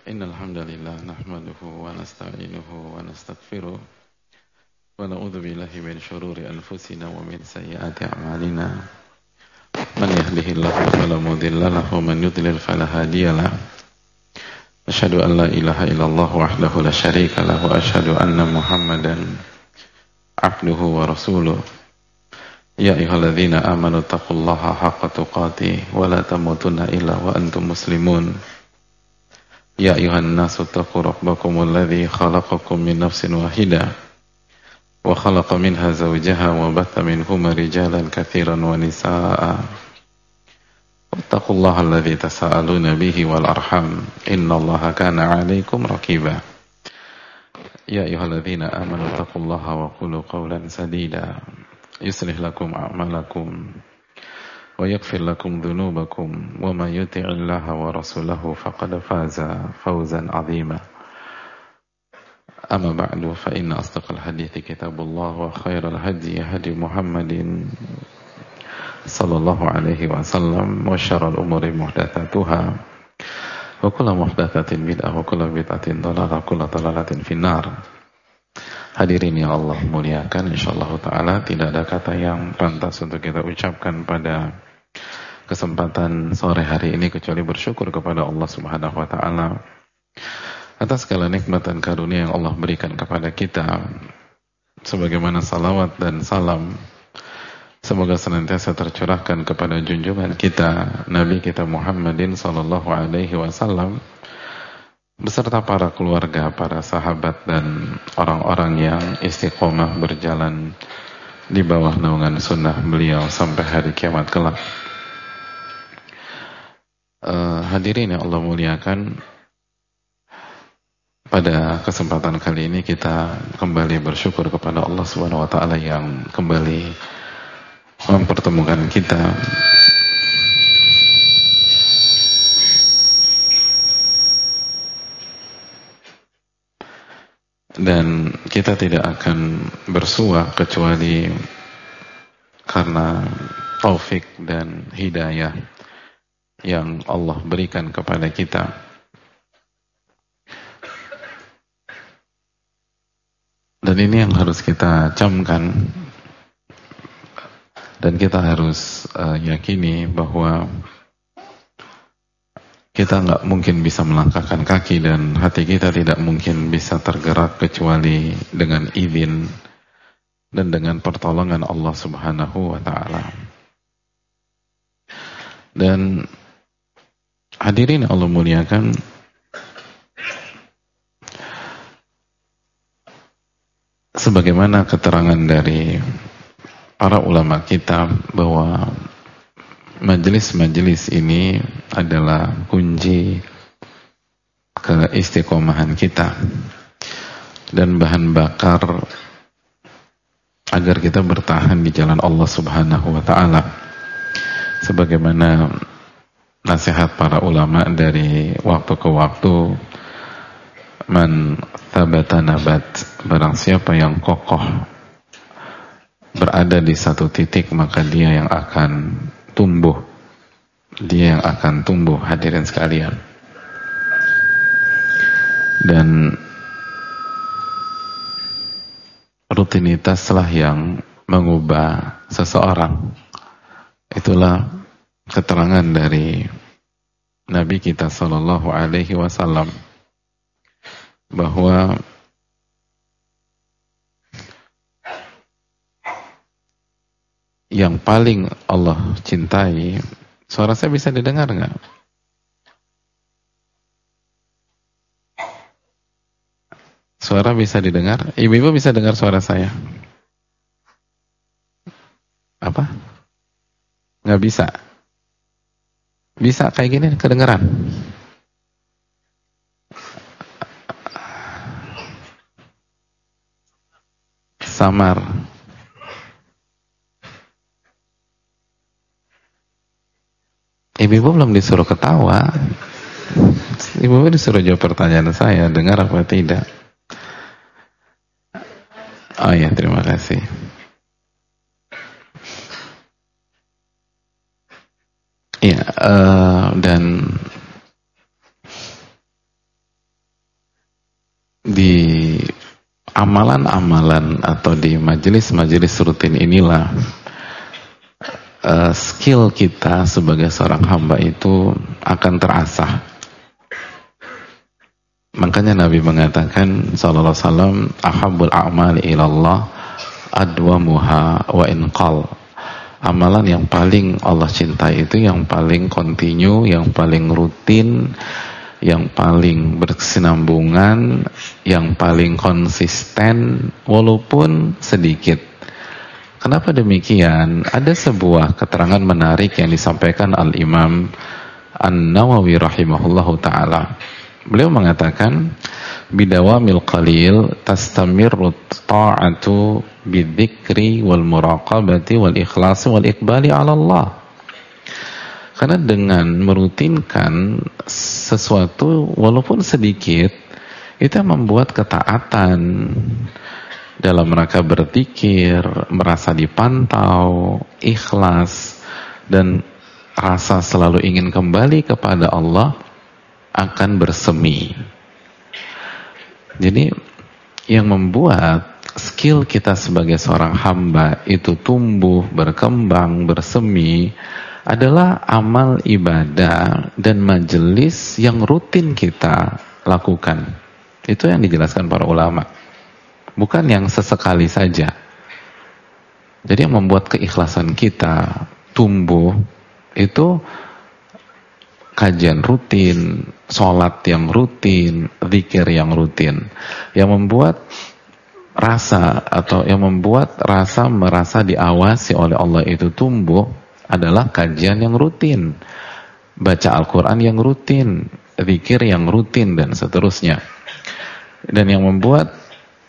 Innal hamdalillah nahmaduhu wa nasta'inuhu wa nastaghfiruh wa na'udzu billahi min shururi anfusina wa min sayyiati a'malina. Man yahdihillahu fala mudilla lahu wa man yudlil fala hadiya lahu. Asyhadu an la ilaha illallah wahdahu la syarika lahu wa asyhadu anna Muhammadan abduhu wa rasuluh. Ya ayyuhalladzina amanu taqullaha haqqa tuqatih wa la tamutunna illa wa antum muslimun. Ya ayuhan nasu taqu rabbakumul ladzi khalaqakum min nafsin wahidah wa khalaqa minha zawjaha wa batha minhuma rijalan katsiran wa nisaa'a. Wattaqullaha alladzi tasaaluna bihi wal arham innallaha kana 'alaikum raqiba. Ya ayyuhalladzina amanu taqullaha wa qulu qawlan sadida yuslih lakum a'malakum wa yaghfir lakum dhunubakum wa may yuti'illaha wa rasulahu faqad faza fawzan 'azima. Amma ba'du fa inna asdaqal hadithi kitabullah wa khairal hadi hadi Muhammadin sallallahu alaihi wasallam wa syarrul umuri muhdatsatuha wa kullu muhdatsatin bid'ah wa kullu bid'atin dhalalah wa kullu dhalalatin finnar. Hadirin yang Allah muliakan, insyaallah taala tidak ada kata yang pantas untuk kita ucapkan pada kesempatan sore hari ini kecuali bersyukur kepada Allah Subhanahu wa taala atas segala nikmat dan karunia yang Allah berikan kepada kita. Sebagaimana salawat dan salam semoga senantiasa tercurahkan kepada junjungan kita Nabi kita Muhammadin sallallahu alaihi wasallam beserta para keluarga, para sahabat dan orang-orang yang istiqomah berjalan di bawah naungan sunnah beliau sampai hari kiamat kelak. Hadirin yang Allah muliakan, pada kesempatan kali ini kita kembali bersyukur kepada Allah Subhanahu wa taala yang kembali mempertemukan kita dan kita tidak akan bersua kecuali karena taufik dan hidayah yang Allah berikan kepada kita. Dan ini yang harus kita camkan dan kita harus yakini bahwa kita nggak mungkin bisa melangkahkan kaki dan hati kita tidak mungkin bisa tergerak kecuali dengan izin dan dengan pertolongan Allah Subhanahu wa taala. Dan hadirin Allah muliakan, sebagaimana keterangan dari para ulama kita bahwa majelis-majelis ini adalah kunci keistiqomahan kita dan bahan bakar agar kita bertahan di jalan Allah Subhanahu wa taala. Sebagaimana nasihat para ulama dari waktu ke waktu, man thabata nabat, barang siapa yang kokoh berada di satu titik maka dia yang akan tumbuh. Dia yang akan tumbuh, hadirin sekalian. Dan rutinitaslah yang mengubah seseorang. Itulah keterangan dari Nabi kita sallallahu alaihi wasallam bahwa yang paling Allah cintai, suara saya bisa didengar nggak? Suara bisa didengar? Ibu-ibu bisa dengar suara saya? Apa? Nggak bisa? Bisa kayak gini kedengeran? Samar. Ibu-ibu belum disuruh ketawa. Ibu-ibu disuruh jawab pertanyaan saya, dengar apa tidak? Oh ya, terima kasih. Ya, dan amalan-amalan atau di majelis-majelis rutin inilah skill kita sebagai seorang hamba itu akan terasah. Makanya Nabi mengatakan sallallahu alaihi wasallam, ahabbul a'mali ilallah adwamuha wa inqal. Amalan yang paling Allah cintai itu yang paling kontinu, yang paling rutin, yang paling berkesinambungan, yang paling konsisten walaupun sedikit. Kenapa demikian? Ada sebuah keterangan menarik yang disampaikan Al-Imam An-Nawawi rahimahullahu ta'ala. Beliau mengatakan, bidawamil qalil tastamirru ta'atu bidzikri wal muraqabati wal ikhlasi wal iqbali ala Allah. Karena dengan merutinkan sesuatu walaupun sedikit, itu membuat ketaatan dalam rangka berzikir, merasa dipantau, ikhlas, dan rasa selalu ingin kembali kepada Allah akan bersemi. Jadi yang membuat skill kita sebagai seorang hamba itu tumbuh, berkembang, bersemi adalah amal ibadah dan majelis yang rutin kita lakukan. Itu yang dijelaskan para ulama. Bukan yang sesekali saja. Jadi yang membuat keikhlasan kita tumbuh itu kajian rutin, sholat yang rutin, zikir yang rutin. Yang membuat rasa atau yang membuat rasa merasa diawasi oleh Allah itu tumbuh adalah kajian yang rutin, baca Al-Quran yang rutin, zikir yang rutin, dan seterusnya. Dan yang membuat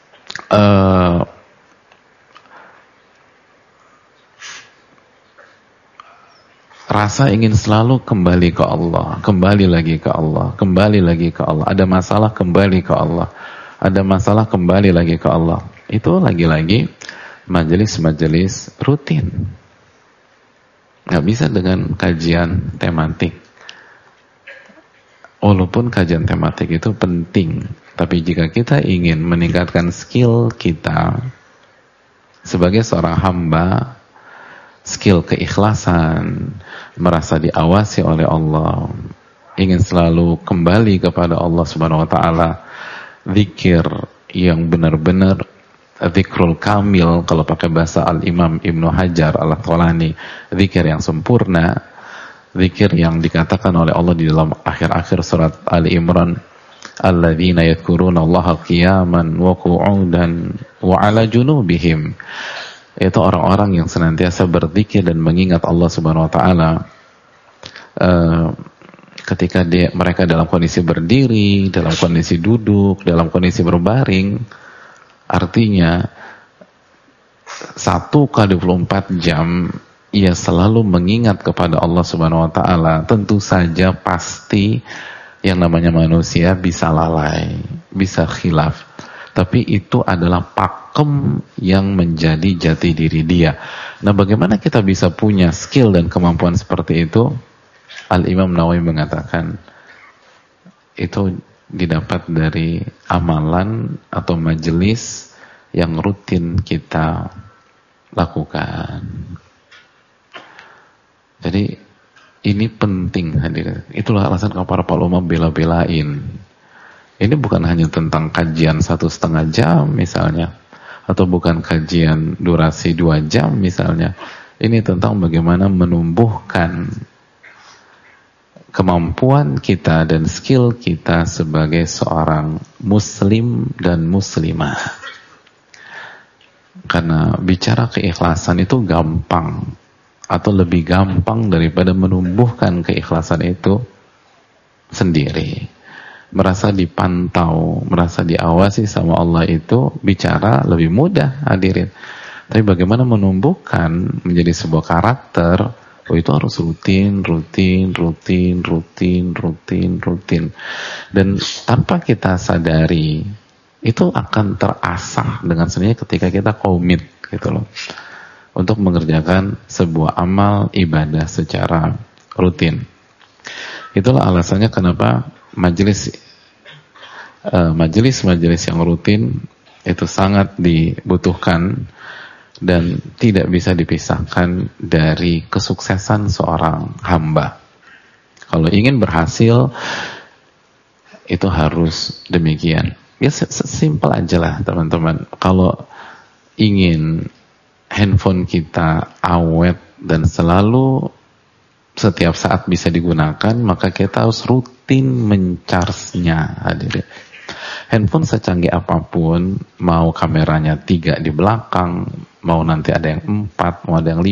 rasa ingin selalu kembali ke Allah, kembali lagi ke Allah, kembali lagi ke Allah. Ada masalah kembali ke Allah, ada masalah kembali lagi ke Allah. Itu lagi-lagi majelis-majelis rutin. Nggak bisa dengan kajian tematik. Walaupun kajian tematik itu penting, tapi jika kita ingin meningkatkan skill kita sebagai seorang hamba, skill keikhlasan, merasa diawasi oleh Allah, ingin selalu kembali kepada Allah Subhanahu wa taala, zikir yang benar-benar zikrul kamil, kalau pakai bahasa Al-Imam Ibnu Hajar Al-Asqalani, zikir yang sempurna, zikir yang dikatakan oleh Allah di dalam akhir-akhir surat Ali Imran, alladzina yadhkuruna Allaha qiyaman wa qu'udan wa 'ala junubihim. Itu orang-orang yang senantiasa berzikir dan mengingat Allah Subhanahu wa taala ketika mereka dalam kondisi berdiri, dalam kondisi duduk, dalam kondisi berbaring. Artinya 1x24 jam ia selalu mengingat kepada Allah Subhanahu wa taala. Tentu saja pasti yang namanya manusia bisa lalai, bisa khilaf. Tapi itu adalah pakem yang menjadi jati diri dia. Nah, bagaimana kita bisa punya skill dan kemampuan seperti itu? Al-Imam Nawawi mengatakan itu didapat dari amalan atau majelis yang rutin kita lakukan. Jadi ini penting hadirin. Itulah alasan para ulama bela-belain. Ini bukan hanya tentang kajian 1,5 jam misalnya, atau bukan kajian durasi 2 jam misalnya. Ini tentang bagaimana menumbuhkan kemampuan kita dan skill kita sebagai seorang muslim dan muslimah. Karena bicara keikhlasan itu gampang, atau lebih gampang daripada menumbuhkan keikhlasan itu sendiri. Merasa dipantau, merasa diawasi sama Allah itu bicara lebih mudah hadirin. Tapi bagaimana menumbuhkan menjadi sebuah karakter, itu harus rutin. Dan tanpa kita sadari, itu akan terasah dengan sendirinya ketika kita komit gitu loh, untuk mengerjakan sebuah amal ibadah secara rutin. Itulah alasannya kenapa majelis yang rutin itu sangat dibutuhkan dan tidak bisa dipisahkan dari kesuksesan seorang hamba. Kalau ingin berhasil itu harus demikian. Ya simpel aja lah teman-teman. Kalau ingin handphone kita awet dan selalu setiap saat bisa digunakan, maka kita harus rutin mencharge-nya, hadirin. Handphone secanggih apapun, mau kameranya 3 di belakang, mau nanti ada yang 4, mau ada yang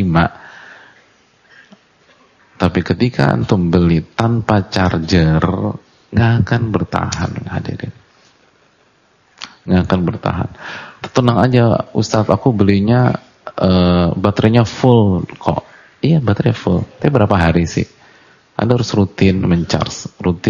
5, tapi ketika antum beli tanpa charger, nggak akan bertahan, hadirin. Nggak akan bertahan. Tenang aja, Ustadz, aku belinya baterainya full kok. Iya, baterai full. Tapi berapa hari sih? Anda harus rutin mencharge.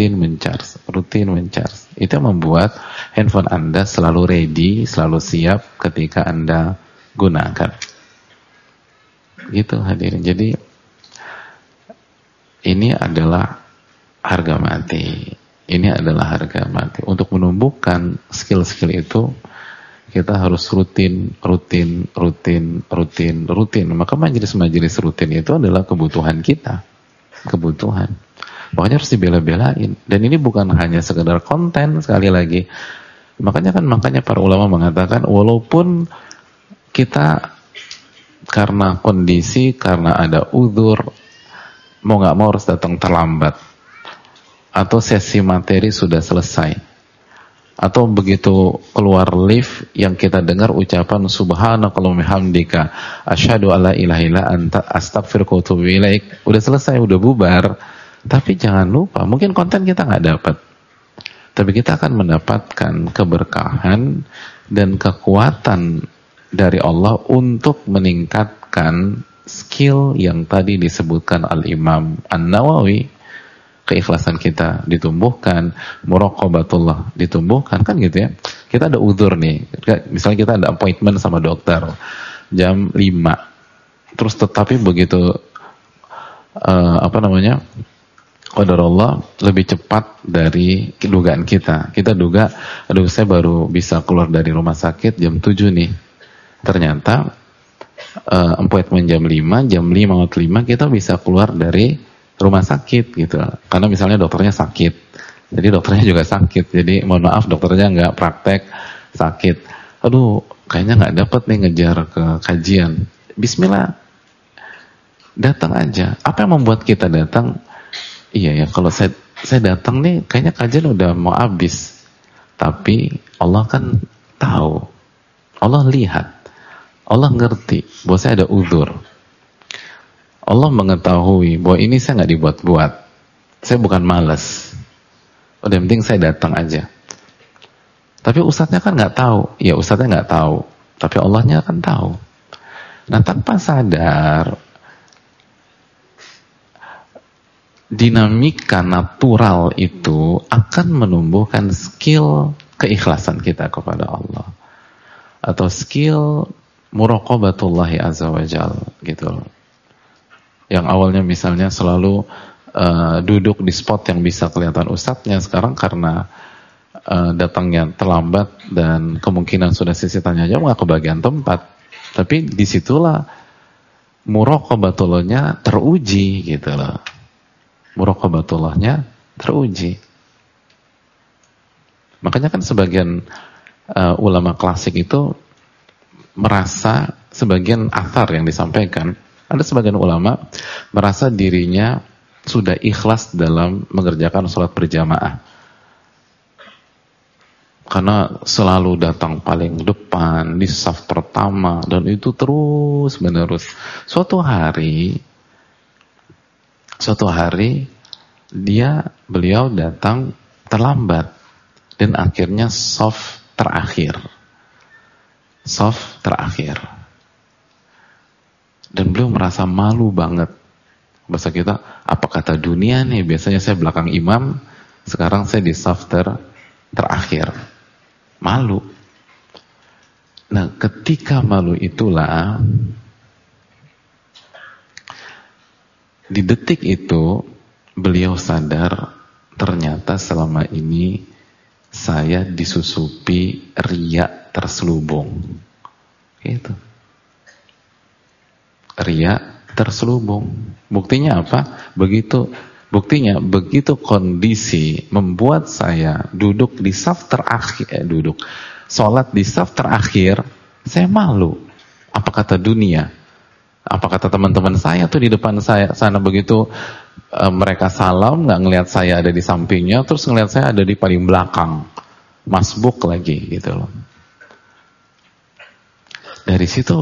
Itu yang membuat handphone Anda selalu ready, selalu siap ketika Anda gunakan. Gitu, hadirin. Jadi ini adalah harga mati. Untuk menumbuhkan skill-skill itu, kita harus rutin. Maka majelis-majelis rutin itu adalah kebutuhan kita. Makanya harus dibela-belain. Dan ini bukan hanya sekedar konten, sekali lagi. Makanya para ulama mengatakan, walaupun kita karena kondisi, karena ada uzur, mau nggak mau harus datang terlambat, atau sesi materi sudah selesai, atau begitu keluar lift yang kita dengar ucapan subhanakallahumma hamdika asyhadu alla ilaha illa anta astaghfiruka wa atubu ilaik, udah selesai, udah bubar. Tapi jangan lupa, mungkin konten kita nggak dapat, tapi kita akan mendapatkan keberkahan dan kekuatan dari Allah untuk meningkatkan skill yang tadi disebutkan Al-Imam An-Nawawi. Keikhlasan kita ditumbuhkan, muraqabatullah ditumbuhkan, kan gitu ya. Kita ada uzur nih, misalnya kita ada appointment sama dokter jam 5, terus tetapi begitu qadarullah lebih cepat dari dugaan kita duga, aduh saya baru bisa keluar dari rumah sakit jam 7 nih, ternyata appointment jam 5 kita bisa keluar dari rumah sakit gitu, karena misalnya dokternya sakit, jadi dokternya juga sakit, jadi mohon maaf dokternya nggak praktek, sakit, aduh kayaknya nggak dapet nih ngejar ke kajian, bismillah, datang aja. Apa yang membuat kita datang? Iya ya, kalau saya datang nih kayaknya kajian udah mau habis, tapi Allah kan tahu, Allah lihat, Allah ngerti bahwa saya ada uzur. Allah mengetahui bahwa ini saya nggak dibuat-buat, saya bukan malas, udah yang penting saya datang aja. Tapi ustadznya kan nggak tahu, ya ustadznya nggak tahu, tapi Allahnya kan tahu. Nah tanpa sadar, dinamika natural itu akan menumbuhkan skill keikhlasan kita kepada Allah, atau skill muraqabatullahi azza wa jal gitu loh. Yang awalnya misalnya selalu duduk di spot yang bisa kelihatan ustadznya, sekarang karena datangnya terlambat dan kemungkinan sudah sisi tanya jawab nggak kebagian tempat, tapi disitulah muraqabatullahnya teruji gitu loh. Muraqabatullahnya teruji. Makanya kan sebagian ulama klasik itu merasa, sebagian athar yang disampaikan, ada sebagian ulama merasa dirinya sudah ikhlas dalam mengerjakan sholat berjamaah, karena selalu datang paling depan di saf pertama, dan itu terus menerus. Suatu hari beliau datang terlambat dan akhirnya saf terakhir. Dan beliau merasa malu banget. Bahasa kita, apa kata dunia nih, biasanya saya belakang imam, sekarang saya di saf terakhir. Malu. Nah, ketika malu itulah, di detik itu beliau sadar, ternyata selama ini saya saya disusupi riya terselubung. Gitu. Riya terselubung. Buktinya apa? Buktinya begitu kondisi membuat saya duduk di saf terakhir, sholat di saf terakhir, saya malu. Apa kata dunia? Apa kata teman-teman saya tuh di depan saya sana, begitu mereka salam nggak ngelihat saya ada di sampingnya, terus ngelihat saya ada di paling belakang, masbuk lagi gitu loh. Dari situ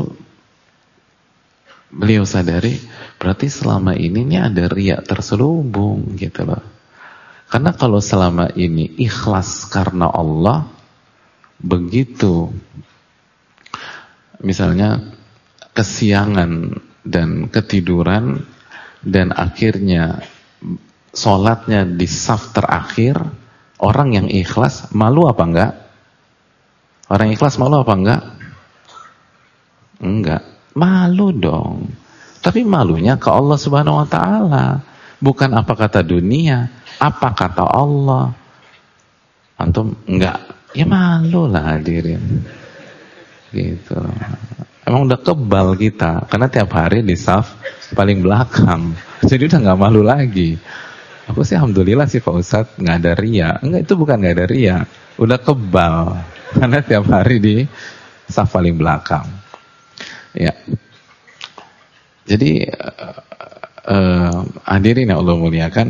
beliau sadari berarti selama ini ada riya terselubung gitu loh. Karena kalau selama ini ikhlas karena Allah, begitu misalnya kesiangan dan ketiduran dan akhirnya sholatnya di saf terakhir, orang yang ikhlas malu apa enggak? Orang yang ikhlas malu apa enggak? Enggak, malu dong. Tapi malunya ke Allah Subhanahu wa taala, bukan apa kata dunia, apa kata Allah. Antum enggak, ya malu lah hadirin. Gitu. Emang udah kebal kita, karena tiap hari di saf paling belakang, jadi udah nggak malu lagi. Aku sih alhamdulillah sih Pak Ustadz nggak ada ria. Enggak, itu bukan nggak ada ria, udah kebal karena tiap hari di saf paling belakang. Ya, jadi hadirin yang Allah muliakan,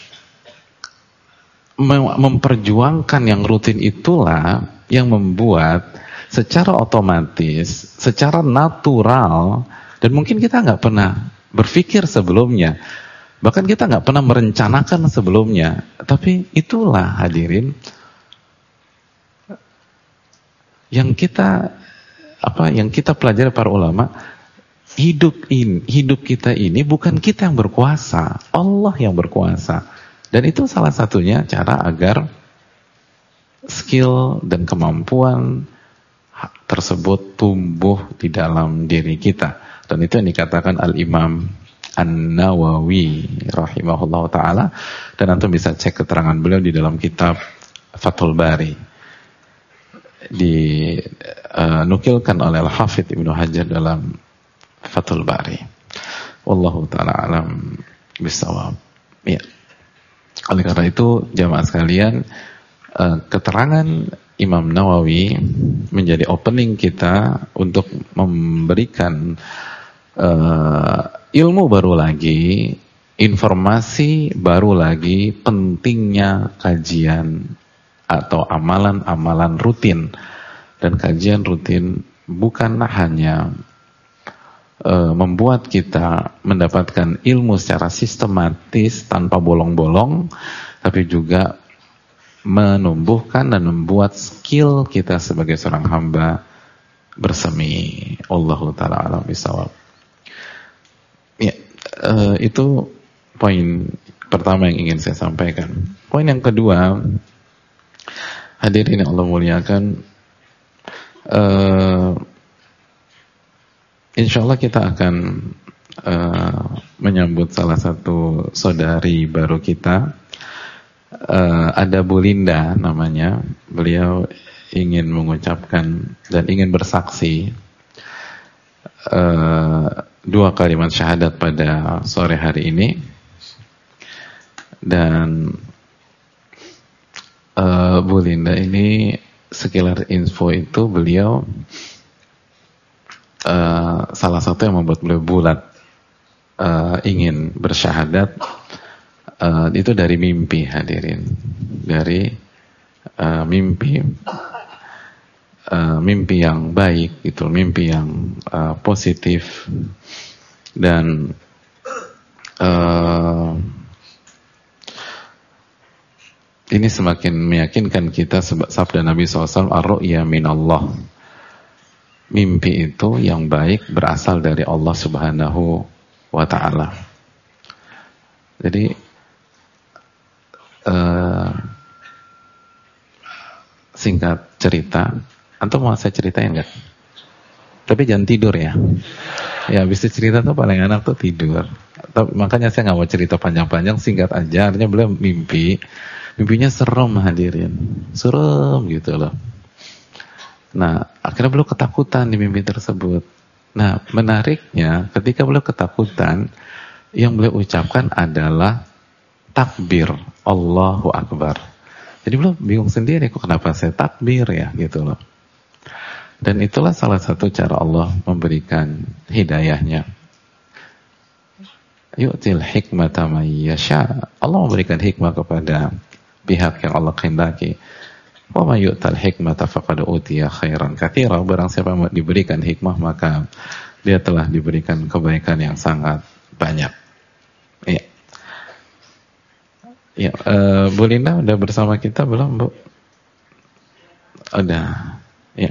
memperjuangkan yang rutin itulah yang membuat secara otomatis, secara natural, dan mungkin kita nggak pernah berpikir sebelumnya, bahkan kita nggak pernah merencanakan sebelumnya, tapi itulah hadirin yang kita pelajari para ulama. Hidup kita ini bukan kita yang berkuasa, Allah yang berkuasa, dan itu salah satunya cara agar skill dan kemampuan tersebut tumbuh di dalam diri kita. Dan itu yang dikatakan Al-Imam An-Nawawi rahimahullah ta'ala, dan antum bisa cek keterangan beliau di dalam kitab Fathul Bari, dinukilkan oleh Al-Hafidh Ibnu Hajar dalam Fathul Bari. Wallahu ta'ala alam bisawab. Ya. Oleh karena itu jamaah sekalian, keterangan Imam Nawawi menjadi opening kita untuk memberikan ilmu baru lagi, informasi baru lagi, pentingnya kajian atau amalan-amalan rutin. Dan kajian rutin bukan hanya membuat kita mendapatkan ilmu secara sistematis tanpa bolong-bolong, tapi juga menumbuhkan dan membuat skill kita sebagai seorang hamba bersemi. Allahu ta'ala alam bisawab. Ya, itu poin pertama yang ingin saya sampaikan. Poin yang kedua, hadirin yang Allah muliakan, insyaallah kita akan menyambut salah satu saudari baru kita. Ada Bu Linda namanya. Beliau ingin mengucapkan dan ingin bersaksi 2 kalimat syahadat pada sore hari ini. Dan Bu Linda ini sekilas info itu beliau salah satu yang membuat beliau bulat ingin bersyahadat itu dari mimpi, hadirin, dari mimpi yang baik, itu mimpi yang positif, dan ini semakin meyakinkan kita sabda Nabi SAW, ar-ru'ya minallah, mimpi itu yang baik berasal dari Allah Subhanahu wa ta'ala. Jadi singkat cerita, antum mau saya ceritain nggak? Tapi jangan tidur ya. Ya habis cerita tuh paling enak tuh tidur. Tapi, makanya saya nggak mau cerita panjang-panjang, singkat aja. Artinya beliau mimpinya serem hadirin, serem gitu loh. Nah akhirnya beliau ketakutan di mimpi tersebut. Nah menariknya ketika beliau ketakutan, yang beliau ucapkan adalah takbir, Allahu Akbar. Jadi beliau bingung sendiri, kok kenapa saya takbir ya gitu loh. Dan itulah salah satu cara Allah memberikan hidayahnya. Yu'til hikmata man yasha. Allah memberikan hikmah kepada pihak yang Allah kehendaki. Wa may yu'tal hikmata faqad utiya khairan katsira. Barang siapa yang diberikan hikmah maka dia telah diberikan kebaikan yang sangat banyak. Iya. Ya, Bu Linda udah bersama kita belum, Bu? Udah. Ya.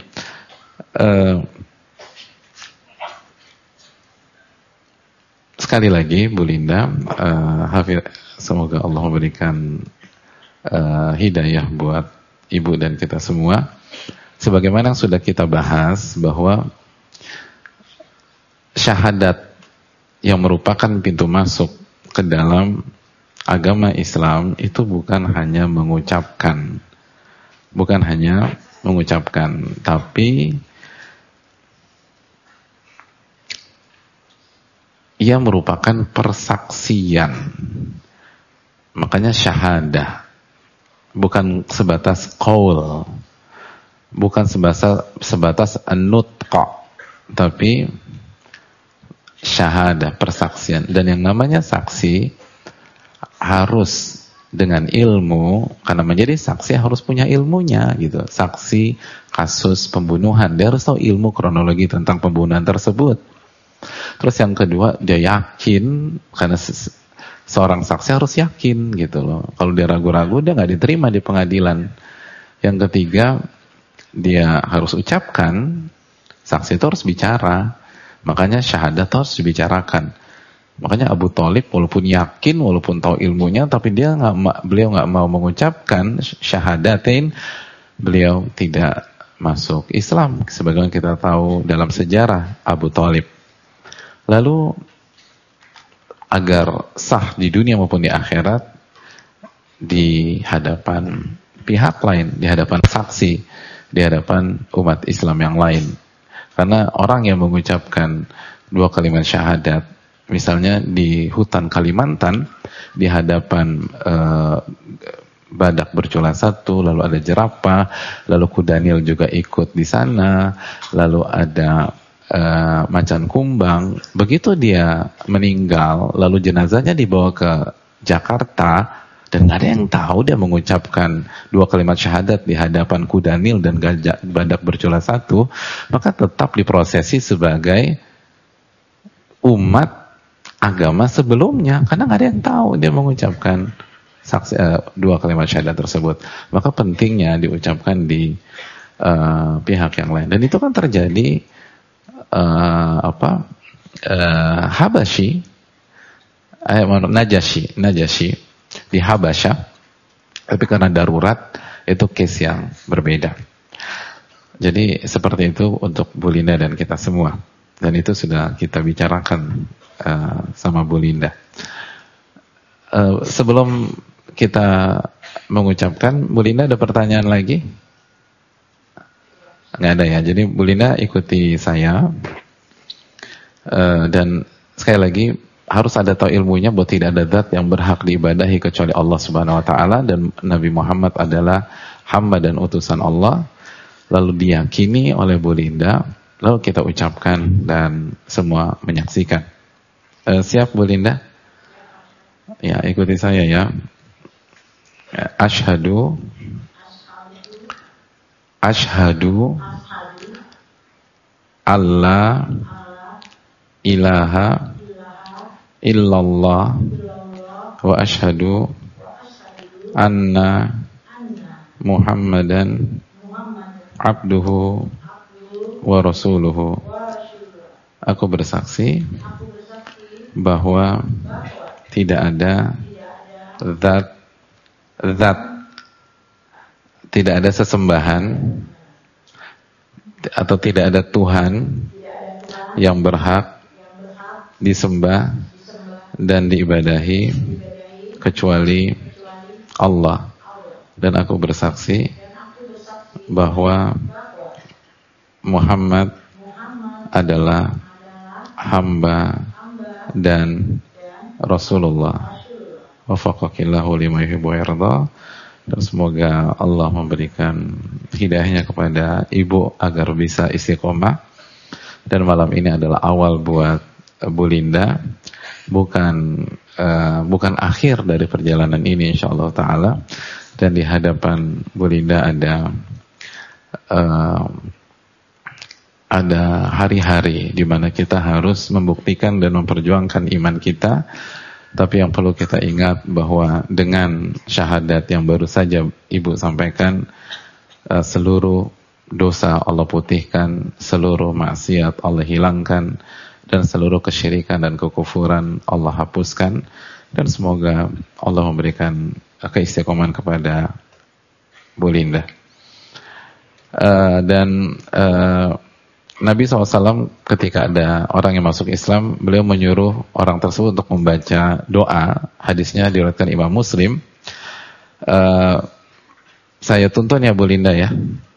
Sekali lagi Bu Linda, semoga Allah memberikan hidayah buat ibu dan kita semua. Sebagaimana yang sudah kita bahas bahwa syahadat yang merupakan pintu masuk ke dalam agama Islam itu bukan hanya mengucapkan, tapi ia merupakan persaksian. Makanya syahadah bukan sebatas qaul, bukan sebatas nutqa, tapi syahadah, persaksian. Dan yang namanya saksi harus dengan ilmu, karena menjadi saksi harus punya ilmunya gitu. Saksi kasus pembunuhan, dia harus tahu ilmu kronologi tentang pembunuhan tersebut. Terus yang kedua, dia yakin, karena seorang saksi harus yakin gitu loh. Kalau dia ragu-ragu, dia nggak diterima di pengadilan. Yang ketiga, dia harus ucapkan, saksi itu harus bicara. Makanya syahadat harus dibicarakan. Makanya Abu Thalib walaupun yakin, walaupun tahu ilmunya, tapi beliau nggak mau mengucapkan syahadatain, beliau tidak masuk Islam. Sebagaimana kita tahu dalam sejarah Abu Thalib. Lalu agar sah di dunia maupun di akhirat, di hadapan pihak lain, di hadapan saksi, di hadapan umat Islam yang lain. Karena orang yang mengucapkan 2 kalimat syahadat, misalnya di hutan Kalimantan, di hadapan badak bercula 1, lalu ada jerapah, lalu kuda Nil juga ikut di sana, lalu ada macan kumbang. Begitu dia meninggal, lalu jenazahnya dibawa ke Jakarta, dan nggak ada yang tahu dia mengucapkan 2 kalimat syahadat di hadapan kuda Nil dan badak bercula 1, maka tetap diprosesi sebagai umat agama sebelumnya, karena nggak ada yang tahu dia mengucapkan 2 kalimat syahadat tersebut. Maka pentingnya diucapkan di pihak yang lain. Dan itu kan terjadi Najasyi di Habasyah, tapi karena darurat itu case yang berbeda. Jadi seperti itu untuk Bu Linda dan kita semua, dan itu sudah kita bicarakan sama Bu Linda. Sebelum kita mengucapkan, Bu Linda ada pertanyaan lagi? Nggak ada ya. Jadi Bu Linda ikuti saya, dan sekali lagi harus ada tahu ilmunya bahwa tidak ada zat yang berhak diibadahi kecuali Allah Subhanahu Wa Taala, dan Nabi Muhammad adalah hamba dan utusan Allah. Lalu diyakini oleh Bu Linda, lalu kita ucapkan dan semua menyaksikan. Siap Bu Linda? Ya, ikuti saya ya. Asyhadu alla ilaha illallah wa asyhadu anna Muhammadan abduhu wa rasuluhu. Aku bersaksi bahwa tidak ada tidak ada sesembahan atau tidak ada Tuhan yang berhak disembah dan diibadahi kecuali Allah, dan aku bersaksi bahwa Muhammad adalah hamba dan Rasulullah. Wafaqakillahu lima yuhibbu wa yarda. Dan semoga Allah memberikan hidayahnya kepada ibu agar bisa istiqomah. Dan malam ini adalah awal buat Bu Linda, bukan akhir dari perjalanan ini insyaallah taala. Dan di hadapan Bu Linda ada hari-hari di mana kita harus membuktikan dan memperjuangkan iman kita. Tapi yang perlu kita ingat bahwa dengan syahadat yang baru saja Ibu sampaikan, seluruh dosa Allah putihkan, seluruh maksiat Allah hilangkan, dan seluruh kesyirikan dan kekufuran Allah hapuskan. Dan semoga Allah memberikan keistiqomahan kepada Bu Linda. Nabi SAW ketika ada orang yang masuk Islam, beliau menyuruh orang tersebut untuk membaca doa. Hadisnya diriwayatkan Imam Muslim. Saya tuntun ya Bu Linda ya.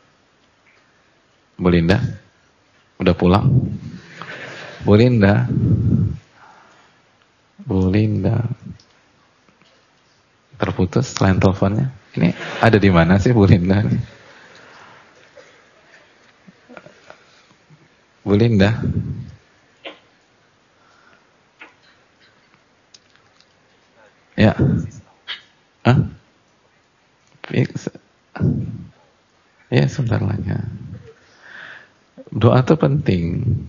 Bu Linda udah pulang? Bu Linda terputus line teleponnya. Ini ada di mana sih Bu Linda? Bu Linda. Ya. Hah? Ya, sebentar lagi. Doa itu penting.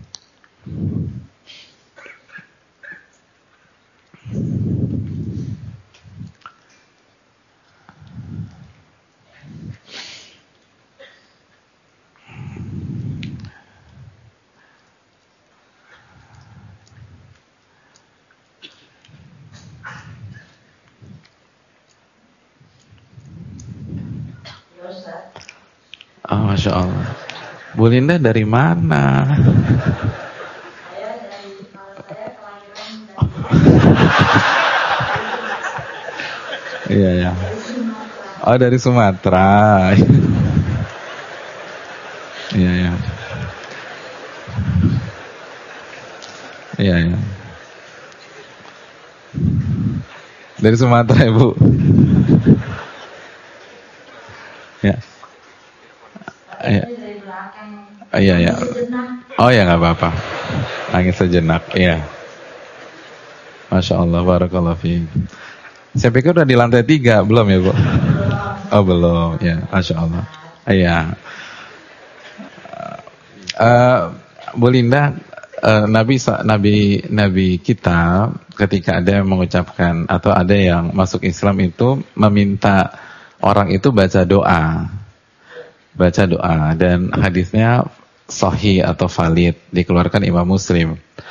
Oh, Masya Allah. Bu Linda dari mana? Saya dari kelahiran. Iya ya. Oh, dari Sumatera. Iya ya. Iya ya. Dari Sumatera Ibu. Ya. Iya ya. Oh ya, nggak apa-apa. Angin sejenak. Iya. Masya Allah, barakallahu fiik. Saya pikir udah di lantai 3, belum ya Bu? Oh belum, ya. Masya Allah. Iya. Bu Linda, Nabi kita ketika ada yang mengucapkan atau ada yang masuk Islam itu meminta orang itu baca doa. Dan hadisnya sahih atau valid, dikeluarkan Imam Muslim.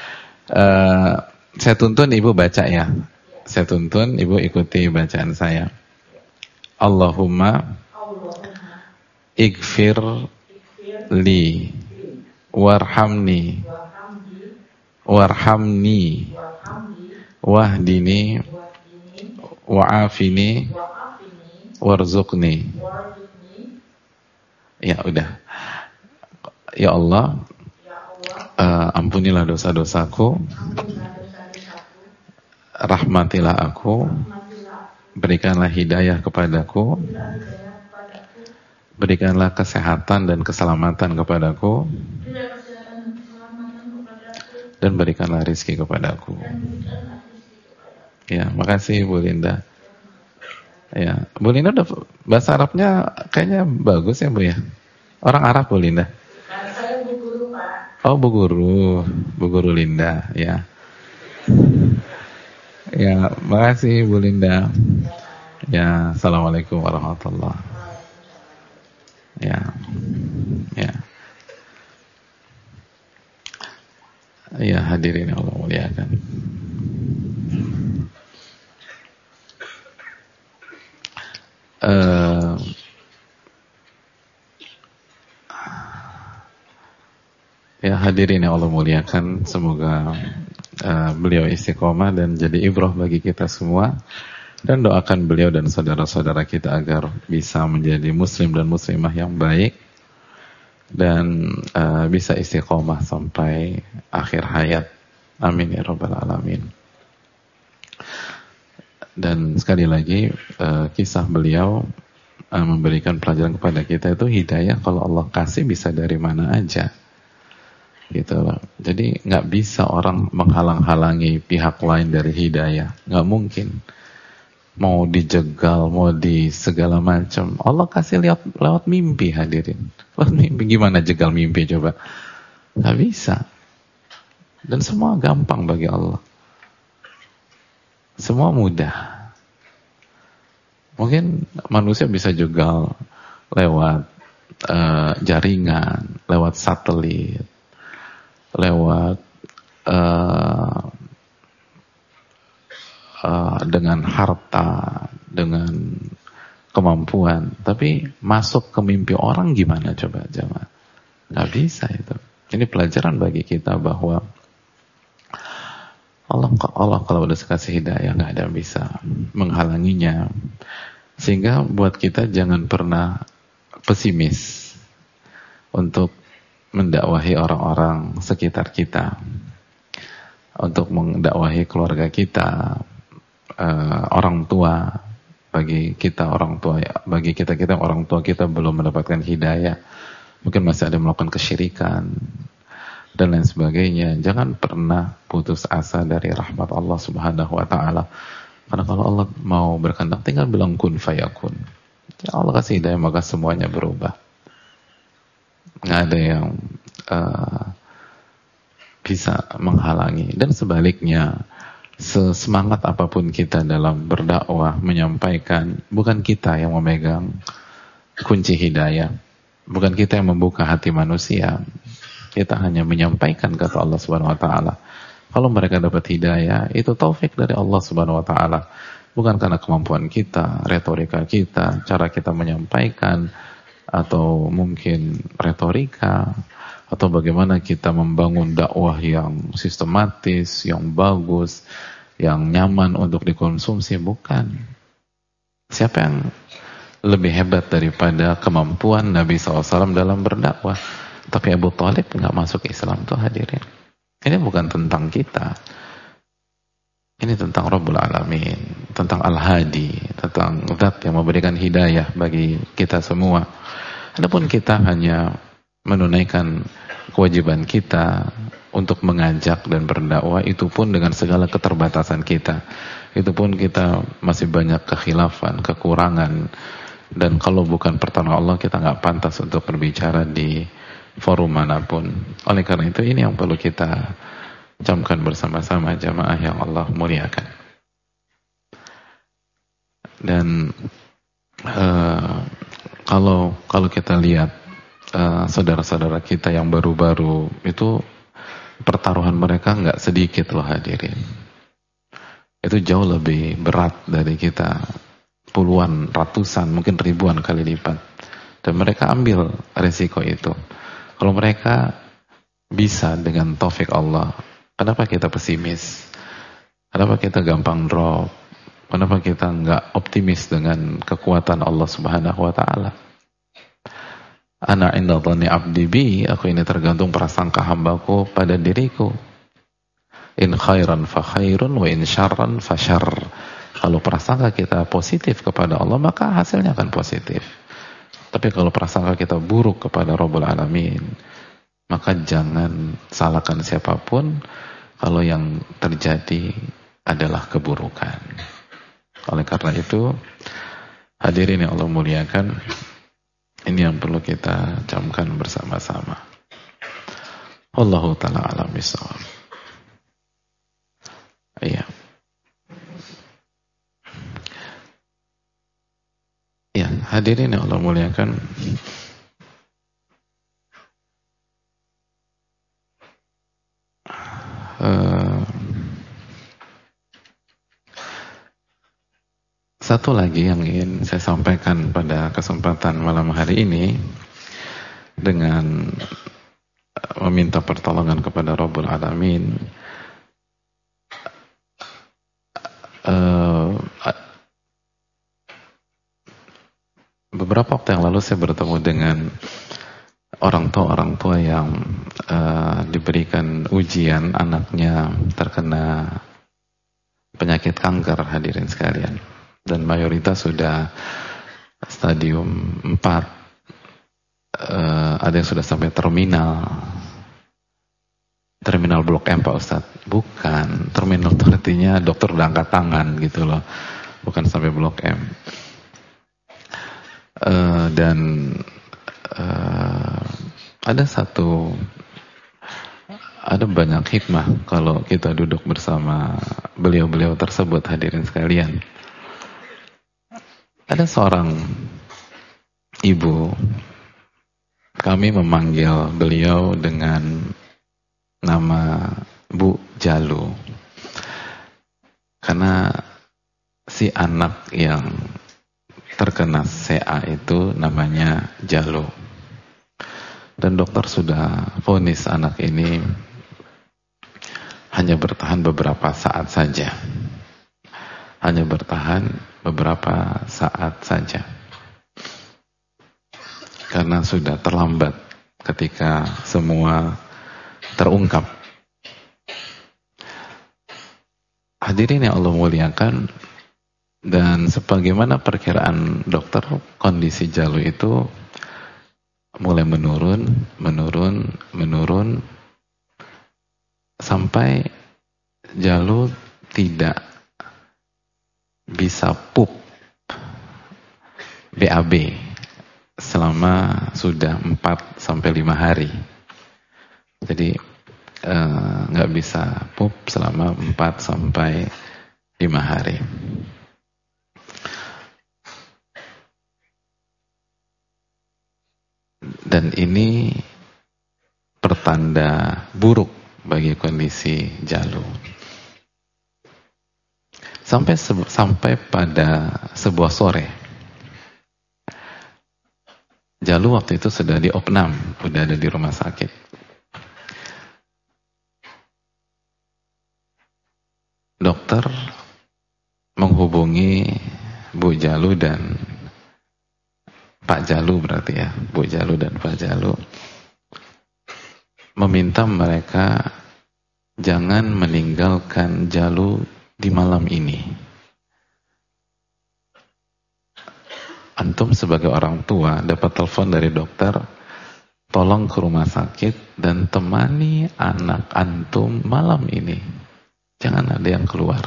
Saya tuntun Ibu baca ya. Saya tuntun Ibu ikuti bacaan saya. Allahumma ighfir li warhamni wahdini wa'afini warzuqni. Ya udah. Ya Allah, ampunilah dosa-dosaku, rahmatilah aku, berikanlah hidayah kepadaku, berikanlah kesehatan dan keselamatan kepadaku, dan berikanlah rezeki kepadaku. Ya, makasih Bu Linda. Ya, Bu Linda udah bahasa Arabnya kayaknya bagus ya Bu ya. Orang Arab Bu Linda. Saya Bu Guru Pak. Oh Bu Guru Linda ya. Ya, makasih Bu Linda. Ya, assalamualaikum warahmatullahi. Ya, ya. Ya hadirin Allah muliakan. Ya hadirin yang Allah muliakan, semoga beliau istiqomah dan jadi ibrah bagi kita semua, dan doakan beliau dan saudara-saudara kita agar bisa menjadi muslim dan muslimah yang baik dan bisa istiqomah sampai akhir hayat. Amin ya rabbal alamin. Dan sekali lagi kisah beliau memberikan pelajaran kepada kita itu hidayah kalau Allah kasih bisa dari mana aja. Gitu loh. Jadi nggak bisa orang menghalang-halangi pihak lain dari hidayah, nggak mungkin. Mau dijegal, mau di segala macam, Allah kasih lewat mimpi, hadirin. Lewat mimpi, gimana jegal mimpi coba? Nggak bisa. Dan semua gampang bagi Allah. Semua mudah. Mungkin manusia bisa jegal lewat jaringan, lewat satelit, lewat dengan harta, dengan kemampuan. Tapi masuk ke mimpi orang gimana coba jemaah? Nggak bisa itu. Ini pelajaran bagi kita bahwa Allah kalau udah kasih hidayah nggak ada yang bisa menghalanginya. Sehingga buat kita jangan pernah pesimis untuk mendakwahi orang-orang sekitar kita, untuk mendakwahi keluarga kita, orang tua. Bagi kita orang tua, bagi kita orang tua kita belum mendapatkan hidayah, mungkin masih ada melakukan kesyirikan dan lain sebagainya. Jangan pernah putus asa dari rahmat Allah Subhanahu wa taala. Karena kalau Allah mau berkehendak tinggal bilang kun fayakun. Ya Allah kasih hidayah maka semuanya berubah. Nggak ada yang bisa menghalangi. Dan sebaliknya, sesemangat apapun kita dalam berdakwah, menyampaikan, bukan kita yang memegang kunci hidayah, bukan kita yang membuka hati manusia. Kita hanya menyampaikan kata Allah Subhanahu wa taala. Kalau mereka dapat hidayah, itu taufik dari Allah Subhanahu wa taala. Bukan karena kemampuan kita, retorika kita, cara kita menyampaikan, atau mungkin retorika, atau bagaimana kita membangun dakwah yang sistematis, yang bagus, yang nyaman untuk dikonsumsi, bukan. Siapa yang lebih hebat daripada kemampuan Nabi SAW dalam berdakwah? Tapi Abu Thalib nggak masuk Islam tuh, hadirin. Ini bukan tentang kita. Ini tentang Rabbul Alamin, tentang Al-Hadi, tentang Zat yang memberikan hidayah bagi kita semua. Adapun kita hanya menunaikan kewajiban kita untuk mengajak dan berdakwah, itu pun dengan segala keterbatasan kita. Itu pun kita masih banyak kekhilafan, kekurangan. Dan kalau bukan pertolongan Allah, kita nggak pantas untuk berbicara di forum manapun. Oleh karena itu, ini yang perlu kita camkan bersama-sama jamaah yang Allah muliakan. Dan kalau kita lihat saudara-saudara kita yang baru-baru itu, pertaruhan mereka nggak sedikit loh, hadirin. Itu jauh lebih berat dari kita, puluhan, ratusan, mungkin ribuan kali lipat. Dan mereka ambil resiko itu. Kalau mereka bisa dengan taufik Allah, kenapa kita pesimis? Kenapa kita gampang drop? Kenapa kita nggak optimis dengan kekuatan Allah Subhanahu wa taala? Ana inda dhanni abdi bi, aku ini tergantung prasangka hambaku pada diriku. In khairan fa khairun wa in syarran fa syarr. Kalau prasangka kita positif kepada Allah, maka hasilnya akan positif. Tapi kalau prasangka kita buruk kepada Rabbul Alamin, maka jangan salahkan siapapun kalau yang terjadi adalah keburukan. Oleh karena itu, hadirin yang Allah muliakan, ini yang perlu kita camkan bersama-sama. Wallahu ta'ala a'lam bishawab. Iya. Ya, hadirin yang Allah muliakan, satu lagi yang ingin saya sampaikan pada kesempatan malam hari ini, dengan meminta pertolongan kepada Rabbul Alamin, beberapa waktu yang lalu saya bertemu dengan orang tua yang diberikan ujian anaknya terkena penyakit kanker, hadirin sekalian, dan mayoritas sudah stadium 4, ada yang sudah sampai terminal blok M, Pak Ustadz. Bukan, terminal itu artinya dokter udah angkat tangan gitu loh, bukan sampai blok M. Dan ada banyak hikmah kalau kita duduk bersama beliau-beliau tersebut, hadirin sekalian. Ada seorang ibu, kami memanggil beliau dengan nama Bu Jalu, karena si anak yang terkena CA itu namanya Jalu. Dan dokter sudah vonis anak ini hanya bertahan beberapa saat saja. Hanya bertahan beberapa saat saja. Karena sudah terlambat ketika semua terungkap. Hadirin yang Allah muliakan, dan sebagaimana perkiraan dokter, kondisi Jalu itu mulai menurun sampai Jalu tidak bisa pup BAB selama sudah 4 sampai 5 hari. Jadi nggak bisa pup selama 4 sampai 5 hari. Dan ini pertanda buruk bagi kondisi Jalu. Sampai pada sebuah sore, Jalu waktu itu sudah di opnam, sudah ada di rumah sakit. Dokter menghubungi Bu Jalu dan Pak Jalu, berarti ya, Bu Jalu dan Pak Jalu, meminta mereka jangan meninggalkan Jalu di malam ini. Antum sebagai orang tua dapat telepon dari dokter, tolong ke rumah sakit dan temani anak antum malam ini. Jangan ada yang keluar.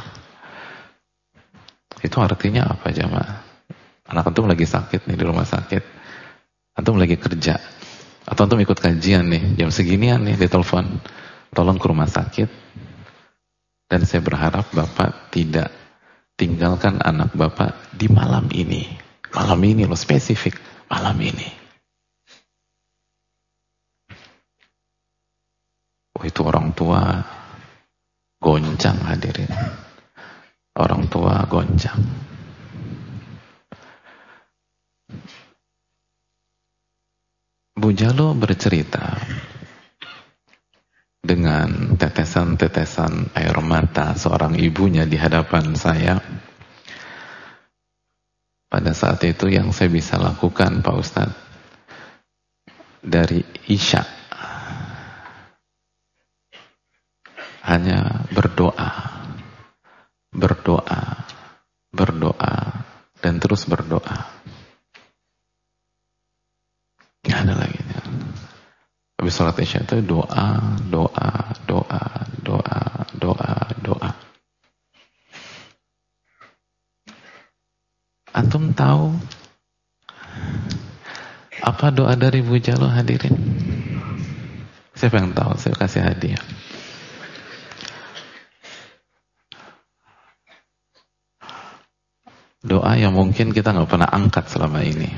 Itu artinya apa, jamaah? Anak antum lagi sakit nih di rumah sakit, antum lagi kerja, atau antum ikut kajian nih, jam seginian nih ditelepon, tolong ke rumah sakit, dan saya berharap Bapak tidak tinggalkan anak Bapak di malam ini. Malam ini loh, spesifik, malam ini. Oh, itu orang tua goncang, hadirin. Orang tua goncang. Bu Jalu bercerita dengan tetesan-tetesan air mata seorang ibunya di hadapan saya. Pada saat itu yang saya bisa lakukan, Pak Ustadz, dari Isya hanya berdoa, dan terus berdoa. Nggak ada lagi. Habis sholat Isya itu doa. Antum tahu apa doa dari Bu Jalu, hadirin? Siapa yang tahu? Saya kasih hadiah. Doa yang mungkin kita nggak pernah angkat selama ini.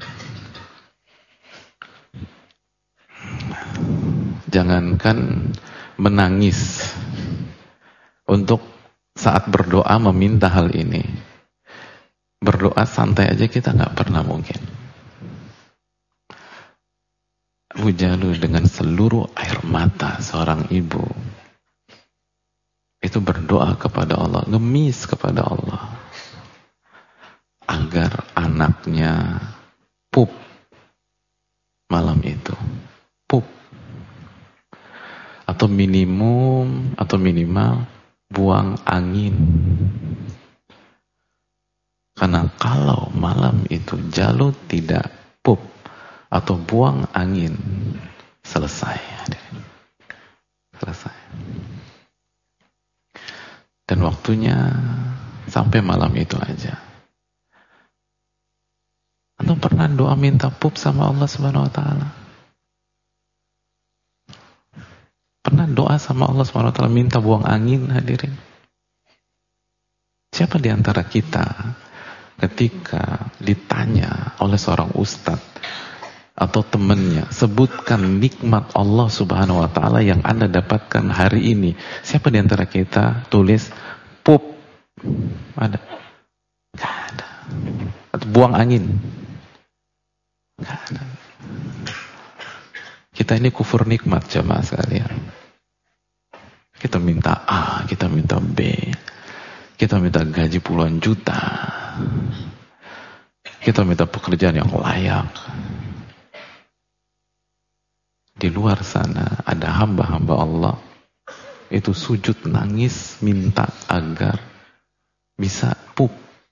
Jangankan menangis untuk saat berdoa meminta hal ini, berdoa santai aja kita nggak pernah mungkin. Bu Jalu dengan seluruh air mata seorang ibu itu berdoa kepada Allah, ngemis kepada Allah agar anaknya pup malam itu, pup, atau minimal buang angin. Karena kalau malam itu Jalut tidak pup atau buang angin, selesai. Dan waktunya sampai malam itu aja. Atau pernah doa minta pup sama Allah Subhanahu wa taala? Pernah doa sama Allah Subhanahu wa taala minta buang angin, hadirin? Siapa di antara kita ketika ditanya oleh seorang ustadz atau temannya, sebutkan nikmat Allah Subhanahu wa taala yang Anda dapatkan hari ini, siapa di antara kita tulis pup? Ada? Gak ada. Atau buang angin? Gak ada. Kita ini kufur nikmat, jamaah sekalian. Kita minta A, kita minta B, kita minta gaji puluhan juta, kita minta pekerjaan yang layak. Di luar sana ada hamba-hamba Allah itu sujud nangis minta agar bisa pup.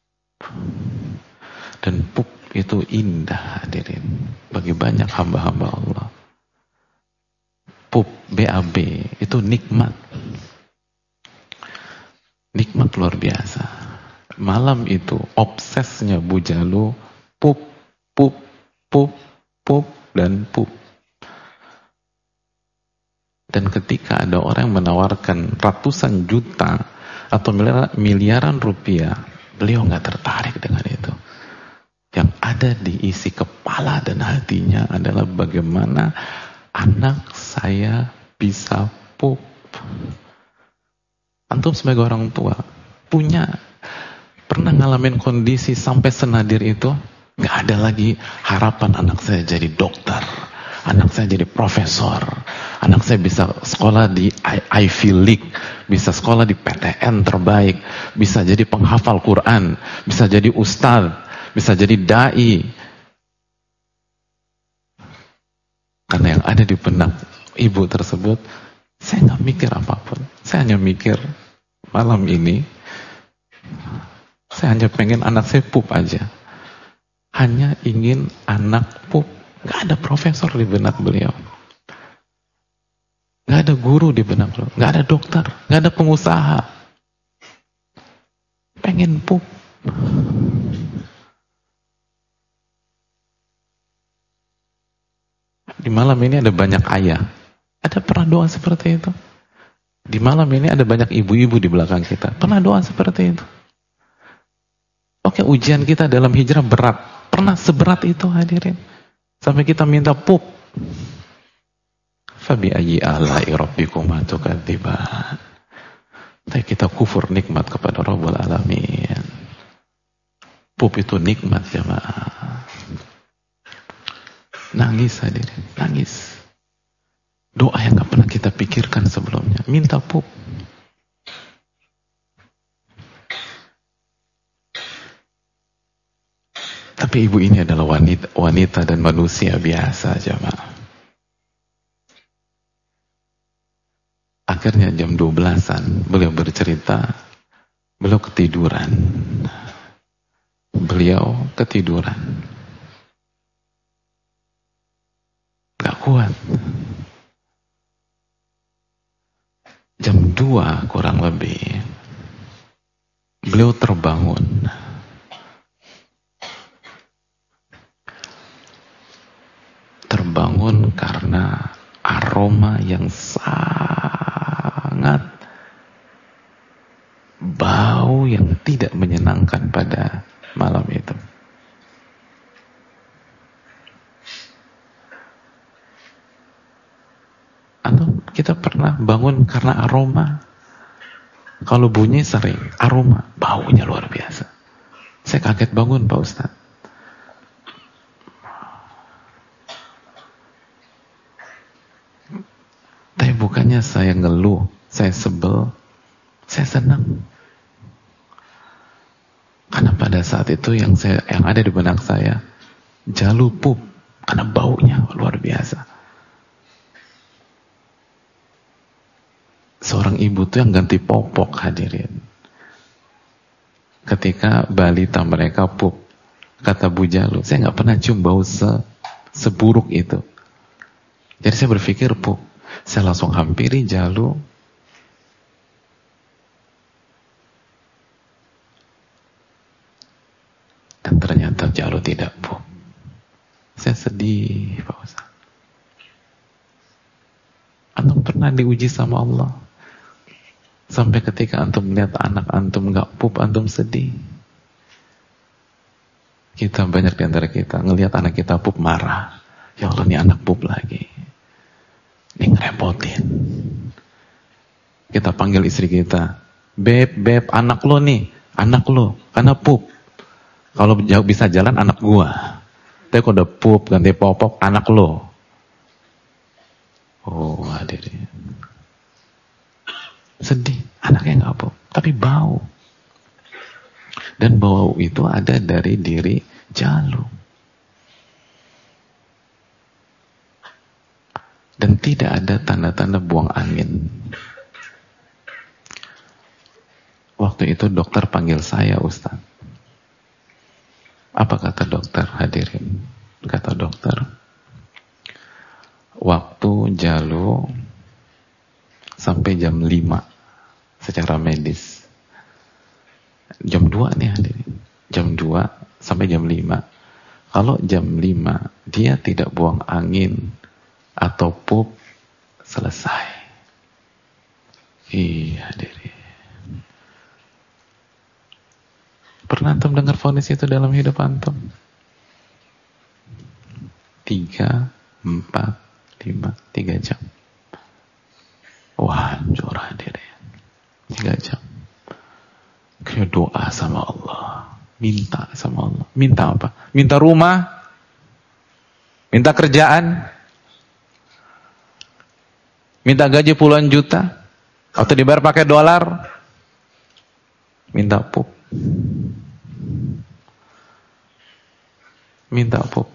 Dan pup itu indah, hadirin, bagi banyak hamba-hamba Allah. Pup, BAB, itu nikmat. Nikmat luar biasa. Malam itu obsesnya Bu Jalu pup, pup, pup, pup, dan pup. Dan ketika ada orang yang menawarkan ratusan juta atau miliaran rupiah, beliau nggak tertarik dengan itu. Yang ada di isi kepala dan hatinya adalah bagaimana anak saya bisa pup. Antum sebagai orang tua pernah ngalamin kondisi sampai senadir itu? Nggak ada lagi harapan anak saya jadi dokter, anak saya jadi profesor, anak saya bisa sekolah di Ivy League, bisa sekolah di PTN terbaik, bisa jadi penghafal Quran, bisa jadi ustadz, bisa jadi dai. Karena yang ada di benak ibu tersebut, saya nggak mikir apapun. Saya hanya mikir malam ini, saya hanya pengen anak saya pup aja. Hanya ingin anak pup. Nggak ada profesor di benak beliau. Nggak ada guru di benak beliau. Nggak ada dokter. Nggak ada pengusaha. Pengen pup. Di malam ini ada banyak ayah. Ada pernah doa seperti itu? Di malam ini ada banyak ibu-ibu di belakang kita. Pernah doa seperti itu? Oke, ujian kita dalam hijrah berat. Pernah seberat itu, hadirin? Sampai kita minta pup. Fabi ayyi ala'i rabbikuma tukadziban. Tapi kita kufur nikmat kepada Rabbul Alamin. Pup itu nikmat, jamaah. Nangis, hadirin, nangis. Doa yang gak pernah kita pikirkan sebelumnya. Minta pup. Tapi ibu ini adalah wanita dan manusia biasa, jamaah. Akhirnya jam 12-an beliau bercerita, beliau ketiduran. Gak kuat. Jam 2 kurang lebih beliau terbangun. Terbangun karena aroma yang sangat bau yang tidak menyenangkan pada malam itu. Atau kita pernah bangun karena aroma. Kalau bunyi sering, aroma, baunya luar biasa. Saya kaget bangun, Pak Ustaz. Tapi bukannya saya ngeluh, saya sebel. Saya senang. Karena pada saat itu yang ada di benak saya, Jalu pup, karena baunya luar biasa. Seorang ibu tuh yang ganti popok, hadirin. Ketika balita mereka pup, kata Bu Jalu, saya nggak pernah cium bau seburuk itu. Jadi saya berpikir pup, saya langsung hampiri Jalu. Dan ternyata Jalu tidak pup. Saya sedih, Pak Ustaz. Antum pernah diuji sama Allah? Sampai ketika antum melihat anak antum nggak pup, antum sedih. Kita banyak di antara kita ngelihat anak kita pup marah. Ya Allah, ini anak pup lagi. Ini ngerepotin. Kita panggil istri kita, beb, anak lo nih, anak lo, karena pup. Kalau jauh bisa jalan anak gua. Tapi kalau udah pup, ganti popok, anak lo. Oh, hadirin. Sedih, anaknya nggak pup, tapi bau. Dan bau itu ada dari diri Jalu. Dan tidak ada tanda-tanda buang angin. Waktu itu dokter panggil saya, Ustaz. Apa kata dokter, hadirin? Kata dokter, waktu Jalu sampai jam 5 secara medis. Jam 2 nih, hadirin. Jam 2 sampai jam 5. Kalau jam 5 dia tidak buang angin atau pup, selesai. Iya, hadirin. Pernah antum dengar vonis itu dalam hidup antum? 3, 4, 5, 3 jam. Wah, hancur, hadirin. 3 jam. Kayak doa sama Allah. Minta sama Allah. Minta apa? Minta rumah? Minta kerjaan? Minta gaji puluhan juta? Atau dibayar pakai dolar? Minta pup. Minta pup.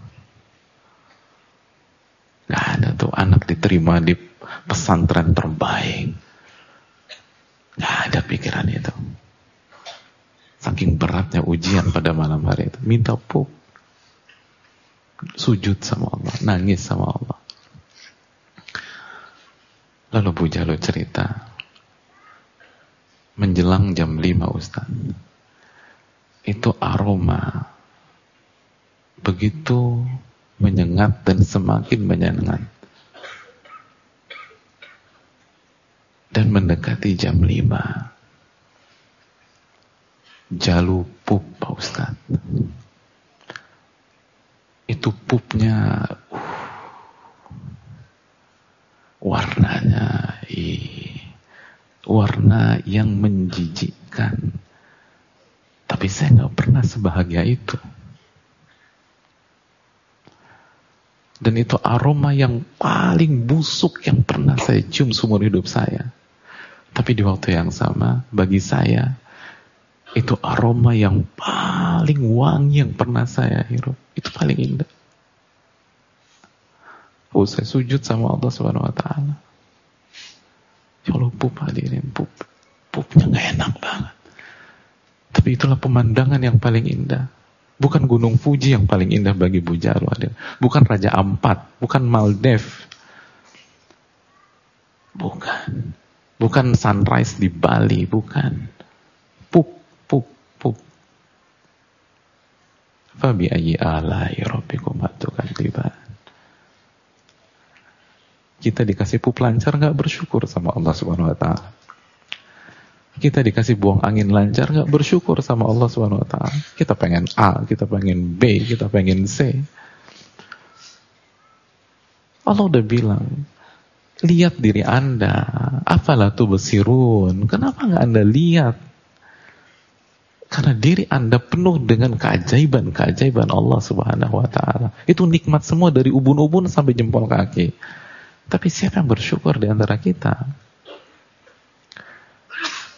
Gak ada tuh anak diterima di pesantren terbaik. Gak ada pikiran itu. Saking beratnya ujian pada malam hari itu. Minta pup. Sujud sama Allah. Nangis sama Allah. Lalu Bu Jalu cerita. Menjelang jam 5, Ustaz. Itu aroma begitu menyengat dan semakin menyengat. Dan mendekati jam 5. Jalu pup, Pak Ustaz. Itu pupnya warnanya warna yang menjijikkan. Tapi saya gak pernah sebahagia itu. Dan itu aroma yang paling busuk yang pernah saya cium seumur hidup saya. Tapi di waktu yang sama, bagi saya, itu aroma yang paling wangi yang pernah saya hirup. Itu paling indah. Oh, saya sujud sama Allah Subhanahu wa Ta'ala. Ya Allah, pup, hadirin, pupnya gak enak banget. Tapi itulah pemandangan yang paling indah. Bukan Gunung Fuji yang paling indah bagi Bu Jalu, hadirin. Bukan Raja Ampat, bukan Maldives. Bukan sunrise di Bali, bukan. Pup. Fabi ayyi alai rabbikum tukadziban. Kita dikasih pup lancar, gak bersyukur sama Allah Subhanahu wa Ta'ala. Kita dikasih buang angin lancar, gak bersyukur sama Allah Subhanahu wa Ta'ala. Kita pengen A, kita pengen B, kita pengen C. Allah udah bilang, lihat diri Anda, afala tubsirun. Kenapa gak Anda lihat? Karena diri Anda penuh dengan keajaiban Allah Subhanahu wa Ta'ala. Itu nikmat semua dari ubun-ubun sampai jempol kaki. Tapi siapa yang bersyukur di antara kita?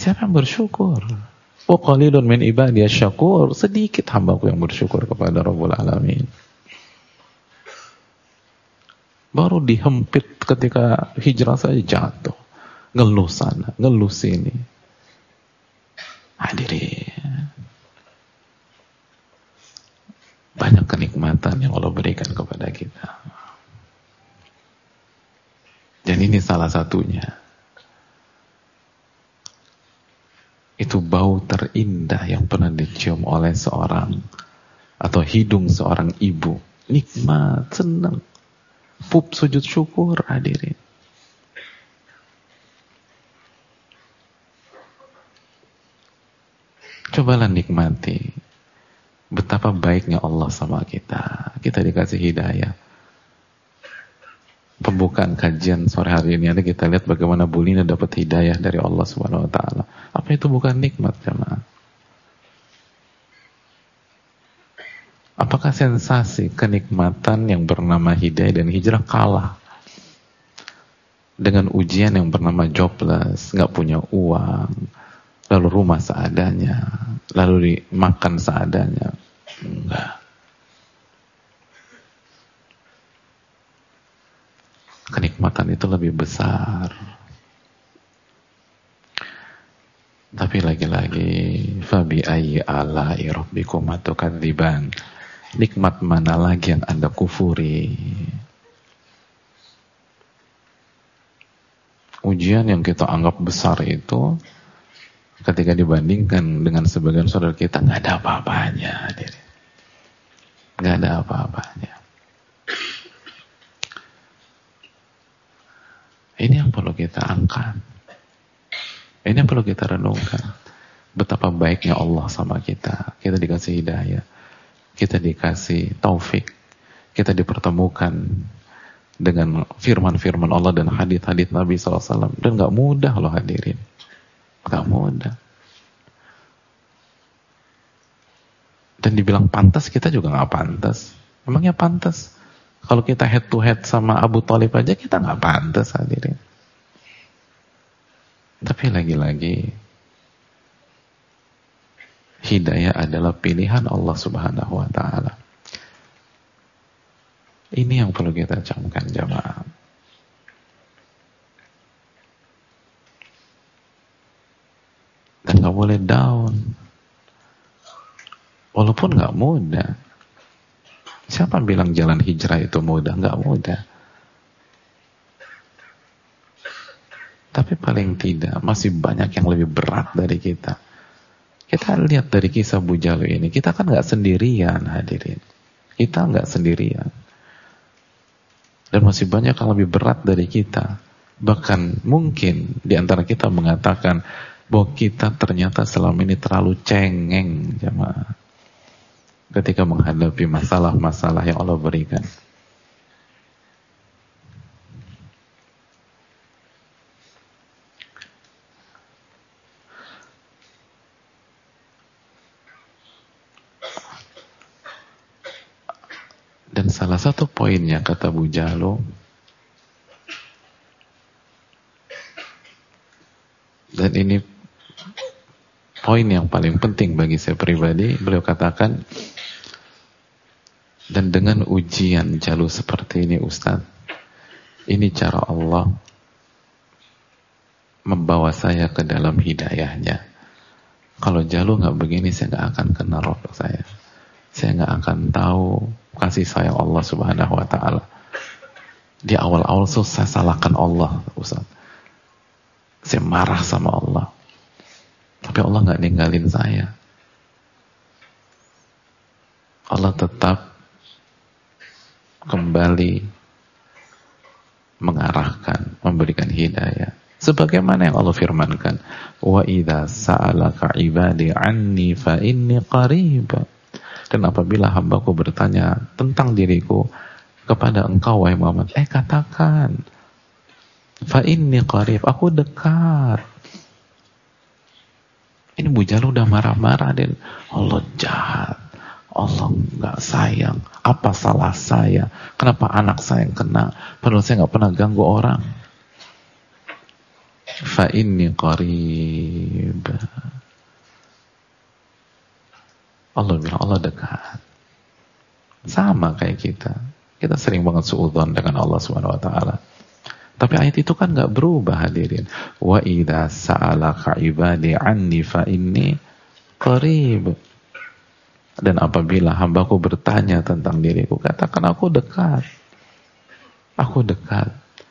Siapa yang bersyukur? Wa qalilun min ibadiyasy syakur. Sedikit hambaku yang bersyukur kepada Rabbul Alamin. Baru dihempit ketika hijrah saja jatuh. Ngeluh sana, ngeluh sini. Hadirin. Banyak kenikmatan yang Allah berikan kepada kita. Dan ini salah satunya. Itu bau terindah yang pernah dicium oleh seorang atau hidung seorang ibu. Nikmat, senang. Pup sujud syukur, hadirin. Cobalah nikmati betapa baiknya Allah sama kita. Kita dikasih hidayah. Pembukaan kajian sore hari ini ada kita lihat bagaimana Bu Lina dapat hidayah dari Allah Subhanahu wa taala. Apa itu bukan nikmat, jemaah? Apakah sensasi kenikmatan yang bernama hidayah dan hijrah kalah dengan ujian yang bernama jobless, nggak punya uang, lalu rumah seadanya, lalu dimakan seadanya? Enggak. Kenikmatan itu lebih besar. Tapi lagi-lagi fabi ayyi ala'i rabbikum tukadziban. Nikmat mana lagi yang Anda kufuri? Ujian yang kita anggap besar itu ketika dibandingkan dengan sebagian saudara kita nggak ada apa-apanya. Nggak ada apa-apanya. Ini yang perlu kita angkat. Ini yang perlu kita renungkan. Betapa baiknya Allah sama kita. Kita dikasih hidayah. Kita dikasih taufik. Kita dipertemukan dengan firman-firman Allah dan hadits-hadits Nabi SAW. Dan gak mudah loh hadirin. Gak mudah. Dan dibilang pantas, kita juga gak pantas. Emangnya pantas? Kalau kita head to head sama Abu Thalib aja, kita gak pantas hadirin. Tapi lagi-lagi hidayah adalah pilihan Allah Subhanahu wa taala. Ini yang perlu kita camkan, jamaah. Dan gak boleh down. Walaupun gak mudah. Siapa bilang jalan hijrah itu mudah? Gak mudah. Tapi paling tidak masih banyak yang lebih berat dari kita. Kita lihat dari kisah Bu Jalu ini, kita kan gak sendirian hadirin. Kita gak sendirian. Dan masih banyak yang lebih berat dari kita. Bahkan mungkin di antara kita mengatakan bahwa kita ternyata selama ini terlalu cengeng, jemaah, ketika menghadapi masalah-masalah yang Allah berikan. Dan salah satu poinnya kata Bu Jalu, dan ini poin yang paling penting bagi saya pribadi, beliau katakan, dan dengan ujian Jalu seperti ini Ustaz, ini cara Allah membawa saya ke dalam hidayahnya. Kalau Jalu gak begini, saya gak akan kenal Rabb saya. Saya gak akan tahu kasih sayang Allah Subhanahu wa ta'ala. Di awal-awal saya salahkan Allah, Ustaz. Saya marah sama Allah. Tapi Allah gak ninggalin saya. Allah tetap kembali mengarahkan, memberikan hidayah. Sebagaimana yang Allah firmankan, wa idza sa'alaka 'ibadi 'anni fa inni qarib. Dan apabila hambaku bertanya tentang diriku kepada engkau wahai Muhammad, katakan, fa inni qarib, aku dekat. Ini Bu Jalu udah marah-marah, dan Allah jahat, Allah nggak sayang. Apa salah saya? Kenapa anak saya yang kena? Padahal saya nggak pernah ganggu orang. fa inni qarib. Allah bilang Allah dekat. Sama kayak kita. Kita sering banget suudzon dengan Allah Subhanahu wa taala. Tapi ayat itu kan enggak berubah hadirin. Wa idza sa'alaka ibadi anni fa inni qarib. Dan apabila hambaku bertanya tentang diriku, katakan aku dekat. Aku dekat.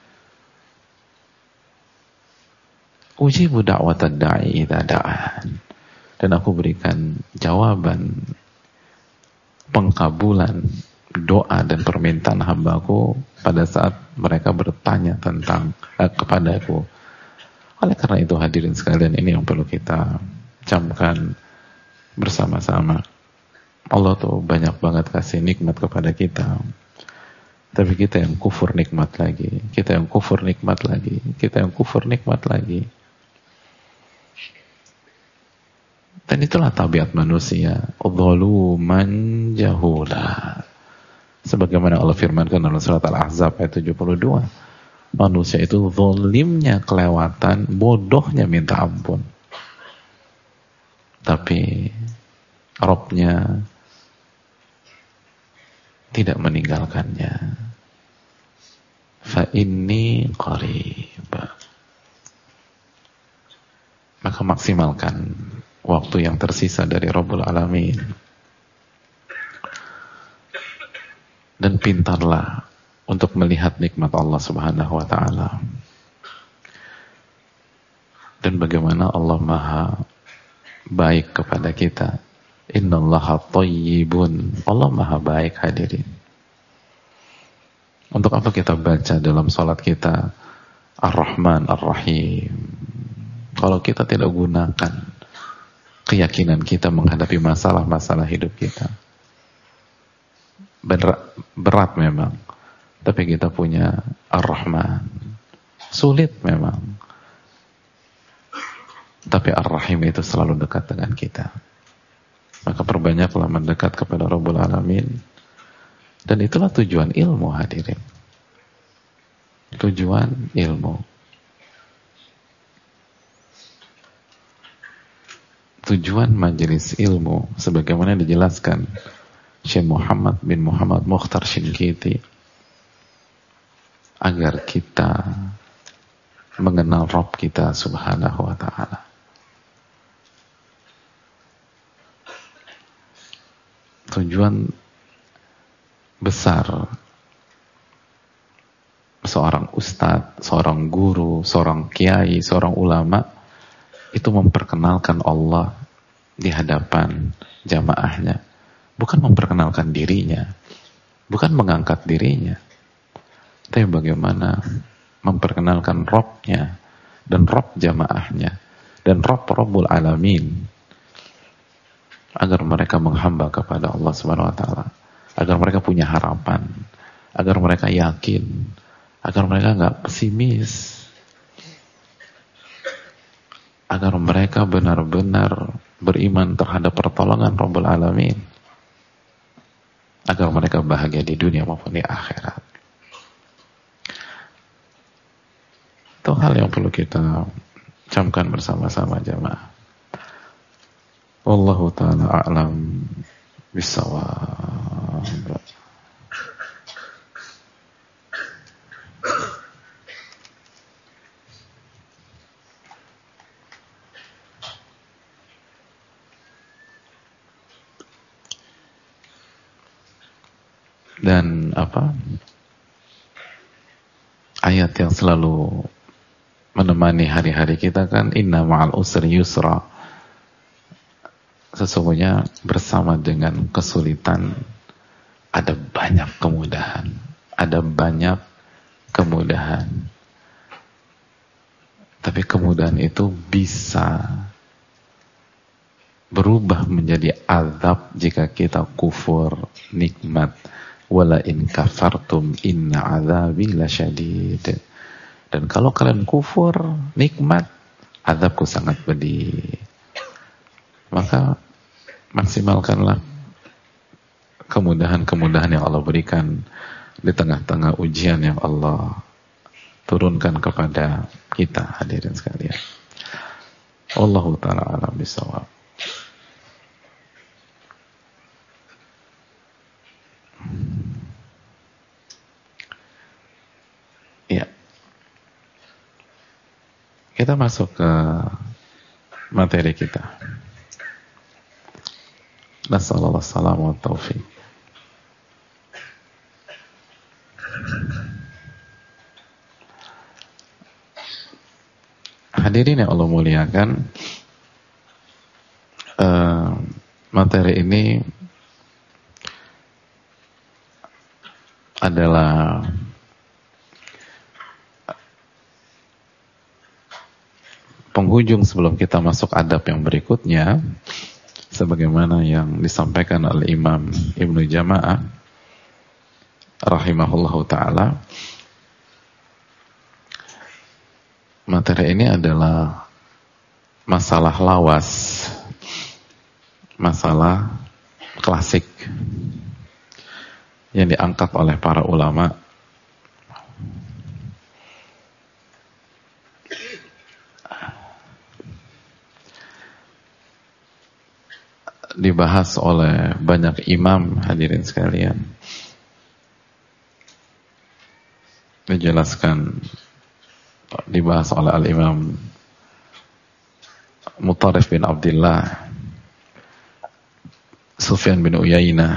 Ujibu da'watad da'i idza da'an. Dan aku berikan jawaban pengkabulan doa dan permintaan hambaku pada saat mereka bertanya tentang kepadaku. Oleh karena itu hadirin sekalian, ini yang perlu kita camkan bersama-sama. Allah tuh banyak banget kasih nikmat kepada kita, tapi kita yang kufur nikmat lagi, kita yang kufur nikmat lagi, kita yang kufur nikmat lagi. Dan itulah tabiat manusia, zaluman jahula. Sebagaimana Allah firmankan dalam surat Al-Ahzab ayat 72. Manusia itu zalimnya kelewatan, bodohnya minta ampun. Tapi Rabbnya tidak meninggalkannya. Fa inni qarib. Maka maksimalkan waktu yang tersisa dari Rabbul Alamin. Dan pintarlah untuk melihat nikmat Allah Subhanahu wa taala. Dan bagaimana Allah Maha baik kepada kita. Innallaha thayyibun. Allah Maha baik hadirin. Untuk apa kita baca dalam salat kita Ar-Rahman Ar-Rahim? Kalau kita tidak gunakan keyakinan kita menghadapi masalah-masalah hidup kita. Berat memang, tapi kita punya Ar-Rahman. Sulit memang, tapi Ar-Rahim itu selalu dekat dengan kita. Maka perbanyaklah mendekat kepada Rabbul Alamin. Dan itulah tujuan ilmu hadirin. Tujuan ilmu. Tujuan majelis ilmu sebagaimana dijelaskan Syekh Muhammad bin Muhammad Mukhtar Shinkiti, agar kita mengenal Rabb kita Subhanahu wa ta'ala. Tujuan besar seorang ustadz, seorang guru, seorang kiai, seorang ulama itu memperkenalkan Allah di hadapan jamaahnya, bukan memperkenalkan dirinya, bukan mengangkat dirinya, tapi bagaimana memperkenalkan Rabb-nya dan Rabb jamaahnya dan Rabbul Alamin, agar mereka menghamba kepada Allah Subhanahu wa taala, agar mereka punya harapan, agar mereka yakin, agar mereka enggak pesimis, agar mereka benar-benar beriman terhadap pertolongan Rabbul Alamin, agar mereka bahagia di dunia maupun di akhirat. Itu hal yang perlu kita camkan bersama-sama jamaah. Wallahu ta'ala a'lam bissawab. Dan ayat yang selalu menemani hari-hari kita kan, inna ma'al usri yusra. Sesungguhnya bersama dengan kesulitan ada banyak kemudahan, ada banyak kemudahan. Tapi kemudahan itu bisa berubah menjadi azab jika kita kufur nikmat. Wala in kafartum inna azabi lasyadid. Dan kalau kalian kufur nikmat, azabku sangat pedih. Maka maksimalkanlah kemudahan-kemudahan yang Allah berikan di tengah-tengah ujian yang Allah turunkan kepada kita, hadirin sekalian. Wallahu ta'ala a'lam bishawab. Ya. Kita masuk ke materi kita. Nasallallahu salamu wa taufiq. Hadirin yang Allah muliakan, materi ini adalah penghujung sebelum kita masuk adab yang berikutnya, sebagaimana yang disampaikan oleh Imam Ibnu Jama'ah rahimahullahu ta'ala. Materi ini adalah masalah lawas, masalah klasik yang diangkat oleh para ulama dibahas oleh banyak imam, hadirin sekalian, dibahas oleh Al-Imam Mutarrif bin Abdullah, Sufyan bin Uyainah,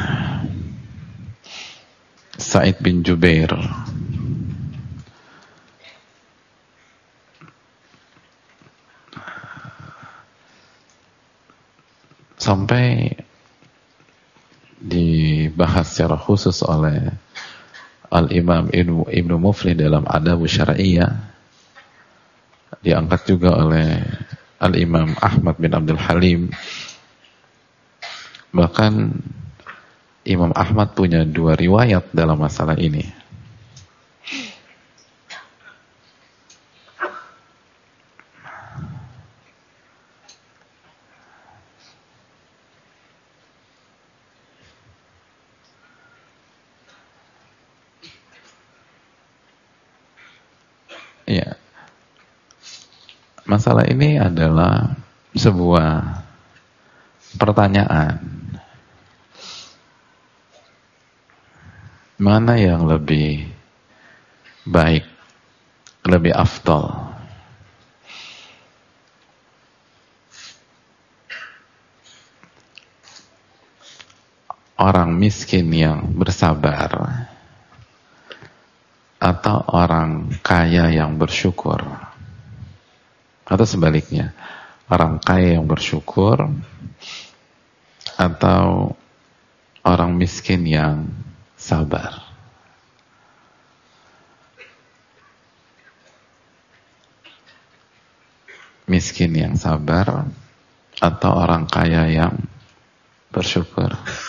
Sa'id bin Jubair, sampai dibahas secara khusus oleh Al-Imam Ibnu Muflih dalam Adab Syar'iyyah, diangkat juga oleh Al-Imam Ahmad bin Abdul Halim. Bahkan Imam Ahmad punya 2 riwayat dalam masalah ini. Ya. Masalah ini adalah sebuah pertanyaan. Mana yang lebih baik, lebih afdal? Orang miskin yang bersabar atau orang kaya yang bersyukur? Atau sebaliknya, orang kaya yang bersyukur atau orang miskin yang sabar? Miskin yang sabar atau orang kaya yang bersyukur?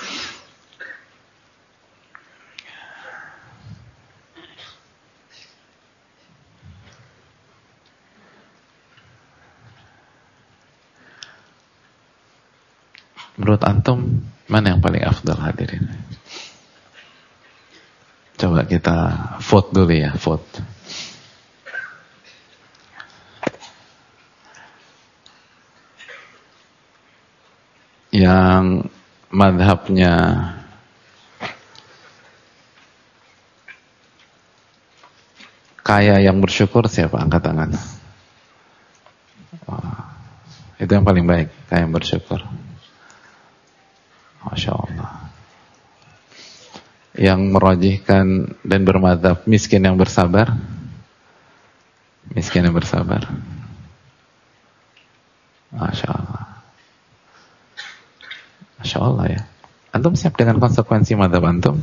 Menurut antum, mana yang paling afdal, hadirin? Coba kita vote dulu ya, vote. Yang madhabnya kaya yang bersyukur siapa? Angkat tangan. Oh, itu yang paling baik, kaya yang bersyukur. Masya Allah. Yang merajihkan dan bermadzhab miskin yang bersabar? Miskin yang bersabar. Masya Allah. Masya Allah ya. Antum siap dengan konsekuensi madzhab antum?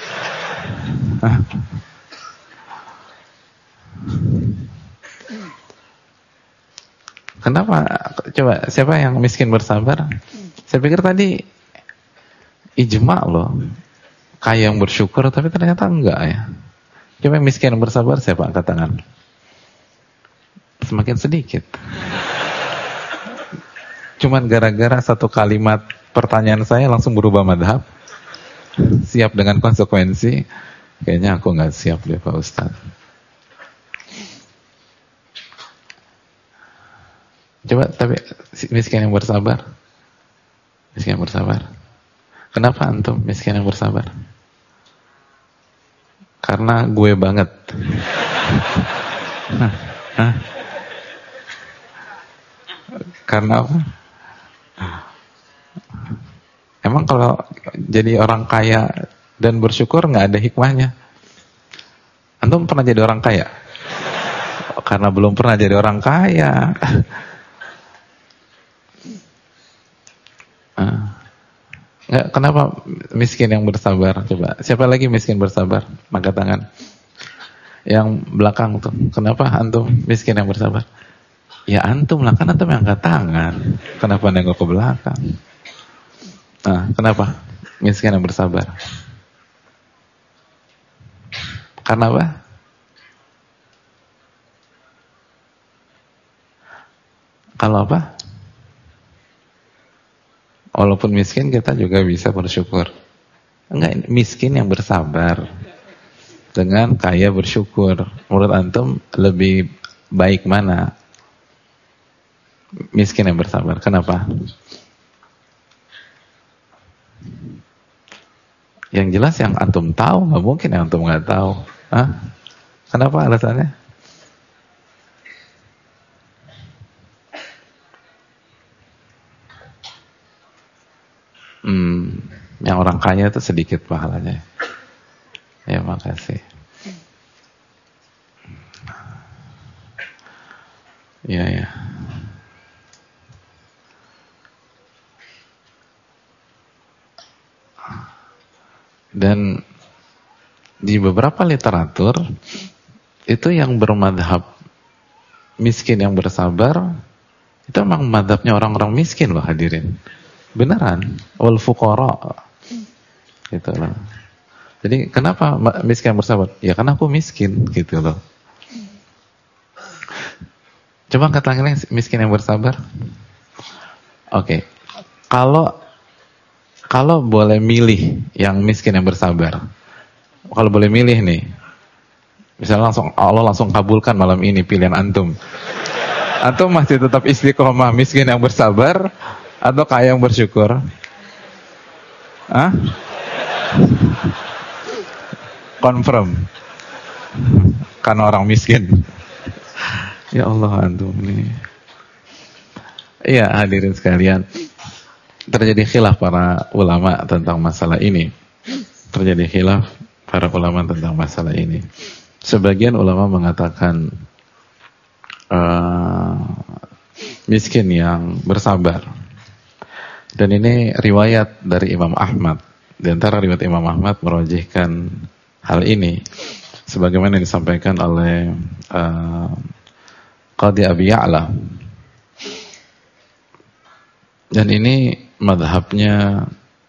Kenapa? Coba, siapa yang miskin bersabar? Saya pikir tadi ijma loh, kaya yang bersyukur, tapi ternyata enggak ya. Coba yang miskin yang bersabar siapa? Angkat tangan. Semakin sedikit. Cuman gara-gara satu kalimat pertanyaan saya langsung berubah madhab. Siap dengan konsekuensi. Kayaknya aku nggak siap deh Pak Ustadz. Coba, tapi miskin yang bersabar. Miskin yang bersabar. Kenapa antum miskin yang bersabar? Karena gue banget. Hah? Karena apa? Emang kalau jadi orang kaya dan bersyukur nggak ada hikmahnya? Antum pernah jadi orang kaya? Karena belum pernah jadi orang kaya. Nggak, kenapa miskin yang bersabar? Coba, siapa lagi miskin bersabar? Angkat tangan. Yang belakang tuh, kenapa antum miskin yang bersabar? Ya antum lah, kan antum yang angkat tangan. Kenapa nengok ke belakang? Nah, kenapa miskin yang bersabar? Karena apa? Kalau apa? Walaupun miskin kita juga bisa bersyukur. Enggak, miskin yang bersabar dengan kaya bersyukur. Menurut antum lebih baik mana? Miskin yang bersabar. Kenapa? Yang jelas yang antum tahu, nggak mungkin yang antum nggak tahu. Hah? Kenapa alasannya? Yang orang kaya itu sedikit pahalanya. Ya, makasih. Ya, ya. Dan di beberapa literatur itu yang bermadhab miskin yang bersabar itu memang madhabnya orang-orang miskin loh, hadirin. Beneran. Wal fuqara. Gitu loh. Jadi kenapa miskin yang bersabar? Ya karena aku miskin, gitu loh. Coba katakan miskin yang bersabar. Oke. Kalau boleh milih yang miskin yang bersabar. Kalau boleh milih nih. Misalnya Allah langsung kabulkan malam ini pilihan antum. Antum masih tetap istiqomah miskin yang bersabar atau kaya yang bersyukur? Hah? Confirm. Karena orang miskin. Ya Allah, antum ini. Iya, hadirin sekalian. Terjadi khilaf para ulama tentang masalah ini. Terjadi khilaf para ulama tentang masalah ini. Sebagian ulama mengatakan miskin yang bersabar. Dan ini riwayat dari Imam Ahmad. Di antara riwayat Imam Ahmad merajihkan hal ini sebagaimana disampaikan oleh Qadhi Abi Ya'la. Dan ini madhabnya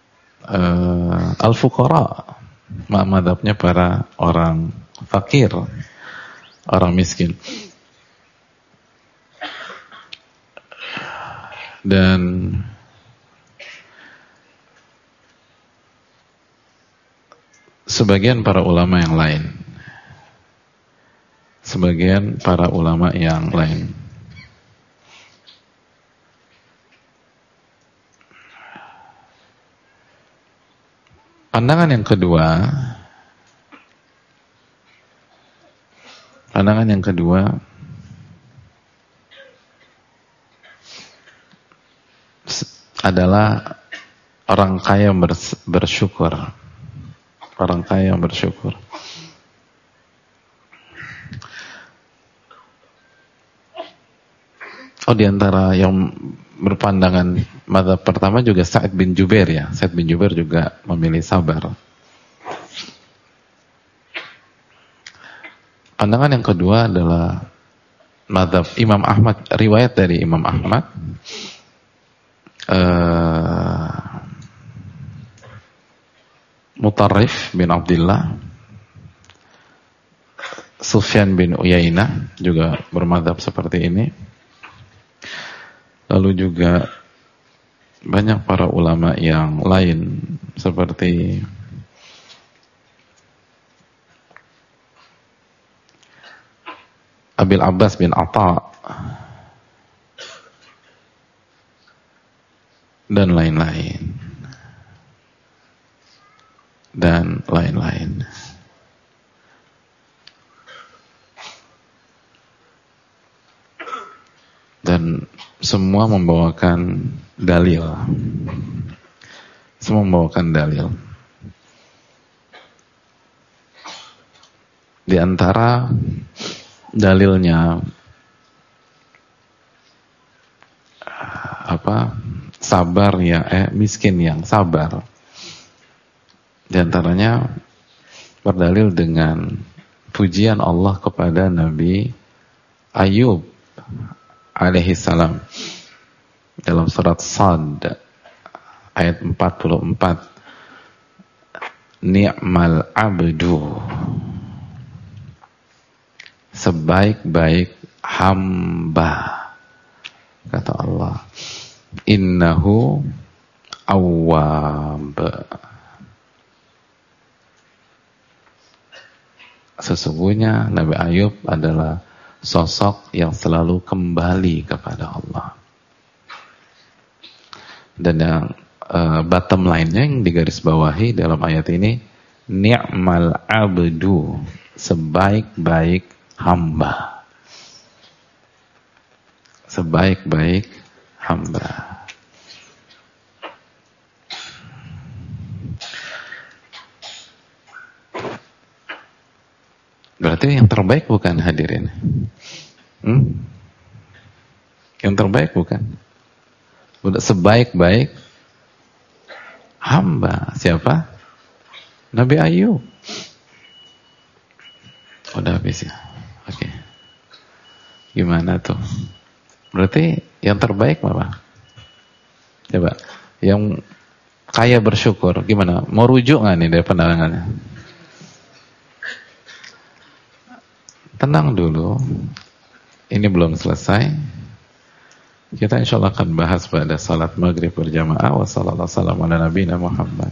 al-fuqara, madhabnya para orang fakir, orang miskin. Dan sebagian para ulama yang lain. Sebagian para ulama yang lain. Pandangan yang kedua adalah orang kaya bersyukur. Orang kaya yang bersyukur. Oh, di antara yang berpandangan mazhab pertama juga Sa'id bin Jubair ya. Sa'id bin Jubair juga memilih sabar. Pandangan yang kedua adalah mazhab Imam Ahmad, riwayat dari Imam Ahmad. Mutarrif bin Abdullah, Sufyan bin Uyainah juga bermadzhab seperti ini. Lalu juga banyak para ulama yang lain seperti Abil Abbas bin Atha, dan lain-lain. Dan lain-lain. Dan semua membawakan dalil. Semua membawakan dalil. Di antara dalilnya sabar ya miskin yang sabar. Di antaranya berdalil dengan pujian Allah kepada Nabi Ayub alaihi salam dalam surat Sad ayat 44, ni'mal abdu, sebaik-baik hamba, kata Allah, innahu awwab, sesungguhnya Nabi Ayub adalah sosok yang selalu kembali kepada Allah. Dan yang bottom line-nya yang digarisbawahi dalam ayat ini, ni'mal abdu, sebaik-baik hamba. Sebaik-baik hamba. Berarti yang terbaik bukan hadirin? Yang terbaik bukan? Udah sebaik-baik hamba. Siapa? Nabi Ayub. Udah habis ya? Oke. Gimana tuh? Berarti yang terbaik apa? Coba. Yang kaya bersyukur. Gimana? Mau rujuk gak nih dari pandangannya? Tenang dulu. Ini belum selesai. Kita insyaallah akan bahas pada salat maghrib berjamaah. Wassalamualaikum warahmatullahi wabarakatuh.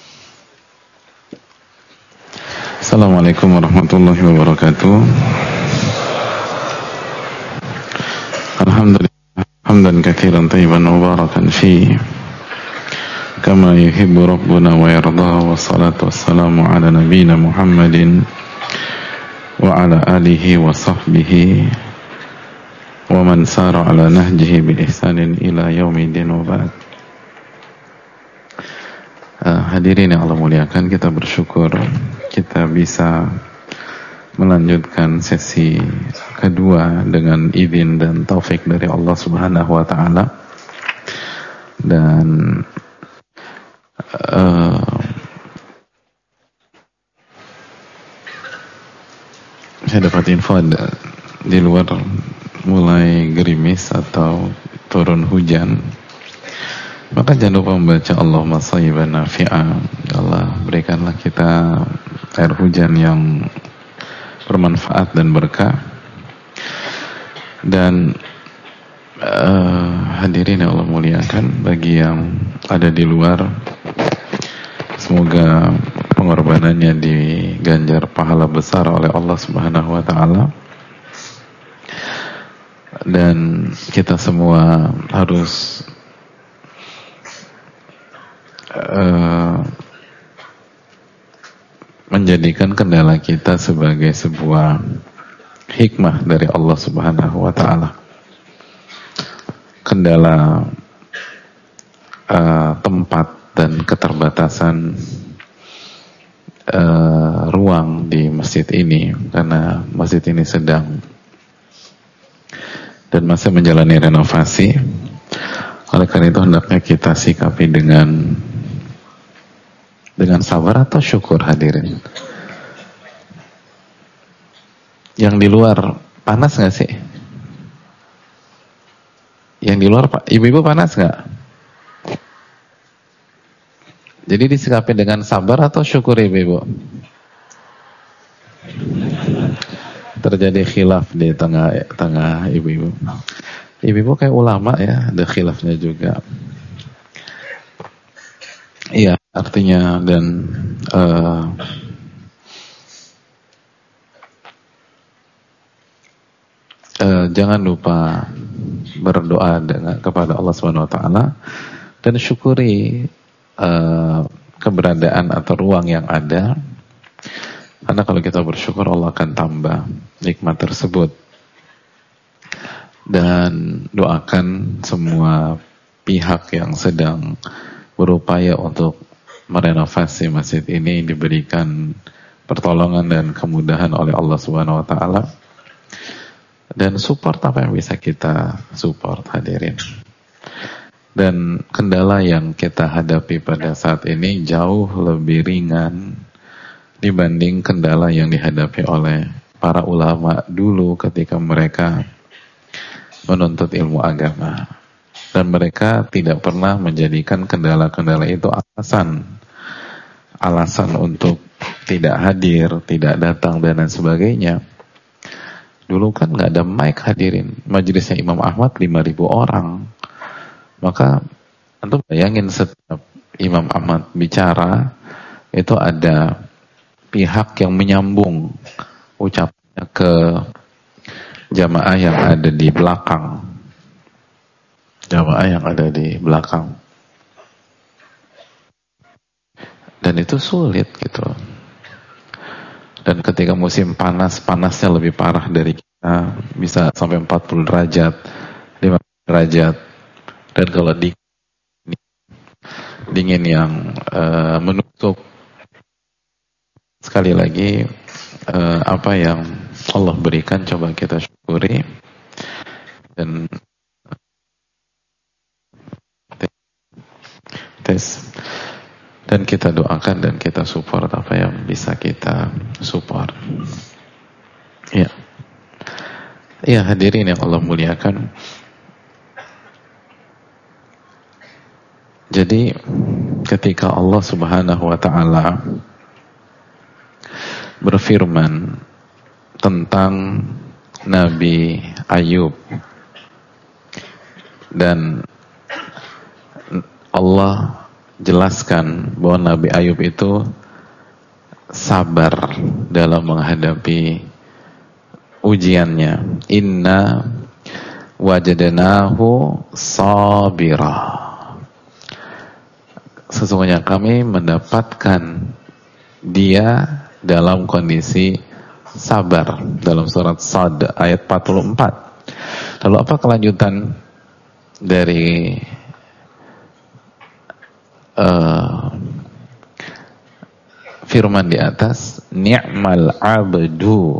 Assalamualaikum warahmatullahi wabarakatuh. Alhamdulillah hamdan katsiran tayyiban mubarakan fi kama yuhibbu rabbuna wa yarda, wassalatu wassalamu ala nabiyyina Muhammadin wa ala alihi wa sahbihi wa man sara ala nahjihi bi ihsanin ila yaumidin wa ba'd. Hadirin yang Allah muliakan, kita bersyukur kita bisa melanjutkan sesi kedua dengan izin dan taufik dari Allah Subhanahu wa taala. Dan saya dapat info di luar mulai gerimis atau turun hujan, maka jangan lupa membaca Allahumma shayyiban nafi'a. Allah berikanlah kita air hujan yang bermanfaat dan berkah. Dan hadirin yang Allah muliakan, bagi yang ada di luar, semoga pengorbanannya diganjar pahala besar oleh Allah Subhanahu wa taala. Dan kita semua harus menjadikan kendala kita sebagai sebuah hikmah dari Allah Subhanahu wa taala. Kendala tempat dan keterbatasan ruang di masjid ini, karena masjid ini sedang dan masih menjalani renovasi. Oleh karena itu hendaknya kita sikapi dengan sabar atau syukur, hadirin. Yang di luar panas nggak sih? Yang di luar, ibu-ibu panas nggak? Jadi disikapi dengan sabar atau syukur, ibu-ibu? Terjadi khilaf di tengah ibu-ibu. Ibu-ibu kayak ulama ya, ada khilafnya juga. Iya, artinya dan jangan lupa berdoa kepada Allah Subhanahu wa taala dan syukuri keberadaan atau ruang yang ada, karena kalau kita bersyukur Allah akan tambah nikmat tersebut. Dan doakan semua pihak yang sedang berupaya untuk merenovasi masjid ini diberikan pertolongan dan kemudahan oleh Allah Subhanahu wa taala, dan support apa yang bisa kita support, hadirin. Dan kendala yang kita hadapi pada saat ini jauh lebih ringan dibanding kendala yang dihadapi oleh para ulama dulu ketika mereka menuntut ilmu agama. Dan mereka tidak pernah menjadikan kendala-kendala itu alasan untuk tidak hadir, tidak datang, dan lain sebagainya. Dulu kan nggak ada mic, hadirin. Majelisnya Imam Ahmad 5.000 orang. Maka antum bayangin setiap Imam Ahmad bicara itu ada pihak yang menyambung ucapannya ke jamaah yang ada di belakang. Jamaah yang ada di belakang. Dan itu sulit gitu. Dan ketika musim panas, panasnya lebih parah dari kita, bisa sampai 40 derajat, 50 derajat. Dan kalau dingin yang menusuk, sekali lagi apa yang Allah berikan coba kita syukuri dan dan kita doakan dan kita support apa yang bisa kita support. Ya, ya hadirin yang Allah muliakan. Jadi ketika Allah Subhanahu wa taala berfirman tentang Nabi Ayub, dan Allah jelaskan bahwa Nabi Ayub itu sabar dalam menghadapi ujiannya. Inna wajadnahu sabira. Sesungguhnya kami mendapatkan dia dalam kondisi sabar, dalam surat Sad ayat 44. Lalu apa kelanjutan dari firman di atas? Ni'mal abdu.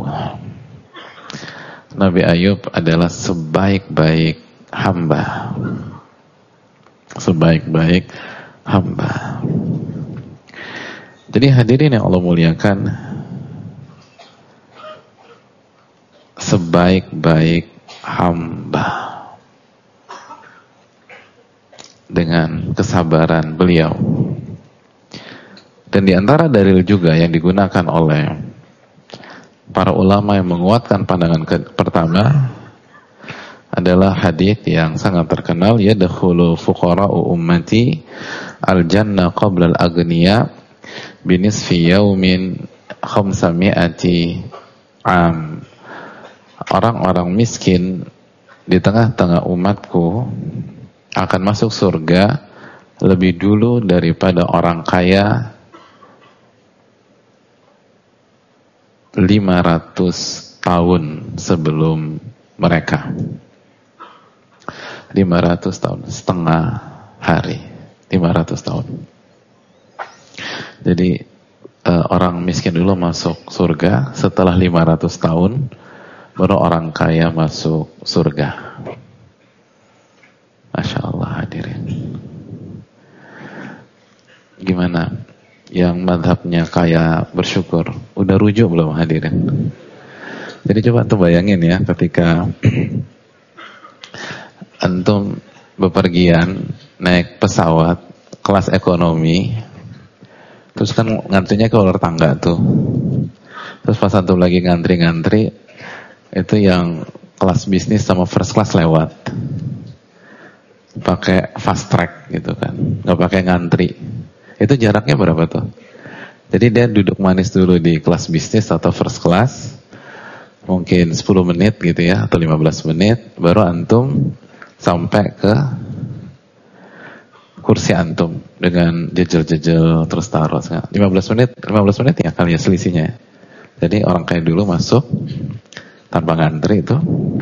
Nabi Ayub adalah sebaik-baik hamba. Sebaik-baik hamba. Jadi hadirin yang Allah muliakan, sebaik-baik hamba dengan kesabaran beliau. Dan di antara dalil juga yang digunakan oleh para ulama yang menguatkan pandangan pertama adalah hadis yang sangat terkenal, yadkhulu fuqara'u ummati al-jannah qabla al-aghniya binisfi yaumin 500 am. Orang-orang miskin di tengah-tengah umatku akan masuk surga lebih dulu daripada orang kaya 500 tahun sebelum mereka. 500 tahun, setengah hari, 500 tahun. Jadi orang miskin dulu masuk surga, setelah 500 tahun baru orang kaya masuk surga. Masya Allah hadirin. Gimana? Yang madhabnya kaya bersyukur, udah rujuk belum hadirin? Jadi coba tuh bayangin ya, ketika antum bepergian naik pesawat kelas ekonomi, terus kan ngantrinya ke luar tangga tuh, terus pas antum lagi ngantri-ngantri, itu yang kelas bisnis sama first class lewat, pakai fast track gitu kan, nggak pakai ngantri. Itu jaraknya berapa tuh? Jadi dia duduk manis dulu di kelas bisnis atau first class, mungkin 10 menit gitu ya, atau 15 menit, baru antum sampai ke kursi antum dengan jejel-jejel terus taruh 15 menit ya kali ya selisihnya. Jadi orang kaya dulu masuk tanpa ngantri itu,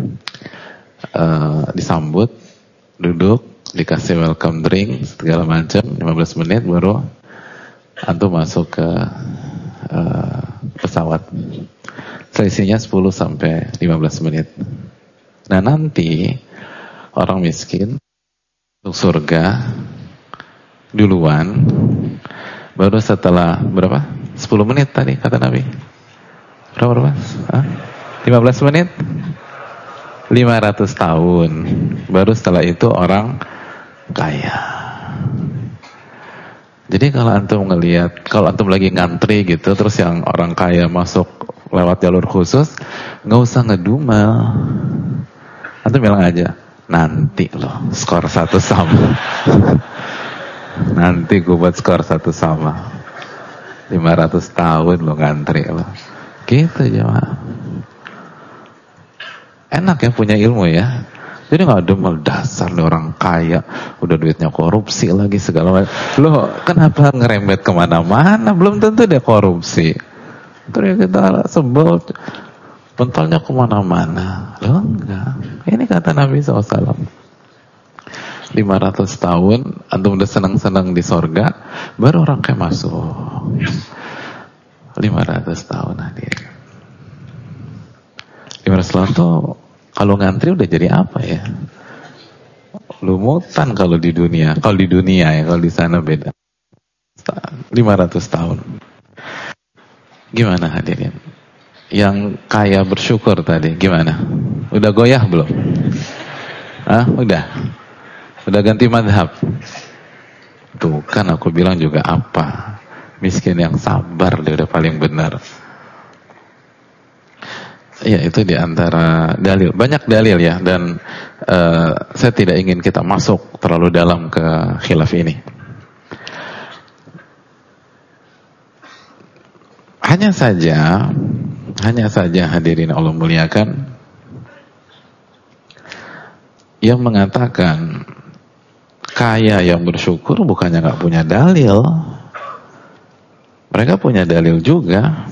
disambut, duduk, dikasih welcome drink segala macam, 15 menit baru antum masuk ke pesawat. Selisihnya 10 sampai 15 menit. Nah nanti orang miskin untuk surga duluan, baru setelah berapa? 10 menit tadi kata Nabi. Berapa? 15 menit? 500 tahun. Baru setelah itu orang kaya. Jadi kalau antum ngelihat, kalau antum lagi ngantri gitu, terus yang orang kaya masuk lewat jalur khusus, nggak usah ngedumel. Antum bilang aja, nanti loh skor 1 sama. Nanti gue buat skor 1 sama. 500 tahun lo ngantri lo. Gitu jemaah. Enak ya punya ilmu ya. Jadi gak demel, dasar nih orang kaya, udah duitnya korupsi lagi segala macam. Loh kenapa ngerembet kemana-mana? Belum tentu dia korupsi. Terus kita sebel, pentolnya kemana-mana. Loh enggak. Ini kata Nabi SAW. 500 tahun, antum udah senang-senang di sorga, baru orang kaya masuk. 500 tahun hadir. 500 tahun tuh kalau ngantri udah jadi apa ya? Lumutan kalau di dunia. Kalau di dunia ya, kalau di sana beda. 500 tahun. Gimana hadirin? Yang kaya bersyukur tadi, gimana? Udah goyah belum? Udah? Udah ganti madhab? Tuh kan aku bilang juga apa? Miskin yang sabar dia udah paling benar. Iya itu diantara dalil. Banyak dalil ya. Dan saya tidak ingin kita masuk terlalu dalam ke khilaf ini. Hanya saja hadirin Allah muliakan, yang mengatakan kaya yang bersyukur bukannya gak punya dalil. Mereka punya dalil juga.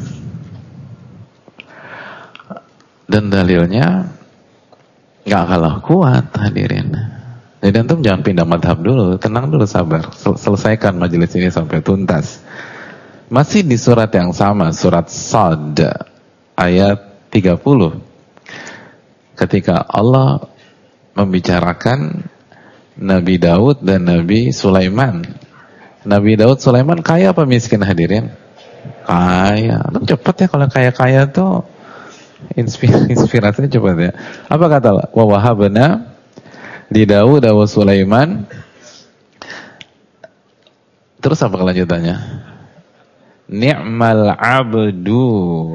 Dan dalilnya gak kalah kuat hadirin. Jadi antum jangan pindah madhab dulu. Tenang dulu, sabar. Selesaikan majelis ini sampai tuntas. Masih di surat yang sama, surat Sad ayat 30. Ketika Allah membicarakan Nabi Daud dan Nabi Sulaiman. Nabi Daud, Sulaiman kaya apa miskin hadirin? Kaya. Cepat ya kalau kaya-kaya tuh inspirasinya cepat ya. Apa kata Allah? Wa wahabna li Daud wa Sulaiman. Terus apa kelanjutannya? Ni'mal abdu.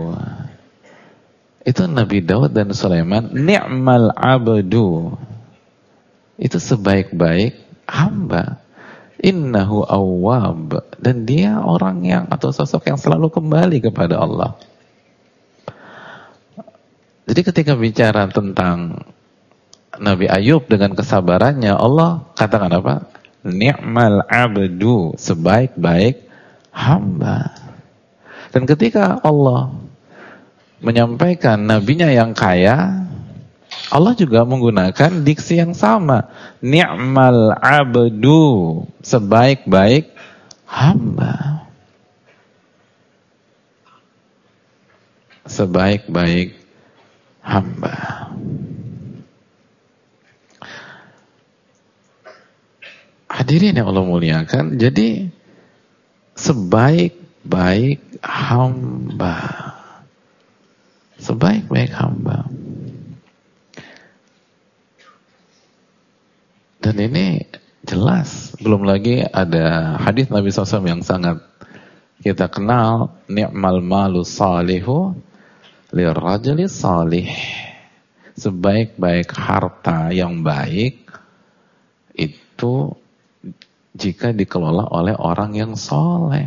Itu Nabi Daud dan Sulaiman. Ni'mal abdu. Itu sebaik-baik hamba. Innahu awwab. Dan dia orang yang atau sosok yang selalu kembali kepada Allah. Jadi ketika bicara tentang Nabi Ayub dengan kesabarannya, Allah katakan apa? Ni'mal abdu. Sebaik-baik hamba. Dan ketika Allah menyampaikan nabinya yang kaya, Allah juga menggunakan diksi yang sama. Ni'mal abdu. Sebaik-baik hamba. Sebaik-baik hamba. Hadirin yang Allah muliakan, jadi sebaik-baik hamba. Sebaik-baik hamba. Dan ini jelas. Belum lagi ada hadis Nabi SAW yang sangat kita kenal. Ni'mal malu salihu lirrajuli salih. Sebaik-baik harta yang baik itu jika dikelola oleh orang yang soleh.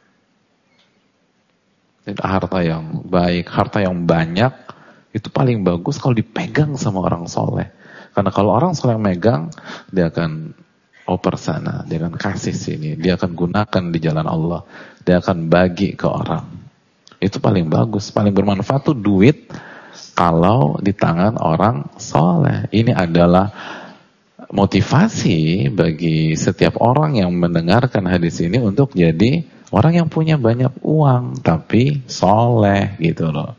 Harta yang baik, harta yang banyak itu paling bagus kalau dipegang sama orang soleh. Karena kalau orang soleh megang, dia akan oper sana, dia akan kasih sini, dia akan gunakan di jalan Allah, dia akan bagi ke orang. Itu paling bagus, paling bermanfaat tuh duit kalau di tangan orang soleh. Ini adalah motivasi bagi setiap orang yang mendengarkan hadis ini untuk jadi orang yang punya banyak uang tapi soleh gitu loh.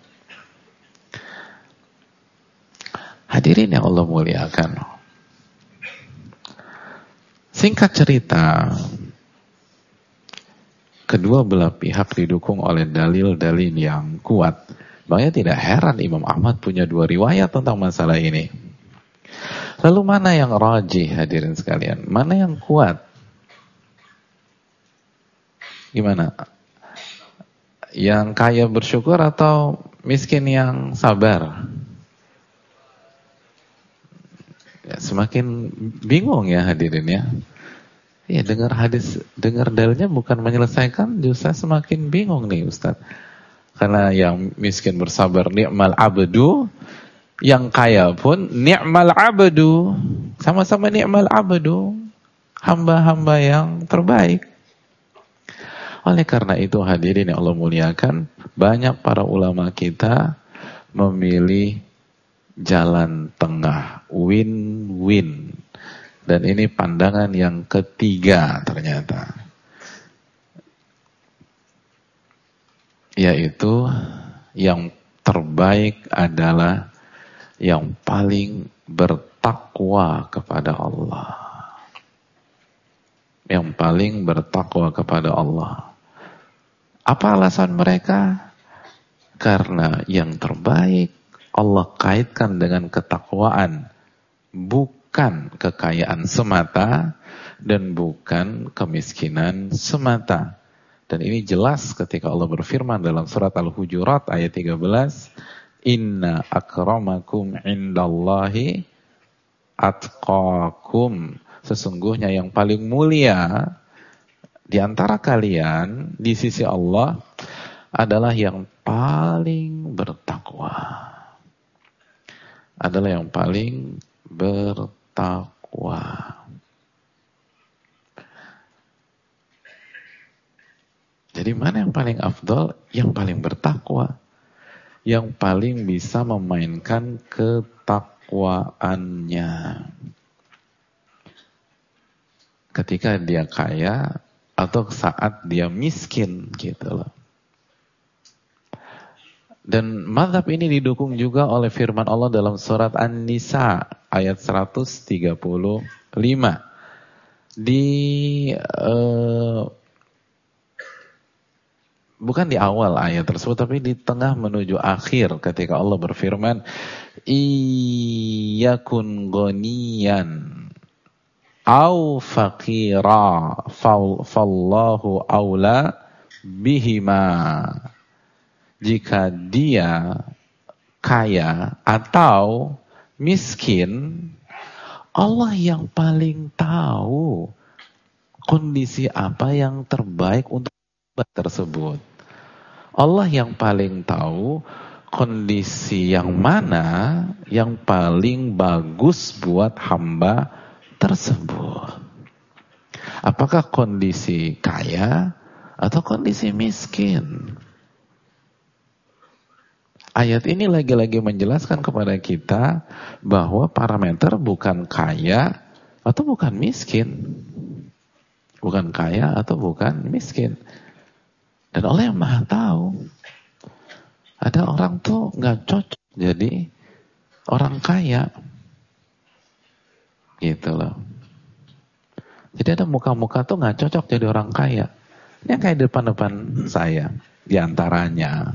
Hadirin yang Allah muliakan, singkat cerita, kedua belah pihak didukung oleh dalil-dalil yang kuat. Makanya tidak heran Imam Ahmad punya 2 riwayat tentang masalah ini. Lalu mana yang rajih, hadirin sekalian? Mana yang kuat? Gimana? Yang kaya bersyukur atau miskin yang sabar? Ya, semakin bingung ya hadirin ya. Ya, dengar hadis, dengar dalilnya bukan menyelesaikan, justru semakin bingung nih Ustaz. Karena yang miskin bersabar ni'mal abdu, yang kaya pun ni'mal abdu. Sama-sama ni'mal abdu. Hamba-hamba yang terbaik. Oleh karena itu hadirin yang Allah muliakan, banyak para ulama kita memilih jalan tengah, win-win. Dan ini pandangan yang ketiga ternyata, yaitu yang terbaik adalah yang paling bertakwa kepada Allah. Yang paling bertakwa kepada Allah. Apa alasan mereka? Karena yang terbaik Allah kaitkan dengan ketakwaan, bukan kekayaan semata dan bukan kemiskinan semata. Dan ini jelas ketika Allah berfirman dalam surat Al-Hujurat ayat 13, Inna akramakum indallahi atqakum. Sesungguhnya yang paling mulia di antara kalian di sisi Allah adalah yang paling bertakwa. Adalah yang paling bertakwa. Jadi mana yang paling afdal? Yang paling bertakwa. Yang paling bisa memainkan ketakwaannya. Ketika dia kaya atau saat dia miskin gitu loh. Dan mazhab ini didukung juga oleh firman Allah dalam surat An-Nisa ayat 135. Bukan di awal ayat tersebut, tapi di tengah menuju akhir ketika Allah berfirman, Iyakun ghaniyan au faqira fallahu aula bihima. Jika dia kaya atau miskin, Allah yang paling tahu kondisi apa yang terbaik untuk hamba tersebut. Allah yang paling tahu kondisi yang mana yang paling bagus buat hamba tersebut. Apakah kondisi kaya atau kondisi miskin? Ayat ini lagi-lagi menjelaskan kepada kita bahwa parameter bukan kaya atau bukan miskin. Bukan kaya atau bukan miskin. Dan Allah yang Maha tahu. Ada orang tuh gak cocok jadi orang kaya. Gitu loh. Jadi ada muka-muka tuh gak cocok jadi orang kaya. Yang kayak depan-depan saya. Di antaranya.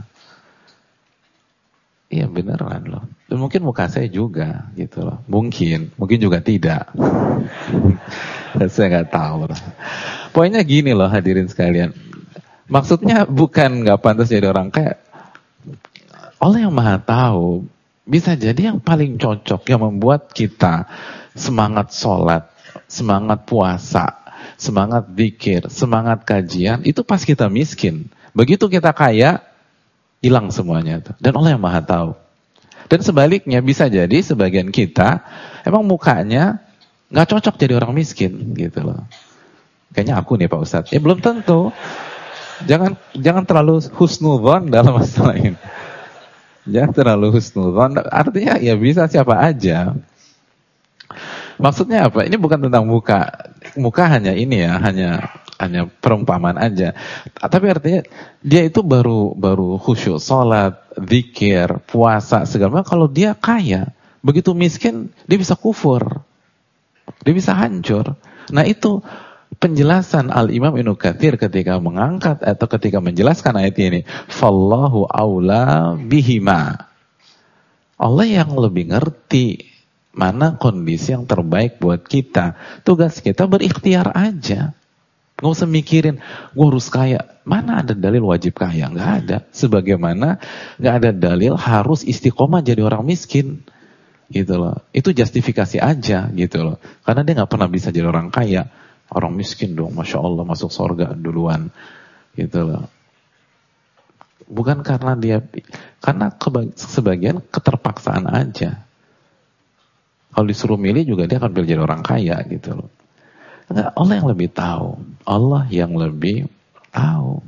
Iya beneran loh. Dan mungkin muka saya juga gitu loh. Mungkin juga tidak. Saya nggak tahu. Poinnya gini loh hadirin sekalian. Maksudnya bukan nggak pantas jadi orang kaya. Allah yang Maha tahu. Bisa jadi yang paling cocok yang membuat kita semangat sholat, semangat puasa, semangat zikir, semangat kajian itu pas kita miskin. Begitu kita kaya, hilang semuanya itu. Dan Allah yang Maha tahu. Dan sebaliknya bisa jadi sebagian kita emang mukanya nggak cocok jadi orang miskin gitu loh. Kayaknya aku nih Pak Ustadz. Ya belum tentu. Jangan terlalu husnudzon dalam masalah ini. Jangan terlalu husnudzon. Artinya ya bisa siapa aja. Maksudnya apa? Ini bukan tentang muka. Muka hanya ini ya, hanya perumpamaan aja. Tapi artinya dia itu baru khusyuk, sholat, zikir, puasa, segala macam. Kalau dia kaya, begitu miskin, dia bisa kufur. Dia bisa hancur. Nah itu penjelasan Al-Imam Ibnu Katsir ketika mengangkat atau ketika menjelaskan ayat ini. Fallahu aula bihima. Allah yang lebih ngerti mana kondisi yang terbaik buat kita. Tugas kita berikhtiar aja. Nggak usah mikirin, gue harus kaya. Mana ada dalil wajib kaya? Nggak ada. Sebagaimana nggak ada dalil harus istiqomah jadi orang miskin. Gitu loh. Itu justifikasi aja gitu loh. Karena dia nggak pernah bisa jadi orang kaya. Orang miskin dong, Masya Allah masuk surga duluan. Gitu loh. Bukan karena karena sebagian keterpaksaan aja. Kalau disuruh milih juga dia akan pilih jadi orang kaya gitu loh. Enggak, Allah yang lebih tahu. Allah yang lebih tahu.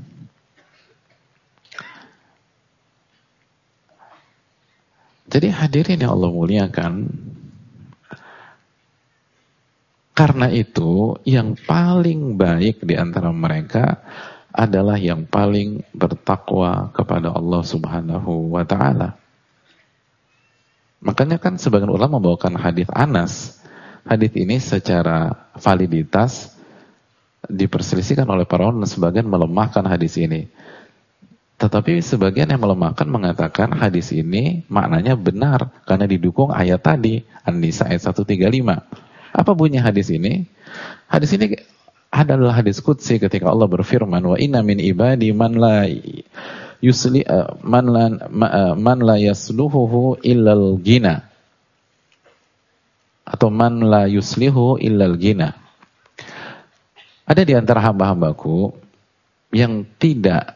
Jadi hadirin yang Allah muliakan, karena itu yang paling baik di antara mereka adalah yang paling bertakwa kepada Allah Subhanahu wa taala. Makanya kan sebagian ulama membawakan hadis Anas. Hadis ini secara validitas diperselisihkan oleh para ulama dan sebagian melemahkan hadis ini. Tetapi sebagian yang melemahkan mengatakan hadis ini maknanya benar karena didukung ayat tadi, An-Nisa ayat 135. Apa bunyi hadis ini? Hadis ini adalah hadis qudsi ketika Allah berfirman, wa inna min ibadi man la yasluhuhu illal gina, atau man la yuslihu illal gina. Ada di antara hamba-hambaku yang tidak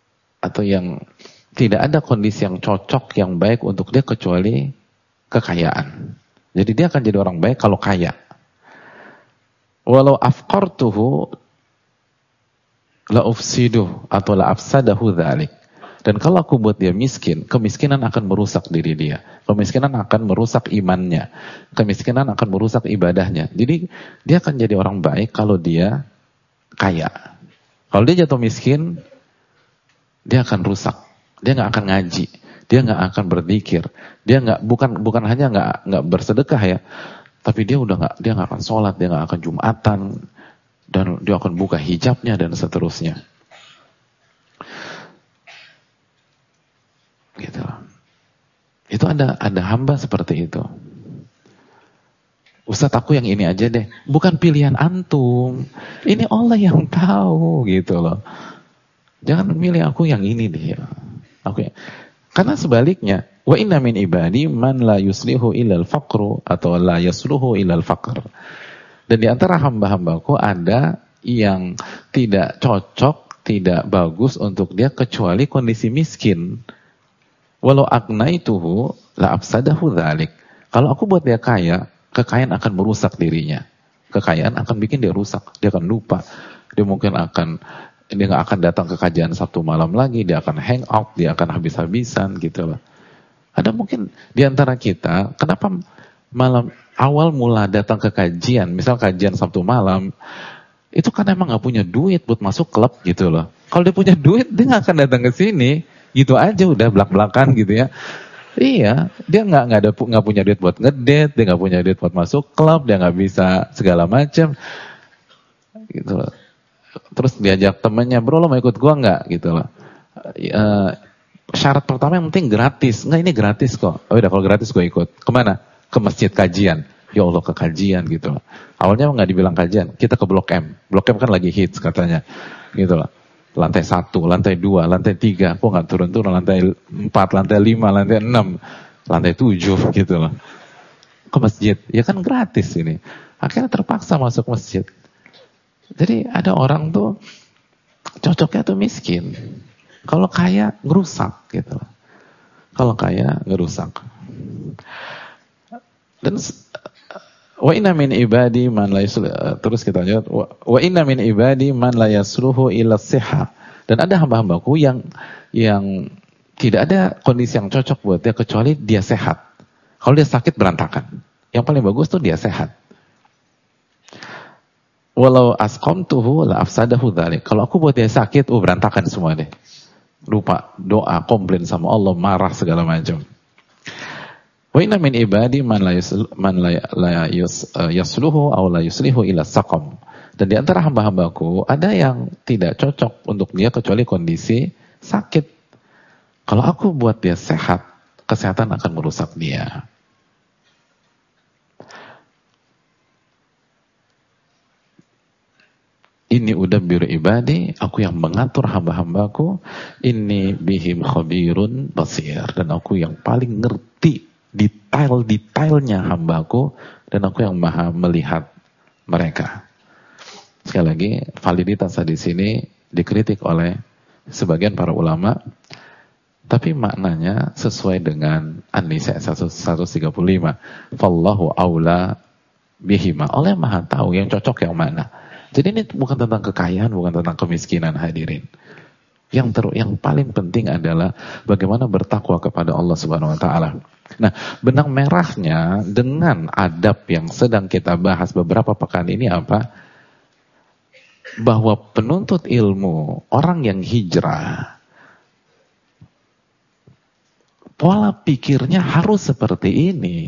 ada kondisi yang cocok yang baik untuk dia kecuali kekayaan. Jadi dia akan jadi orang baik kalau kaya. Walau afqartuhu la ufsiduh atau la afsadahu dzalik. Dan kalau aku buat dia miskin, kemiskinan akan merusak diri dia. Kemiskinan akan merusak imannya. Kemiskinan akan merusak ibadahnya. Jadi dia akan jadi orang baik kalau dia kaya. Kalau dia jatuh miskin, dia akan rusak. Dia nggak akan ngaji. Dia nggak akan berzikir. Dia bukan hanya nggak bersedekah ya, tapi dia nggak akan sholat, dia nggak akan jumatan, dan dia akan buka hijabnya dan seterusnya. Gitu. Itu ada hamba seperti itu. Ustadz aku yang ini aja deh. Bukan pilihan antum. Ini Allah yang tahu gitu loh. Jangan milih aku yang ini deh. Karena sebaliknya, wa inna min ibadi man la yuslihu illal faqru atau la yasluhu illal faqr. Dan di antara hamba-hambaku ada yang tidak cocok, tidak bagus untuk dia kecuali kondisi miskin. Walau agnaituhu la afsadahu dzalik. Kalau aku buat dia kaya, kekayaan akan merusak dirinya. Kekayaan akan bikin dia rusak, dia akan lupa. Dia nggak akan datang ke kajian Sabtu malam lagi, dia akan hang out, dia akan habis-habisan gitu loh. Ada mungkin di antara kita, kenapa awal mula datang ke kajian, misal kajian Sabtu malam, itu kan emang nggak punya duit buat masuk klub gitu loh. Kalau dia punya duit, dia nggak akan datang ke sini. Gitu aja udah belak-belakan gitu ya. Iya, dia nggak punya duit buat ngedate, dia nggak punya duit buat masuk klub, dia nggak bisa segala macam. Gitu loh. Terus diajak temennya, bro lo mau ikut gua nggak? Gitu loh. Syarat pertama yang penting gratis. Nggak, ini gratis kok. Oh udah kalau gratis gua ikut. Kemana? Ke masjid kajian. Ya Allah ke kajian gitu loh. Awalnya nggak dibilang kajian, kita ke Blok M. Blok M kan lagi hits katanya. Gitu loh. Lantai 1, lantai 2, lantai 3, kok nggak turun-turun, lantai 4, lantai 5, lantai 6, lantai 7 gitu loh. Ke masjid, ya kan gratis ini. Akhirnya terpaksa masuk masjid. Jadi ada orang tuh cocoknya tuh miskin. Kalau kaya ngerusak gitu loh. Kalau kaya ngerusak. Dan Wa inna min ibadi man la terus kita lihat wa inna min ibadi man la yasluhu ila sihha. Dan ada hamba-hambaku yang tidak ada kondisi yang cocok buat dia kecuali dia sehat. Kalau dia sakit berantakan. Yang paling bagus tuh dia sehat. Walau asqamtuhu la afsadahu dzalik. Kalau aku buat dia sakit, berantakan semua deh. Lupa doa, komplain sama Allah, marah segala macam. Wa inna min ibadi man la yasluhu aw la yuslihu ila saqam. Dan di antara hamba-hambaku ada yang tidak cocok untuk dia kecuali kondisi sakit. Kalau aku buat dia sehat, kesehatan akan merusak dia. Ini udabbiru ibadi, aku yang mengatur hamba-hambaku, ini bihim khabirun basir, dan aku yang paling ngerti detail-detailnya hambaku, dan aku yang maha melihat mereka. Sekali lagi, validitas di sini dikritik oleh sebagian para ulama, tapi maknanya sesuai dengan An-Nisa 135. Fallahu aula bihima. Allah maha tahu yang cocok yang mana. Jadi ini bukan tentang kekayaan, bukan tentang kemiskinan, hadirin. Yang paling penting adalah bagaimana bertakwa kepada Allah Subhanahu wa taala. Nah, benang merahnya dengan adab yang sedang kita bahas beberapa pekan ini apa? Bahwa penuntut ilmu, orang yang hijrah, pola pikirnya harus seperti ini.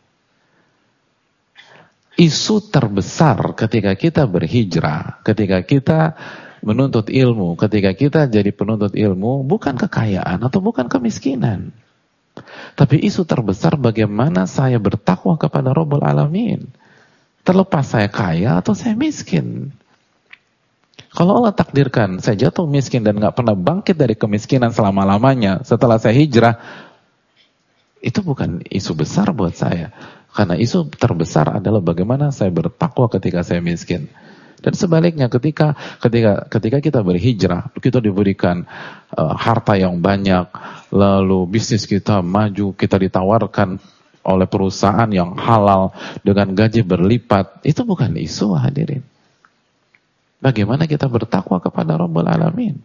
Isu terbesar ketika kita berhijrah, ketika kita menuntut ilmu, ketika kita jadi penuntut ilmu, bukan kekayaan atau bukan kemiskinan. Tapi isu terbesar bagaimana saya bertakwa kepada Rabbul Alamin. Terlepas saya kaya atau saya miskin. Kalau Allah takdirkan saya jatuh miskin dan gak pernah bangkit dari kemiskinan selama-lamanya setelah saya hijrah, itu bukan isu besar buat saya. Karena isu terbesar adalah bagaimana saya bertakwa ketika saya miskin. Dan sebaliknya ketika kita berhijrah, kita diberikan harta yang banyak, lalu bisnis kita maju, kita ditawarkan oleh perusahaan yang halal dengan gaji berlipat, itu bukan isu, hadirin. Bagaimana kita bertakwa kepada Rabbul Alamin.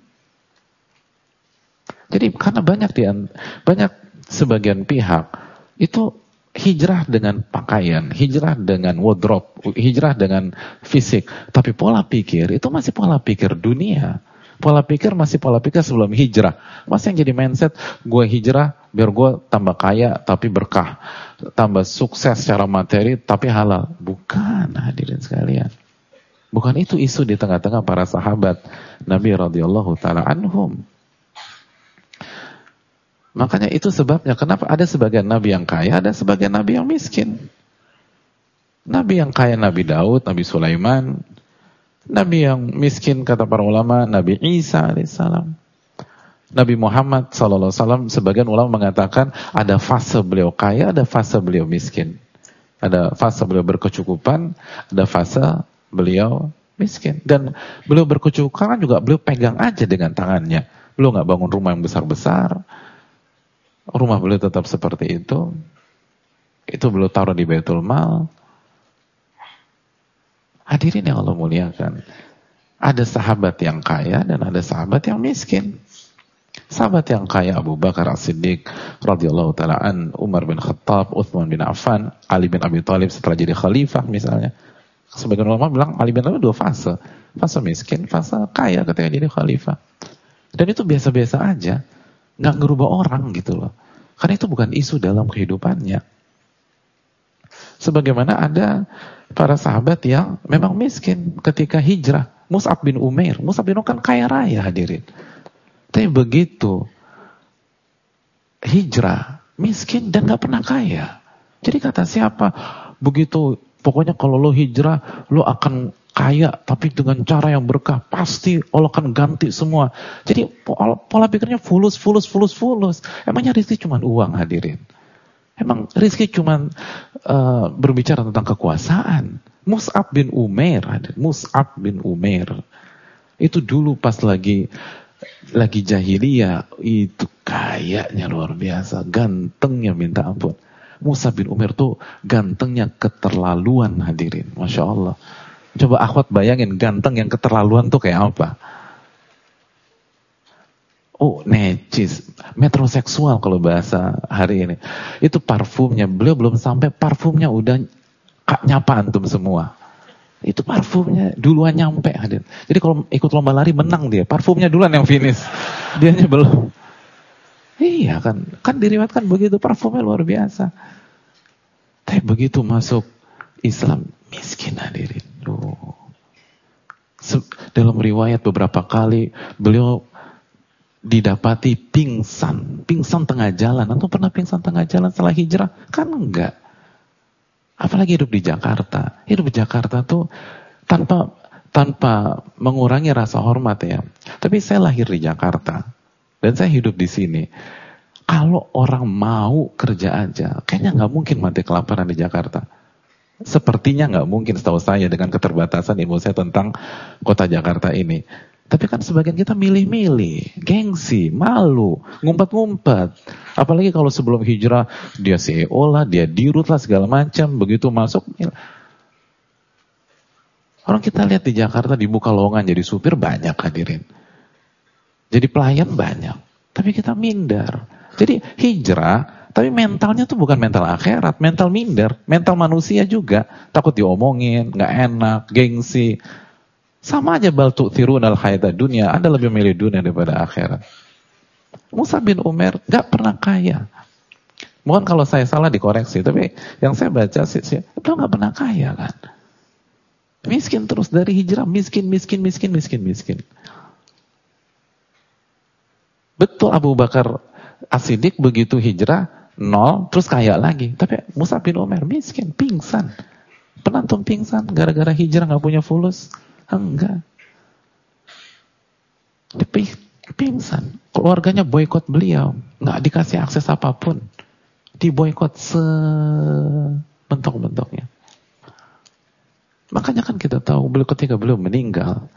Jadi karena banyak sebagian pihak itu hijrah dengan pakaian, hijrah dengan wardrobe, hijrah dengan fisik. Tapi pola pikir itu masih pola pikir dunia. Pola pikir masih pola pikir sebelum hijrah. Masih yang jadi mindset, gue hijrah biar gue tambah kaya tapi berkah. Tambah sukses secara materi tapi halal. Bukan, hadirin sekalian. Bukan itu isu di tengah-tengah para sahabat Nabi radhiyallahu ta'ala anhum. Makanya itu sebabnya kenapa ada sebagian nabi yang kaya, ada sebagian nabi yang miskin. Nabi yang kaya Nabi Daud, Nabi Sulaiman. Nabi yang miskin kata para ulama Nabi Isa alaihissalam. Nabi Muhammad sallallahu alaihi wasallam, sebagian ulama mengatakan ada fase beliau kaya, ada fase beliau miskin. Ada fase beliau berkecukupan, ada fase beliau miskin. Dan beliau berkecukupan juga beliau pegang aja dengan tangannya. Beliau nggak bangun rumah yang besar-besar. Rumah beliau tetap seperti itu. Itu beliau taruh di Baitul Mal. Hadirin yang Allah muliakan. Ada sahabat yang kaya dan ada sahabat yang miskin. Sahabat yang kaya Abu Bakar As-Siddiq radhiyallahu ta'ala an, Umar bin Khattab, Utsman bin Affan, Ali bin Abi Thalib setelah jadi khalifah misalnya. Sebagian ulama bilang Ali bin Abi Thalib 2 fase. Fase miskin, fase kaya ketika jadi khalifah. Dan itu biasa-biasa aja. Nggak ngerubah orang gitu loh. Karena itu bukan isu dalam kehidupannya. Sebagaimana ada para sahabat yang memang miskin ketika hijrah. Mus'ab bin Umair. Mus'ab bin Umair kan kaya raya, hadirin. Tapi begitu hijrah, miskin dan gak pernah kaya. Jadi kata siapa? Begitu, pokoknya kalau lo hijrah, lo akan kaya, tapi dengan cara yang berkah. Pasti Allah akan ganti semua. Jadi pola pikirnya fulus. Emangnya rezeki cuma uang, hadirin? Emang rezeki cuma berbicara tentang kekuasaan? Mus'ab bin Umair, Mus'ab bin Umair. Itu dulu pas lagi jahiliyah, itu kayaknya luar biasa. Gantengnya minta ampun. Mus'ab bin Umair tuh gantengnya keterlaluan hadirin. Masya Allah. Coba akhwat bayangin ganteng yang keterlaluan tuh kayak apa. Oh, necis. Metroseksual kalau bahasa hari ini. Itu parfumnya. Beliau belum sampai, parfumnya udah nyapa antum semua. Itu parfumnya duluan nyampe hadir. Jadi kalau ikut lomba lari menang dia. Parfumnya duluan yang finish. Dianya belum. Iya kan. Kan diriwayatkan begitu. Parfumnya luar biasa. Tapi begitu masuk Islam, miskin hadirin. Dalam riwayat beberapa kali beliau didapati pingsan tengah jalan. Antum pernah pingsan tengah jalan setelah hijrah? Kan enggak. Apalagi hidup di Jakarta. Hidup di Jakarta tuh tanpa mengurangi rasa hormat ya. Tapi saya lahir di Jakarta dan saya hidup di sini. Kalau orang mau kerja aja, kayaknya nggak mungkin mati kelaparan di Jakarta. Sepertinya nggak mungkin setahu saya dengan keterbatasan ilmu saya tentang kota Jakarta ini. Tapi kan sebagian kita milih-milih, gengsi, malu, ngumpet-ngumpet. Apalagi kalau sebelum hijrah, dia CEO lah, dia dirut lah, segala macam. Begitu masuk, orang kita lihat di Jakarta dibuka lowongan jadi supir banyak hadirin. Jadi pelayan banyak. Tapi kita minder. Jadi hijrah, tapi mentalnya tuh bukan mental akhirat, mental minder, mental manusia juga. Takut diomongin, nggak enak, gengsi. Sama aja bal tu'thirun al-hayata dunia. Anda lebih memilih dunia daripada akhirat. Mus'ab bin Umair gak pernah kaya. Mohon kalau saya salah dikoreksi. Tapi yang saya baca sih beliau gak pernah kaya kan. Miskin terus dari hijrah. Miskin. Betul Abu Bakar As-Siddiq begitu hijrah 0 terus kaya lagi. Tapi Mus'ab bin Umair miskin, pingsan. Pernah antum pingsan gara-gara hijrah gak punya fulus? Enggak. Dia pingsan. Keluarganya boikot beliau. Nggak dikasih akses apapun. Diboikot sebentok-bentoknya. Makanya kan kita tahu ketika beliau meninggal,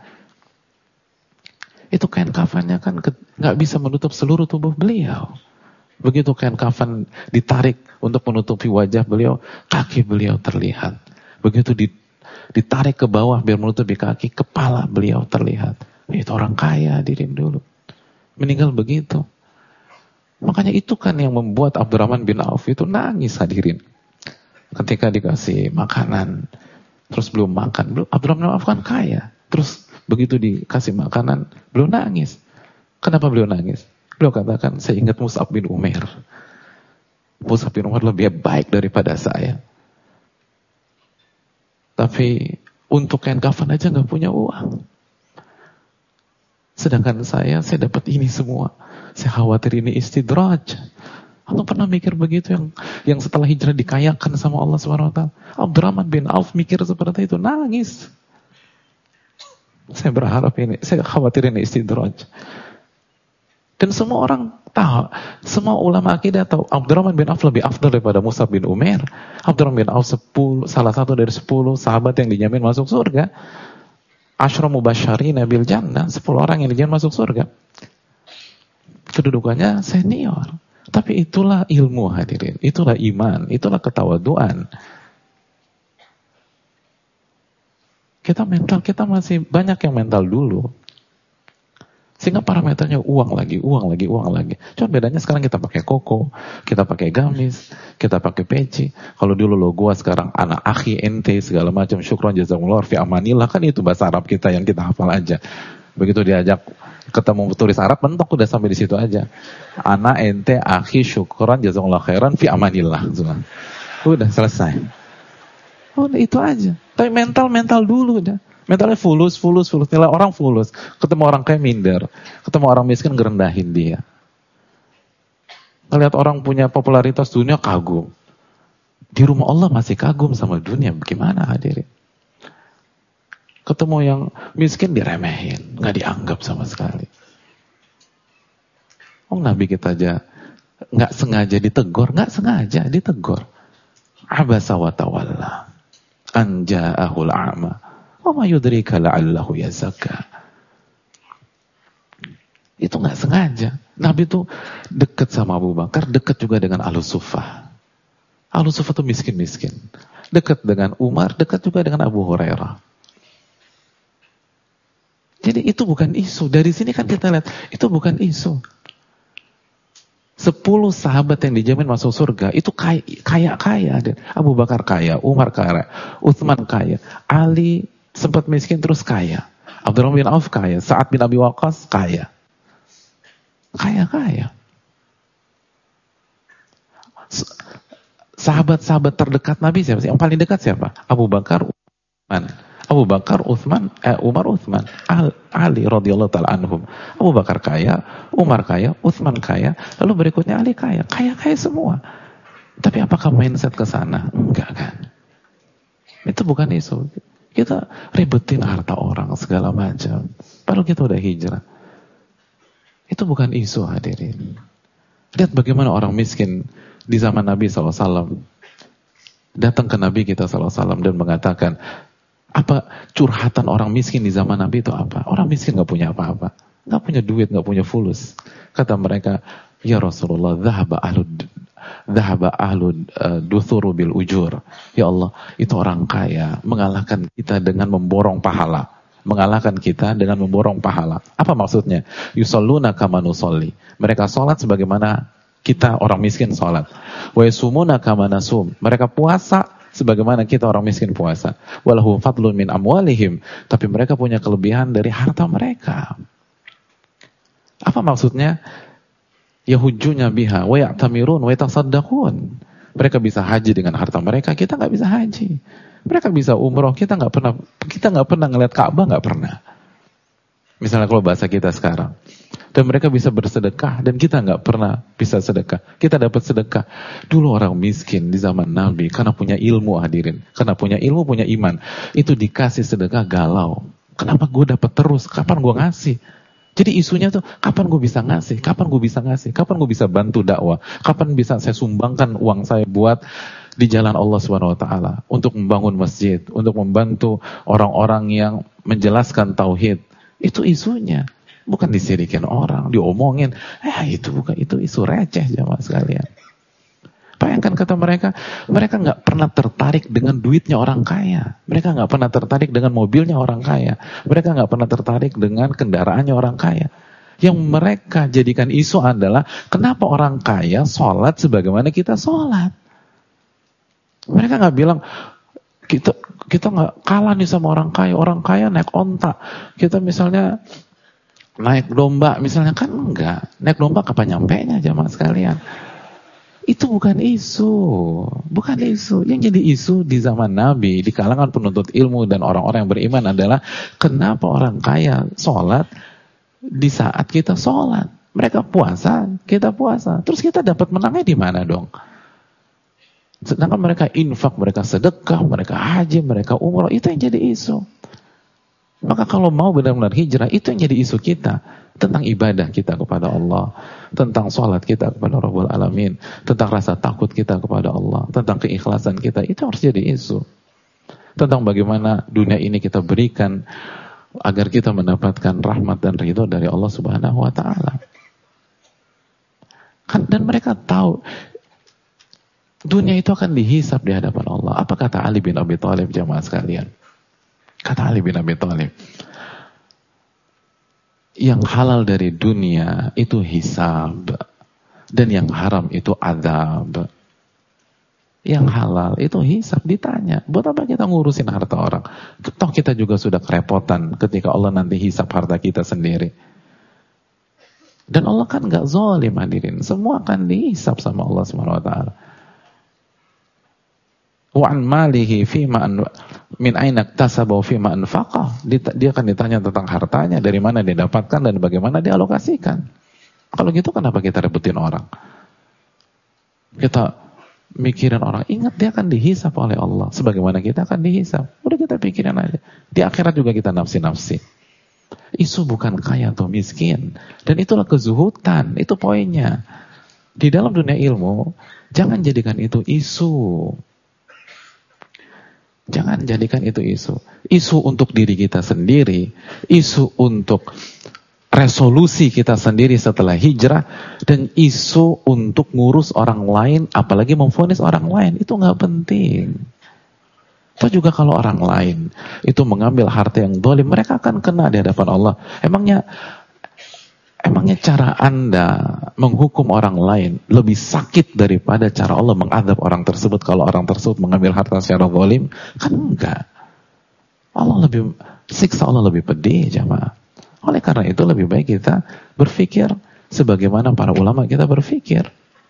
itu kain kafannya kan nggak bisa menutup seluruh tubuh beliau. Begitu kain kafan ditarik untuk menutupi wajah beliau, kaki beliau terlihat. Begitu ditarik ke bawah biar menutupi kaki, kepala beliau terlihat. Itu orang kaya hadirin dulu. Meninggal begitu. Makanya itu kan yang membuat Abdurrahman bin Auf itu nangis hadirin. Ketika dikasih makanan, terus belum makan. Abdurrahman bin Auf kan kaya. Terus begitu dikasih makanan, belum nangis. Kenapa beliau nangis? Beliau katakan, saya ingat Mus'ab bin Umair. Mus'ab bin Umair lebih baik daripada saya. Tapi untuk kain kafan aja gak punya uang. Sedangkan saya dapat ini semua. Saya khawatir ini istidraj. Atau pernah mikir begitu yang setelah hijrah dikayakan sama Allah SWT. Abdurrahman bin Auf mikir seperti itu, nangis. Saya berharap saya khawatir ini istidraj. Dan semua orang tahu, semua ulama akidah tahu Abdurrahman bin Auf lebih afdal daripada Mus'ab bin Umair. Abdurrahman bin Auf salah satu dari 10 sahabat yang dijamin masuk surga. Asyra mubasysyirina bil jannah, 10 orang yang dijamin masuk surga. Kedudukannya senior. Tapi itulah ilmu hadirin, itulah iman, itulah ketawaduan. Kita masih banyak yang mental dulu. Sehingga parameternya uang lagi. Cuma bedanya sekarang kita pakai koko, kita pakai gamis, kita pakai peci. Kalau dulu lo gua, sekarang anak akhi, ente, segala macam, syukron, jazakumullah, fi amanillah, kan itu bahasa Arab kita yang kita hafal aja. Begitu diajak ketemu turis Arab, mentok udah sampai di situ aja. Anak, ente, akhi, syukron, jazakumullah khairan, fi amanillah. Udah selesai. Udah itu aja. Tapi mental dulu udah. Mentalnya fulus. Nilai orang fulus. Ketemu orang kaya minder. Ketemu orang miskin ngerendahin dia. Ngelihat orang punya popularitas dunia kagum. Di rumah Allah masih kagum sama dunia. Bagaimana hadirin? Ketemu yang miskin diremehin. Nggak dianggap sama sekali. Nabi kita aja nggak sengaja ditegur. Nggak sengaja ditegur. Abasa wa tawalla. An ja'ahul a'ma. Wa ma yudrika la'allahu yazakka. Itu gak sengaja. Nabi itu dekat sama Abu Bakar, dekat juga dengan Ahlus Suffah. Ahlus Suffah itu miskin-miskin. Dekat dengan Umar, dekat juga dengan Abu Hurairah. Jadi itu bukan isu. Dari sini kan kita lihat, itu bukan isu. 10 sahabat yang dijamin masuk surga, itu kaya-kaya. Abu Bakar kaya, Umar kaya, Utsman kaya, Ali sempat miskin terus kaya. Abdurrahman bin Auf kaya, Sa'ad bin Abi Waqqas kaya. Kaya-kaya. Sahabat-sahabat terdekat Nabi siapa sih? Yang paling dekat siapa? Abu Bakar, Utsman. Abu Bakar, Umar, Utsman, Ali radhiyallahu taala anhum. Abu Bakar kaya, Umar kaya, Utsman kaya, lalu berikutnya Ali kaya. Kaya-kaya semua. Tapi apakah mindset ke sana? Enggak kan? Itu bukan isu. Kita ribetin harta orang segala macam. Padahal kita udah hijrah. Itu bukan isu, hadirin. Lihat bagaimana orang miskin di zaman Nabi SAW datang ke Nabi kita SAW dan mengatakan, apa curhatan orang miskin di zaman Nabi itu apa? Orang miskin gak punya apa-apa, gak punya duit, gak punya fulus. Kata mereka, ya Rasulullah, dhahaba ahlud duthuru bil ujur. Ya Allah, itu orang kaya mengalahkan kita dengan memborong pahala. Mengalahkan kita dengan memborong pahala. Apa maksudnya? Yusalluna kama nusalli. Mereka sholat sebagaimana kita orang miskin sholat. Wa yasumuna kama nasum. Mereka puasa sebagaimana kita orang miskin puasa. Walahu fadlun min amwalihim. Tapi mereka punya kelebihan dari harta mereka. Apa maksudnya? Yahujjunya biha wa ya'tamirun wa yatasaddaqun. Mereka bisa haji dengan harta mereka, kita nggak bisa haji. Mereka bisa umroh, kita nggak pernah ngeliat Ka'bah, nggak pernah. Misalnya kalau bahasa kita sekarang. Dan mereka bisa bersedekah dan kita nggak pernah bisa sedekah. Kita dapat sedekah. Dulu orang miskin di zaman Nabi karena punya ilmu, hadirin, karena punya ilmu, punya iman, itu dikasih sedekah galau. Kenapa gue dapat terus? Kapan gue ngasih? Jadi isunya tuh kapan gue bisa ngasih? Kapan gue bisa ngasih? Kapan gue bisa bantu dakwah? Kapan bisa saya sumbangkan uang saya buat di jalan Allah Subhanahu wa taala untuk membangun masjid, untuk membantu orang-orang yang menjelaskan tauhid. Itu isunya. Bukan disirikin orang, diomongin. Itu bukan, itu isu receh jamaah sekalian. Bayangkan kata mereka nggak pernah tertarik dengan duitnya orang kaya. Mereka nggak pernah tertarik dengan mobilnya orang kaya. Mereka nggak pernah tertarik dengan kendaraannya orang kaya. Yang mereka jadikan isu adalah kenapa orang kaya sholat sebagaimana kita sholat. Mereka nggak bilang kita nggak kalah nih sama orang kaya. Orang kaya naik onta. Kita misalnya naik domba, misalnya kan enggak. Naik domba kapan nyampenya jamaah sekalian. Itu bukan isu. Bukan isu. Yang jadi isu di zaman Nabi, di kalangan penuntut ilmu dan orang-orang yang beriman adalah kenapa orang kaya sholat di saat kita sholat. Mereka puasa, kita puasa. Terus kita dapat menangnya di mana dong? Sedangkan mereka infak, mereka sedekah, mereka haji, mereka umroh. Itu yang jadi isu. Maka kalau mau benar-benar hijrah, itu yang jadi isu kita. Tentang ibadah kita kepada Allah, tentang sholat kita kepada Rabbul Alamin, tentang rasa takut kita kepada Allah, tentang keikhlasan kita, itu harus jadi isu. Tentang bagaimana dunia ini kita berikan agar kita mendapatkan rahmat dan ridho dari Allah Subhanahu wa taala. Dan mereka tahu dunia itu akan dihisab di hadapan Allah. Apa kata Ali bin Abi Thalib jamaah sekalian? Kata Ali bin Abi Thalib, yang halal dari dunia itu hisab, dan yang haram itu azab. Yang halal itu hisab, ditanya, buat apa kita ngurusin harta orang? Toh kita juga sudah kerepotan ketika Allah nanti hisab harta kita sendiri. Dan Allah kan gak zalim, hadirin. Semua akan dihisab sama Allah Subhanahu wa taala. Wa an malihi fima min aina iktasaba wa fima anfaqa. Dia akan ditanya tentang hartanya, dari mana dia dapatkan dan bagaimana dia alokasikan. Kalau gitu kenapa kita rebutin orang? Kita mikirin orang, ingat dia akan dihisab oleh Allah sebagaimana kita akan dihisab. Udah kita pikirin aja. Di akhirat juga kita nafsi-nafsi. Isu bukan kaya atau miskin, dan itulah kezuhudan, itu poinnya. Di dalam dunia ilmu, jangan jadikan itu isu. Jangan jadikan itu isu. Isu untuk diri kita sendiri, isu untuk resolusi kita sendiri setelah hijrah, dan isu untuk ngurus orang lain, apalagi memvonis orang lain, itu nggak penting. Atau juga kalau orang lain itu mengambil harta yang zalim, mereka akan kena di hadapan Allah. Emangnya cara Anda menghukum orang lain lebih sakit daripada cara Allah mengadab orang tersebut kalau orang tersebut mengambil harta secara zalim? Kan enggak. Siksa Allah lebih pedih, jamaah. Oleh karena itu lebih baik kita berpikir sebagaimana para ulama kita berpikir.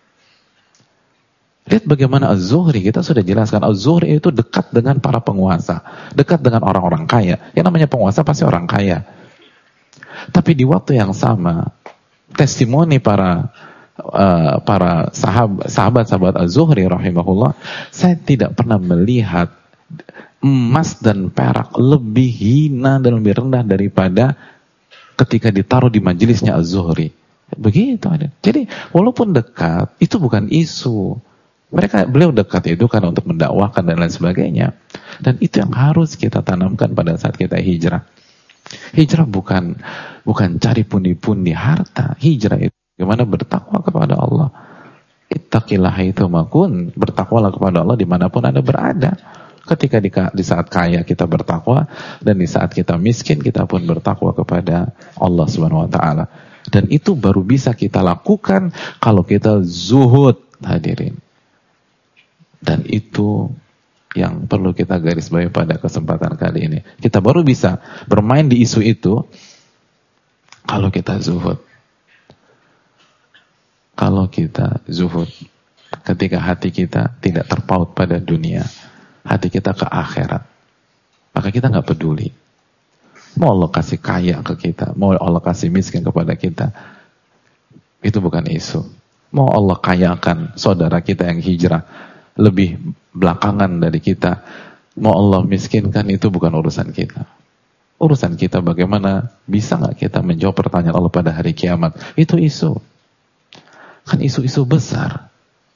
Lihat bagaimana Az-Zuhri, kita sudah jelaskan, Az-Zuhri itu dekat dengan para penguasa, dekat dengan orang-orang kaya. Yang namanya penguasa pasti orang kaya. Tapi di waktu yang sama, testimoni para sahabat-sahabat Az-Zuhri rahimahullah, saya tidak pernah melihat emas dan perak lebih hina dan lebih rendah daripada ketika ditaruh di majelisnya Az-Zuhri. Begitu ada. Jadi walaupun dekat, itu bukan isu. Beliau dekat itu karena untuk mendakwahkan dan lain sebagainya. Dan itu yang harus kita tanamkan pada saat kita hijrah. Hijrah bukan cari pundi-pundi harta. Hijrah itu bagaimana bertakwa kepada Allah. Ittaqillah itu makun, bertakwalah kepada Allah dimanapun Anda berada. Ketika di saat kaya kita bertakwa, dan di saat kita miskin kita pun bertakwa kepada Allah Subhanahu wa taala. Dan itu baru bisa kita lakukan kalau kita zuhud, hadirin. Dan itu yang perlu kita garis bawahi pada kesempatan kali ini. Kita baru bisa bermain di isu itu kalau kita zuhud. Kalau kita zuhud, ketika hati kita tidak terpaut pada dunia, hati kita ke akhirat, maka kita nggak peduli. Mau Allah kasih kaya ke kita, mau Allah kasih miskin kepada kita, itu bukan isu. Mau Allah kayakan saudara kita yang hijrah lebih belakangan dari kita, mau Allah miskinkan, itu bukan urusan kita. Urusan kita bagaimana bisa nggak kita menjawab pertanyaan Allah pada hari kiamat. Itu isu. Kan isu-isu besar.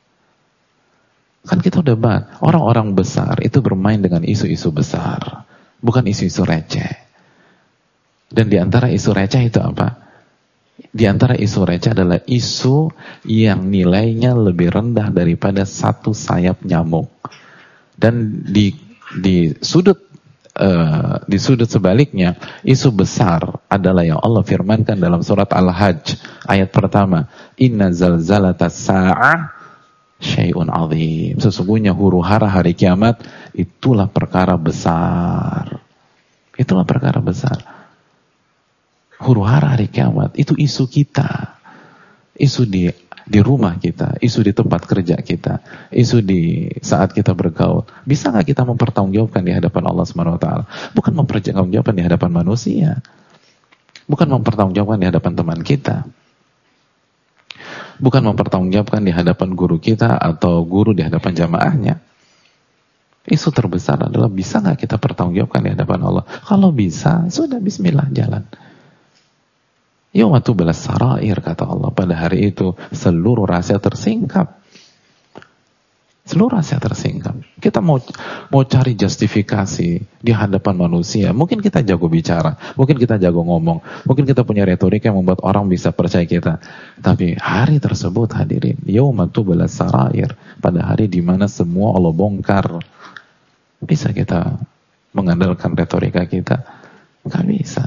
Kan kita udah bahas, orang-orang besar itu bermain dengan isu-isu besar, bukan isu-isu receh. Dan di antara isu receh itu apa? Di antara isu receh adalah isu yang nilainya lebih rendah daripada satu sayap nyamuk. Dan di sudut sebaliknya, isu besar adalah yang Allah firmankan dalam surat Al-Hajj ayat pertama, Inna zalzalatas sa'ah syai'un azim. Sesungguhnya huru-hara hari kiamat itulah perkara besar. Itulah perkara besar. Huru-hara hari kiamat itu isu kita, isu di rumah kita, isu di tempat kerja kita, isu di saat kita bergaul. Bisa nggak kita mempertanggungjawabkan di hadapan Allah Subhanahu wa taala? Bukan mempertanggungjawabkan di hadapan manusia, bukan mempertanggungjawabkan di hadapan teman kita, bukan mempertanggungjawabkan di hadapan guru kita atau guru di hadapan jamaahnya. Isu terbesar adalah bisa nggak kita pertanggungjawabkan di hadapan Allah? Kalau bisa, sudah bismillah, jalan. Yauma tublas sarair, kata Allah, pada hari itu seluruh rahasia tersingkap. Seluruh rahasia tersingkap. Kita mau cari justifikasi di hadapan manusia. Mungkin kita jago bicara, mungkin kita jago ngomong, mungkin kita punya retorika yang membuat orang bisa percaya kita. Tapi hari tersebut, hadirin, yauma tublas sarair, pada hari di mana semua Allah bongkar. Bisa kita mengandalkan retorika kita? Nggak bisa.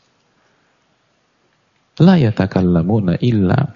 La yatakallamuna illa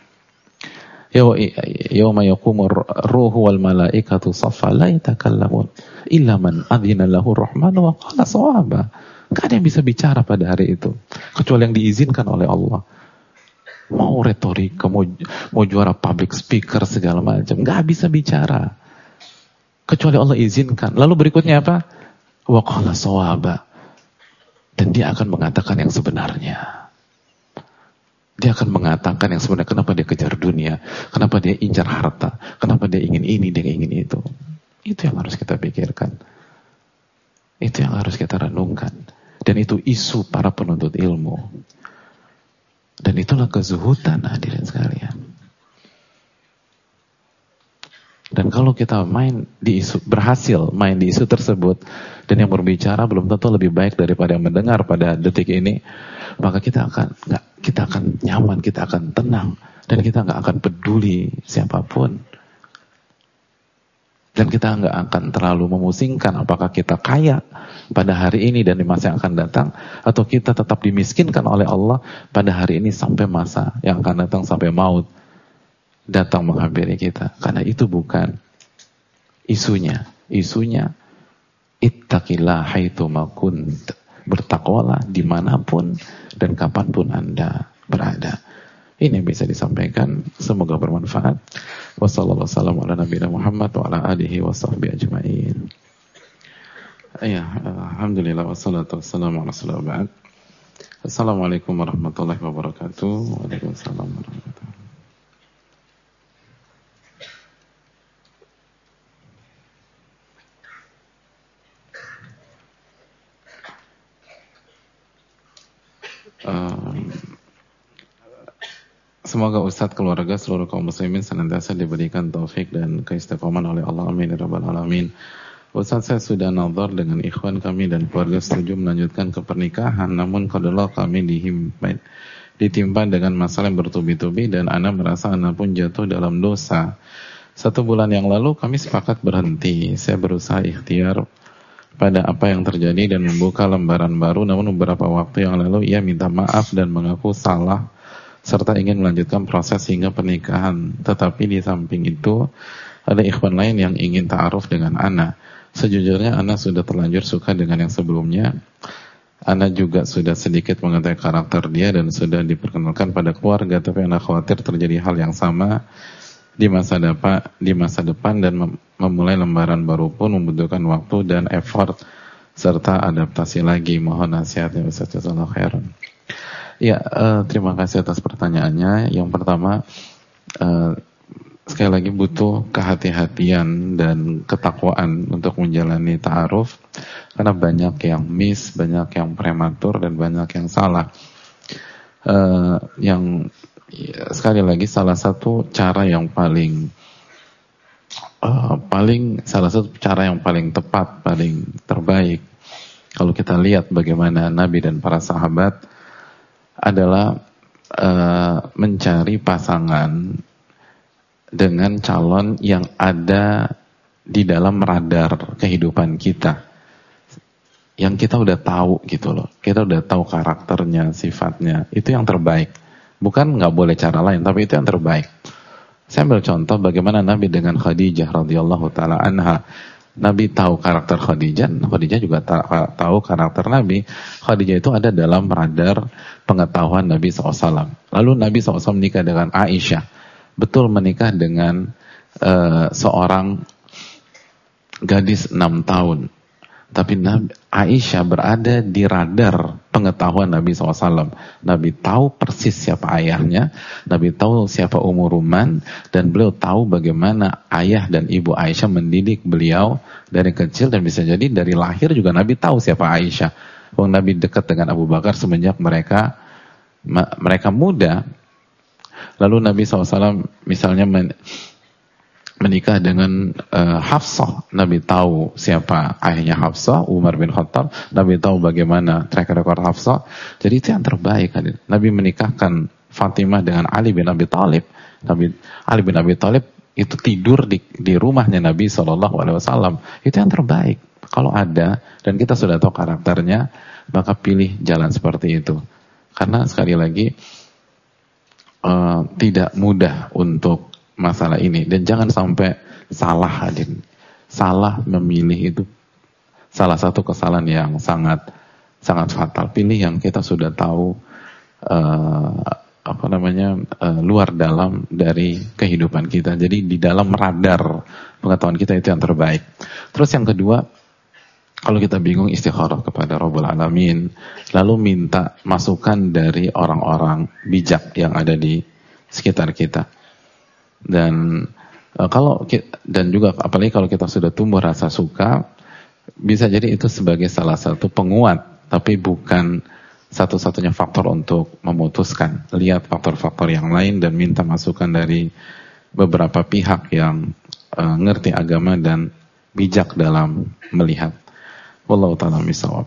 yawma yaqumur ruhu wal malaikatu saffa, la yatakallamun illa man adzina lahu rahmanu wa qala shawaba. Enggak ada yang bisa bicara pada hari itu kecuali yang diizinkan oleh Allah. Mau retorika, mau juara public speaker segala macam, enggak bisa bicara kecuali Allah izinkan. Lalu berikutnya apa? Wa qala shawaba. Dan dia akan mengatakan yang sebenarnya. Dia akan mengatakan yang sebenarnya, kenapa dia kejar dunia, kenapa dia incar harta, kenapa dia ingin ini, dia ingin itu. Itu yang harus kita pikirkan. Itu yang harus kita renungkan. Dan itu isu para penuntut ilmu. Dan itulah kezuhudan, hadirin sekalian. Dan kalau kita berhasil main di isu tersebut, dan yang berbicara belum tentu lebih baik daripada yang mendengar pada detik ini, maka kita akan nyaman, kita akan tenang, dan kita nggak akan peduli siapapun. Dan kita nggak akan terlalu memusingkan apakah kita kaya pada hari ini dan di masa yang akan datang, atau kita tetap dimiskinkan oleh Allah pada hari ini sampai masa yang akan datang, sampai maut datang menghampiri kita. Karena itu bukan isunya. Isunya ittaqillah haitsuma kunt. Bertakwalah dimanapun dan kapanpun Anda berada. Ini yang bisa disampaikan, semoga bermanfaat. Wassallallahu wasallam ala nabiyina Muhammad wa ala alihi wa sahbihi ajma'in. Ya, alhamdulillah wassalatu wassalamu ala rasulillah. Assalamualaikum warahmatullahi wabarakatuh. Waalaikumsalam warahmatullahi wabarakatuh. Semoga Ustadz, keluarga, seluruh kaum muslimin senantiasa diberikan taufik dan keistiqomahan oleh Allah. Amin ya rabbal alamin. Ustadz, saya sudah nazar dengan ikhwan kami dan keluarga setuju melanjutkan ke pernikahan, namun qadarullah kami ditimpa dengan masalah yang bertubi-tubi dan ana merasa ana pun jatuh dalam dosa. 1 bulan yang lalu kami sepakat berhenti. Saya berusaha ikhtiar pada apa yang terjadi dan membuka lembaran baru, namun beberapa waktu yang lalu ia minta maaf dan mengaku salah serta ingin melanjutkan proses hingga pernikahan. Tetapi di samping itu ada ikhwan lain yang ingin ta'aruf dengan ana. Sejujurnya ana sudah terlanjur suka dengan yang sebelumnya. Ana juga sudah sedikit mengetahui karakter dia dan sudah diperkenalkan pada keluarga, tapi ana khawatir terjadi hal yang sama di masa depan dan memulai lembaran baru pun membutuhkan waktu dan effort serta adaptasi lagi. Mohon nasihatnya Ustaz, jazakallahu khairan. Ya, terima kasih atas pertanyaannya. Yang pertama, sekali lagi butuh kehati-hatian dan ketakwaan untuk menjalani ta'aruf, karena banyak yang miss, banyak yang prematur, dan banyak yang salah. Sekali lagi, salah satu cara yang paling tepat, paling terbaik, kalau kita lihat bagaimana Nabi dan para sahabat adalah mencari pasangan dengan calon yang ada di dalam radar kehidupan kita, yang kita udah tahu gitu loh, kita udah tahu karakternya, sifatnya, itu yang terbaik. Bukan nggak boleh cara lain, tapi itu yang terbaik. Saya ambil contoh bagaimana Nabi dengan Khadijah radhiyallahu taala anha. Nabi tahu karakter Khadijah, Khadijah juga tahu karakter Nabi. Khadijah itu ada dalam radar pengetahuan Nabi SAW. Lalu Nabi SAW menikah dengan Aisyah. Betul menikah dengan seorang gadis 6 tahun. Tapi Aisyah berada di radar pengetahuan Nabi SAW. Nabi tahu persis siapa ayahnya, Nabi tahu siapa Ruman, dan beliau tahu bagaimana ayah dan ibu Aisyah mendidik beliau dari kecil, dan bisa jadi dari lahir juga Nabi tahu siapa Aisyah. Nabi dekat dengan Abu Bakar semenjak mereka muda. Lalu Nabi SAW misalnya menikah dengan Hafsah, Nabi tahu siapa ayahnya Hafsah, Umar bin Khattab. Nabi tahu bagaimana track record Hafsah. Jadi itu yang terbaik. Nabi menikahkan Fatimah dengan Ali bin Abi Thalib. Ali bin Abi Thalib itu tidur di rumahnya Nabi SAW. Itu yang terbaik. Kalau ada dan kita sudah tahu karakternya, maka pilih jalan seperti itu. Karena sekali lagi tidak mudah untuk masalah ini, dan jangan sampai salah hadirin. Salah memilih itu salah satu kesalahan yang sangat fatal. Pilih yang kita sudah tahu luar dalam dari kehidupan kita. Jadi di dalam radar pengetahuan kita itu yang terbaik. Terus yang kedua, kalau kita bingung, istikharah kepada Rabbul Alamin, lalu minta masukan dari orang-orang bijak yang ada di sekitar kita. Dan juga apalagi kalau kita sudah tumbuh rasa suka, bisa jadi itu sebagai salah satu penguat, tapi bukan satu-satunya faktor untuk memutuskan. Lihat faktor-faktor yang lain dan minta masukan dari beberapa pihak yang ngerti agama dan bijak dalam melihat. Wallahu ta'ala bishawab.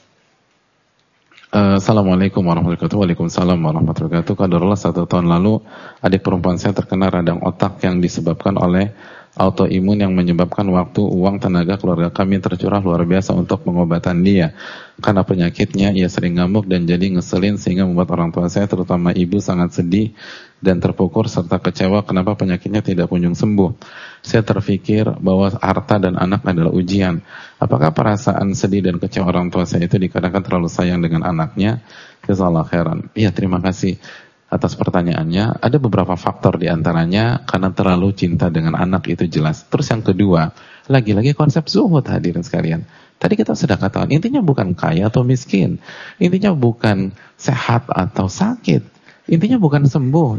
Assalamualaikum warahmatullahi wabarakatuh. Waalaikumsalam warahmatullahi wabarakatuh. Qadarullah 1 tahun lalu adik perempuan saya terkena radang otak yang disebabkan oleh autoimun yang menyebabkan waktu, uang, tenaga keluarga kami tercurah luar biasa untuk pengobatan dia. Karena penyakitnya ia sering ngamuk dan jadi ngeselin sehingga membuat orang tua saya terutama ibu sangat sedih dan terpukul serta kecewa kenapa penyakitnya tidak kunjung sembuh. Saya terpikir bahwa harta dan anak adalah ujian. Apakah perasaan sedih dan kecewa orang tua saya itu dikarenakan terlalu sayang dengan anaknya? Jazakallahu khairan. Iya, terima kasih atas pertanyaannya. Ada beberapa faktor diantaranya karena terlalu cinta dengan anak, itu jelas. Terus yang kedua, lagi-lagi konsep zuhud hadirin sekalian. Tadi kita sudah katakan, intinya bukan kaya atau miskin. Intinya bukan sehat atau sakit. Intinya bukan sembuh.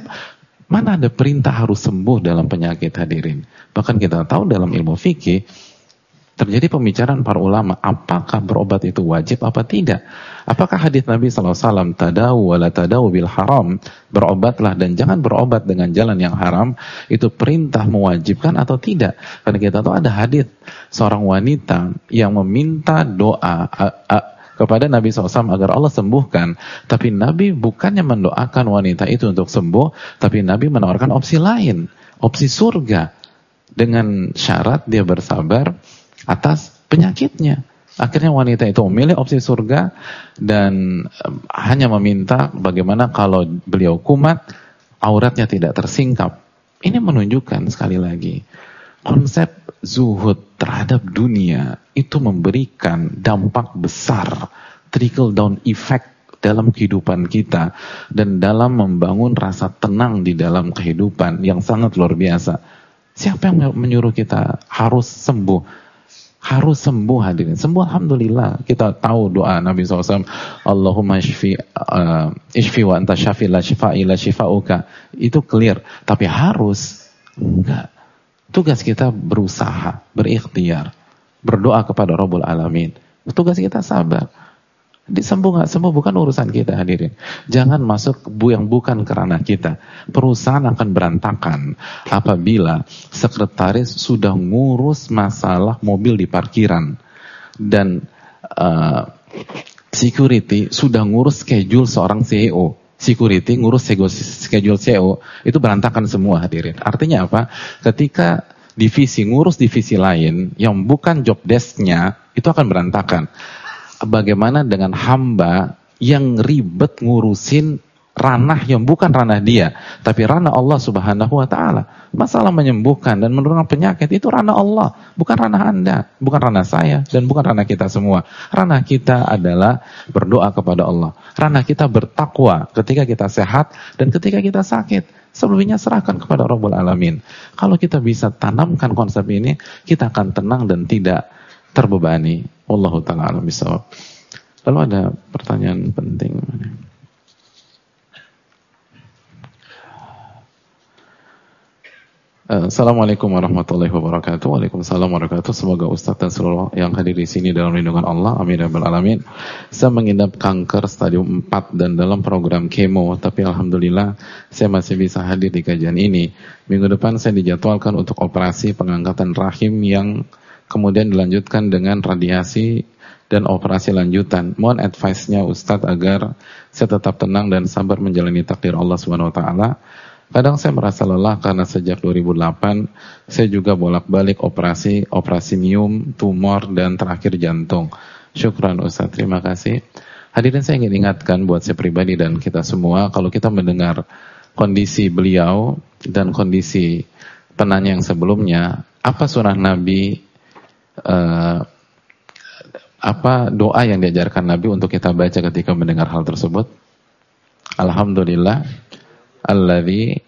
Mana ada perintah harus sembuh dalam penyakit hadirin. Bahkan kita tahu dalam ilmu fikih, terjadi pembicaraan para ulama, apakah berobat itu wajib apa tidak? Apakah hadis Nabi SAW, tadawu wa la tadawu bil haram, berobatlah dan jangan berobat dengan jalan yang haram, itu perintah mewajibkan atau tidak? Karena kita tahu ada hadis seorang wanita yang meminta doa kepada Nabi SAW agar Allah sembuhkan, tapi Nabi bukannya mendoakan wanita itu untuk sembuh, tapi Nabi menawarkan opsi lain, opsi surga, dengan syarat dia bersabar atas penyakitnya. Akhirnya wanita itu memilih opsi surga dan hanya meminta bagaimana kalau beliau kumat, auratnya tidak tersingkap. Ini menunjukkan sekali lagi, konsep zuhud terhadap dunia itu memberikan dampak besar, trickle down effect dalam kehidupan kita dan dalam membangun rasa tenang di dalam kehidupan yang sangat luar biasa. Siapa yang menyuruh kita harus sembuh? Harus sembuh hadirin. Sembuh alhamdulillah. Kita tahu doa Nabi SAW, Allahumma ishfi wa anta syafi la shifa'i la shifa'uka. Itu clear. Tapi harus? Enggak. Tugas kita berusaha, berikhtiar, berdoa kepada Rabbul Alamin. Tugas kita sabar. Disembuh nggak sembuh bukan urusan kita hadirin. Jangan masuk yang bukan kerana kita. Perusahaan akan berantakan apabila sekretaris sudah ngurus masalah mobil di parkiran dan security sudah ngurus schedule seorang CEO. Security ngurus schedule CEO, itu berantakan semua hadirin. Artinya apa? Ketika divisi ngurus divisi lain yang bukan job desk-nya, itu akan berantakan. Bagaimana dengan hamba yang ribet ngurusin ranah yang bukan ranah dia, tapi ranah Allah Subhanahu wa ta'ala. Masalah menyembuhkan dan menurunkan penyakit itu ranah Allah, bukan ranah Anda, bukan ranah saya, dan bukan ranah kita semua. Ranah kita adalah berdoa kepada Allah. Ranah kita bertakwa ketika kita sehat dan ketika kita sakit. Sebelumnya serahkan kepada Rabbul Alamin. Kalau kita bisa tanamkan konsep ini, kita akan tenang dan tidak terbebani. Wallahu ta'ala a'lam bishawab. Lalu ada pertanyaan penting. Assalamualaikum warahmatullahi wabarakatuh. Waalaikumsalam warahmatullahi wabarakatuh. Semoga Ustaz dan seluruh yang hadir di sini dalam lindungan Allah. Amin ya rabbal alamin. Saya mengidap kanker stadium 4 dan dalam program kemo, tapi alhamdulillah saya masih bisa hadir di kajian ini. Minggu depan saya dijadwalkan untuk operasi pengangkatan rahim yang kemudian dilanjutkan dengan radiasi dan operasi lanjutan. Mohon advice-nya Ustadz agar saya tetap tenang dan sabar menjalani takdir Allah Subhanahu wa taala. Kadang saya merasa lelah karena sejak 2008 saya juga bolak-balik operasi miom, tumor dan terakhir jantung. Syukran Ustadz, terima kasih. Hadirin, saya ingin ingatkan buat saya pribadi dan kita semua, kalau kita mendengar kondisi beliau dan kondisi penanya yang sebelumnya, apa surah Nabi, apa doa yang diajarkan Nabi untuk kita baca ketika mendengar hal tersebut? Alhamdulillah alladzi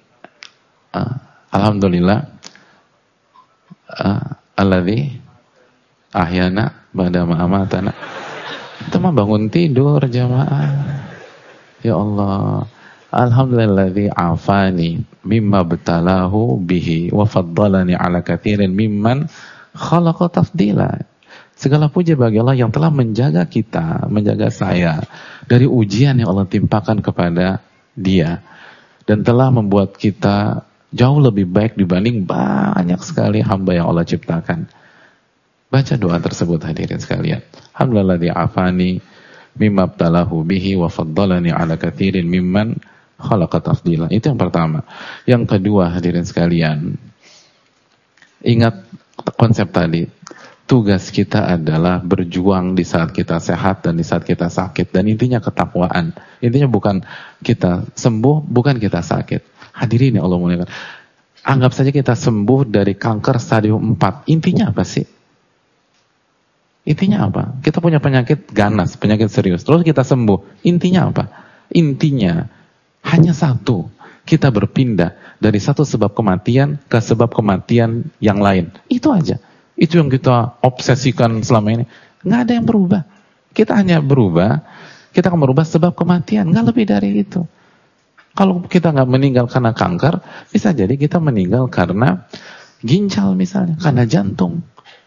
ahyana ba'da ma amatana. Itu mah bangun tidur jamaah. Ya Allah, alhamdulilladzi afani mimma btalahu bihi wa faddalani ala katsirin mimman khalaqa tafdila. Segala puji bagi Allah yang telah menjaga kita, menjaga saya dari ujian yang Allah timpakan kepada dia dan telah membuat kita Jauh lebih baik dibanding banyak sekali hamba yang Allah ciptakan. Baca doa tersebut hadirin sekalian. Alhamdulilladzi afani mimma btalahu bihi wa faddalani ala katsirin mimman khalaqa tafdila. Itu yang pertama. Yang kedua hadirin sekalian, ingat konsep tadi. Tugas kita adalah berjuang di saat kita sehat dan di saat kita sakit. Dan intinya ketakwaan. Intinya bukan kita sembuh, bukan kita sakit. Hadirin yang Allah muliakan. Anggap saja kita sembuh dari kanker stadium 4. Intinya apa sih? Intinya apa? Kita punya penyakit ganas, penyakit serius. Terus kita sembuh. Intinya apa? Intinya hanya satu. Kita berpindah dari satu sebab kematian ke sebab kematian yang lain. Itu aja. Itu yang kita obsesikan selama ini. Nggak ada yang berubah. Kita hanya berubah. Kita akan merubah sebab kematian. Nggak lebih dari itu. Kalau kita nggak meninggal karena kanker, bisa jadi kita meninggal karena ginjal misalnya, karena jantung.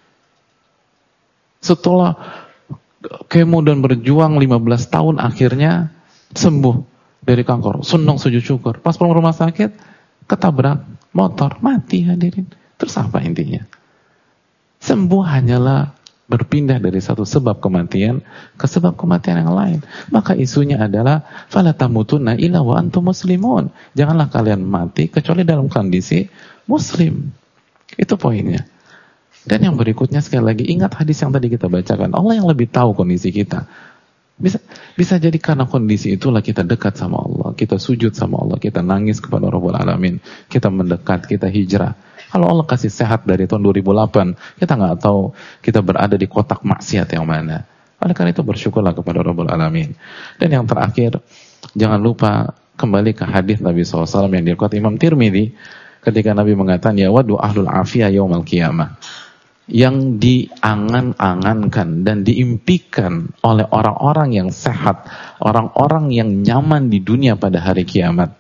Setelah kemo dan berjuang 15 tahun akhirnya sembuh dari kanker. Senang sujud syukur. Pas pulang rumah sakit, ketabrak motor, mati hadirin. Terus apa intinya? Sembuh hanyalah berpindah dari satu sebab kematian ke sebab kematian yang lain. Maka isunya adalah fala tamutunna illa wa antum muslimun. Janganlah kalian mati kecuali dalam kondisi muslim. Itu poinnya. Dan yang berikutnya sekali lagi ingat hadis yang tadi kita bacakan. Allah yang lebih tahu kondisi kita. Bisa jadi karena kondisi itulah kita dekat sama Allah, kita sujud sama Allah, kita nangis kepada Rabbul Alamin, kita mendekat, kita hijrah. Kalau Allah kasih sehat dari tahun 2008, kita nggak tahu kita berada di kotak maksiat yang mana. Oleh karena itu bersyukurlah kepada Rabbul Alamin. Dan yang terakhir, jangan lupa kembali ke hadis Nabi SAW yang diriwayatkan Imam Tirmidzi ketika Nabi mengatakan ya wadu ahlul afiyah yaumal qiyamah. Yang diangan-angankan dan diimpikan oleh orang-orang yang sehat, orang-orang yang nyaman di dunia pada hari kiamat.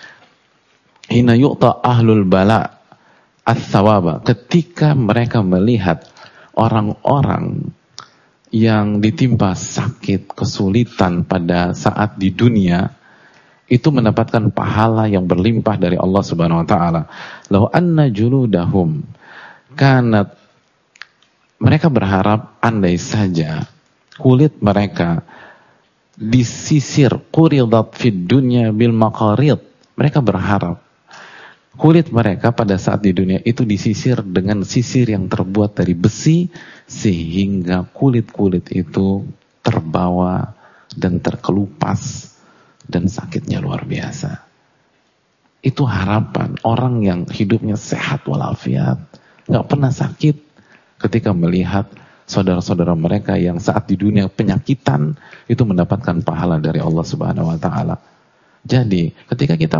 Hina yu'ta ahlul bala' as-sawaba, ketika mereka melihat orang-orang yang ditimpa sakit, kesulitan pada saat di dunia, itu mendapatkan pahala yang berlimpah dari Allah Subhanahu wa taala. Law anna juludahum kanat, mereka berharap andai saja kulit mereka disisir, quridat fid dunya bil maqarid. Mereka berharap kulit mereka pada saat di dunia itu disisir dengan sisir yang terbuat dari besi, sehingga kulit-kulit itu terbawa dan terkelupas dan sakitnya luar biasa. Itu harapan orang yang hidupnya sehat walafiat, gak pernah sakit, ketika melihat saudara-saudara mereka yang saat di dunia penyakitan itu mendapatkan pahala dari Allah Subhanahu wa taala. Jadi, ketika kita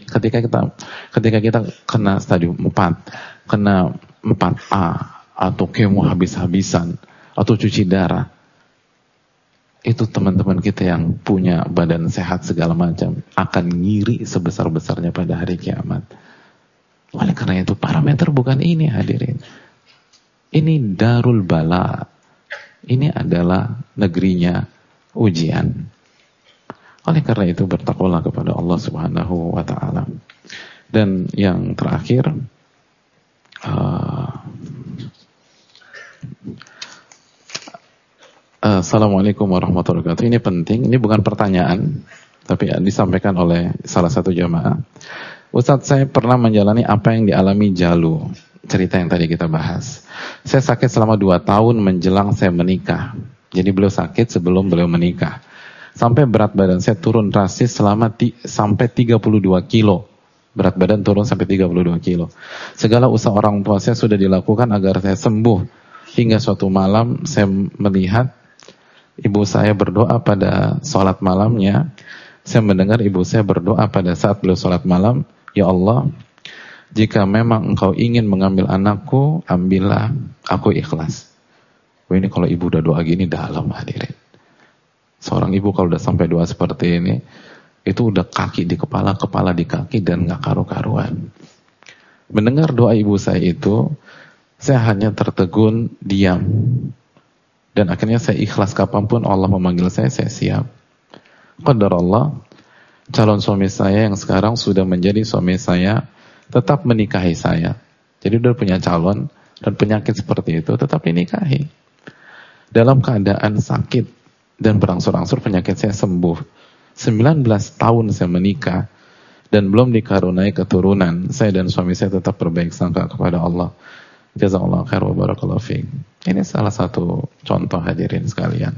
kena stadium 4, kena 4A atau kemo habis-habisan atau cuci darah, itu teman-teman kita yang punya badan sehat segala macam akan ngiri sebesar-besarnya pada hari kiamat. Oleh karena itu, parameter bukan ini hadirin. Ini darul bala. Ini adalah negerinya ujian. Oleh karena itu bertakwalah kepada Allah Subhanahu wa taala. Dan yang terakhir, Assalamualaikum warahmatullahi wabarakatuh. Ini penting, ini bukan pertanyaan, tapi disampaikan oleh salah satu jamaah. Ustadz, saya pernah menjalani apa yang dialami Jalu, cerita yang tadi kita bahas. Saya sakit selama 2 tahun menjelang saya menikah. Jadi beliau sakit sebelum beliau menikah. Sampai berat badan saya turun drastis sampai 32 kilo. Berat badan turun sampai 32 kilo. Segala usaha orang tua saya sudah dilakukan agar saya sembuh. Hingga suatu malam saya melihat ibu saya berdoa pada sholat malamnya. Saya mendengar ibu saya berdoa pada saat beliau sholat malam, ya Allah, jika memang engkau ingin mengambil anakku, ambillah, aku ikhlas. Wah, ini kalau ibu udah doa gini dalam hadirin. Seorang ibu kalau udah sampai doa seperti ini, itu udah kaki di kepala, kepala di kaki, dan gak karu-karuan. Mendengar doa ibu saya itu, saya hanya tertegun, diam. Dan akhirnya saya ikhlas, kapanpun Allah memanggil saya siap. Qadar Allah, calon suami saya yang sekarang sudah menjadi suami saya tetap menikahi saya. Jadi udah punya calon dan penyakit seperti itu tetap dinikahi. Dalam keadaan sakit dan berangsur-angsur penyakit saya sembuh. 19 tahun saya menikah dan belum dikaruniai keturunan. Saya dan suami saya tetap berbaik sangka kepada Allah. Jazakallahu khair wa barakallahu fiik. Ini salah satu contoh hadirin sekalian.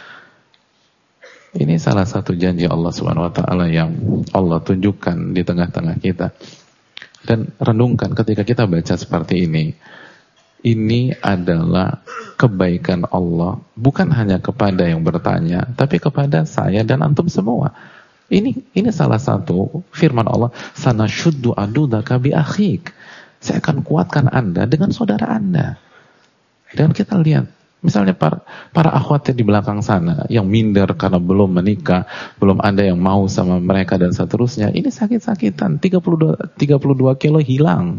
Ini salah satu janji Allah Subhanahu wa taala yang Allah tunjukkan di tengah-tengah kita. Dan renungkan ketika kita baca seperti ini. Ini adalah kebaikan Allah bukan hanya kepada yang bertanya, tapi kepada saya dan antum semua. Ini salah satu firman Allah, sanashuddu adudaka bi akhik. Saya akan kuatkan Anda dengan saudara Anda. Dan kita lihat, misalnya para akhwat di belakang sana yang minder karena belum menikah, belum ada yang mau sama mereka dan seterusnya. Ini sakit-sakitan, 32 kilo hilang.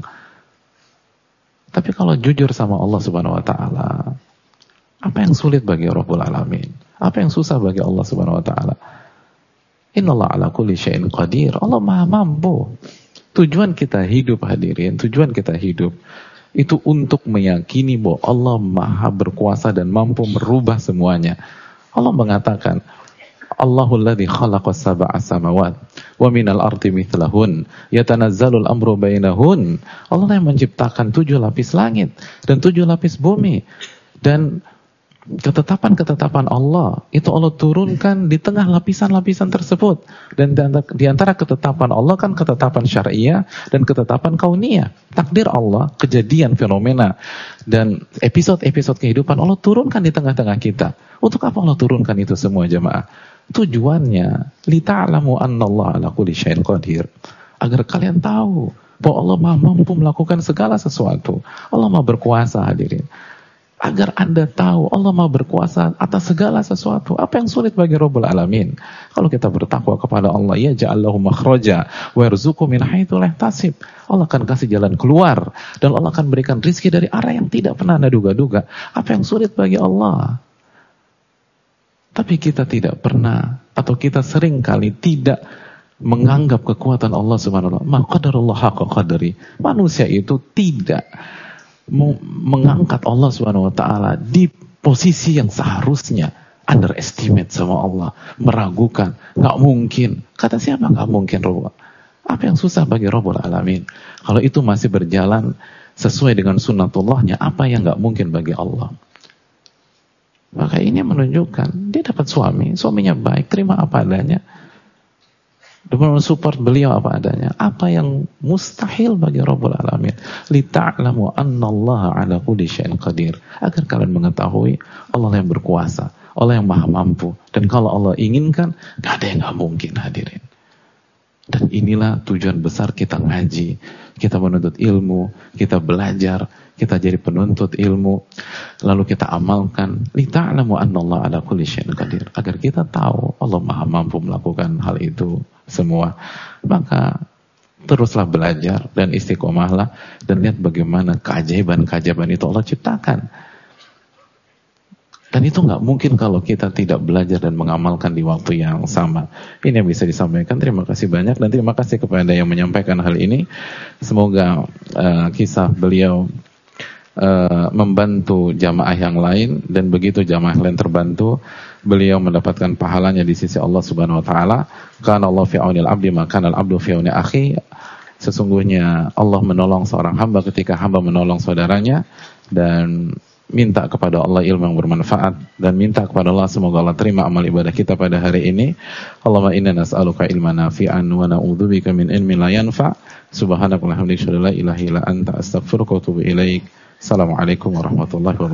Tapi kalau jujur sama Allah Subhanahu wa taala, apa yang sulit bagi Rabbul Alamin? Apa yang susah bagi Allah Subhanahu wa taala? Innallaha ala kulli syai'in qadir. Allah Maha mampu. Tujuan kita hidup hadirin, tujuan kita hidup itu untuk meyakini bahwa Allah Maha berkuasa dan mampu merubah semuanya. Allah mengatakan, Allahul ladzi khalaqas sab'a samawat wa minal ardi mithlahun yatanazzalul amru bainahun. Allah yang menciptakan 7 lapis langit dan 7 lapis bumi. Dan ketetapan-ketetapan Allah itu Allah turunkan di tengah lapisan-lapisan tersebut. Dan di antara ketetapan Allah kan ketetapan syariah dan ketetapan kauniyah. Takdir Allah, kejadian, fenomena dan episode-episode kehidupan Allah turunkan di tengah-tengah kita. Untuk apa Allah turunkan itu semua jemaah? Tujuannya lita'lamu annallaha ala kulli syai'in qadir. Agar kalian tahu bahwa Allah Maha mampu melakukan segala sesuatu. Allah Maha berkuasa hadirin. Agar Anda tahu Allah Maha berkuasa atas segala sesuatu. Apa yang sulit bagi Rabbul Alamin? Kalau kita bertakwa kepada Allah, ya ja'allahu makhraja wa yarzuqhu min haitsu la yahtasib. Allah akan kasih jalan keluar dan Allah akan berikan rezeki dari arah yang tidak pernah Anda duga-duga. Apa yang sulit bagi Allah? Tapi kita tidak pernah atau kita sering kali tidak menganggap kekuatan Allah Subhanahu wa taala. Ma qadarullah haqqa qadri. Manusia itu tidak mengangkat Allah Subhanahu wa taala di posisi yang seharusnya, underestimate sama Allah, meragukan, nggak mungkin. Kata siapa nggak mungkin Rabb? Apa yang susah bagi Rabbul Alamin? Kalau itu masih berjalan sesuai dengan sunnatullahnya, apa yang nggak mungkin bagi Allah? Maka ini menunjukkan dia dapat suaminya baik, terima apa adanya. Dan mensupport beliau apa adanya. Apa yang mustahil bagi Rabbul Alamin. Lita'lamu annallaha ala kulli syai'in qadir. Agar kalian mengetahui Allah yang berkuasa, Allah yang maha mampu. Dan kalau Allah inginkan, gak ada yang gak mungkin hadirin. Dan inilah tujuan besar kita ngaji, kita menuntut ilmu, kita belajar, kita jadi penuntut ilmu, lalu kita amalkan. Lita'lamu annallaha ala kulli syai'in qadir. Agar kita tahu Allah maha mampu melakukan hal itu semua. Maka teruslah belajar dan istiqomahlah dan lihat bagaimana keajaiban-keajaiban itu Allah ciptakan. Dan itu nggak mungkin kalau kita tidak belajar dan mengamalkan di waktu yang sama. Ini yang bisa disampaikan. Terima kasih banyak dan terima kasih kepada yang menyampaikan hal ini. Semoga kisah beliau membantu jamaah yang lain, dan begitu jamaah lain terbantu, beliau mendapatkan pahalanya di sisi Allah Subhanahu wa taala. Kana Allah fi aunil abdi maka al abdu fi auni akhi. Sesungguhnya Allah menolong seorang hamba ketika hamba menolong saudaranya. Dan minta kepada Allah ilmu yang bermanfaat, dan minta kepada Allah semoga Allah terima amal ibadah kita pada hari ini. Allahumma inna nas'aluka ilman nafi'an wa na'udzubika min ilmin la yanfa'. Subhanakallahumma wa bihamdika la ilaha illa anta astaghfiruka wa atubu ilaik. Assalamualaikum warahmatullahi wabarakatuh.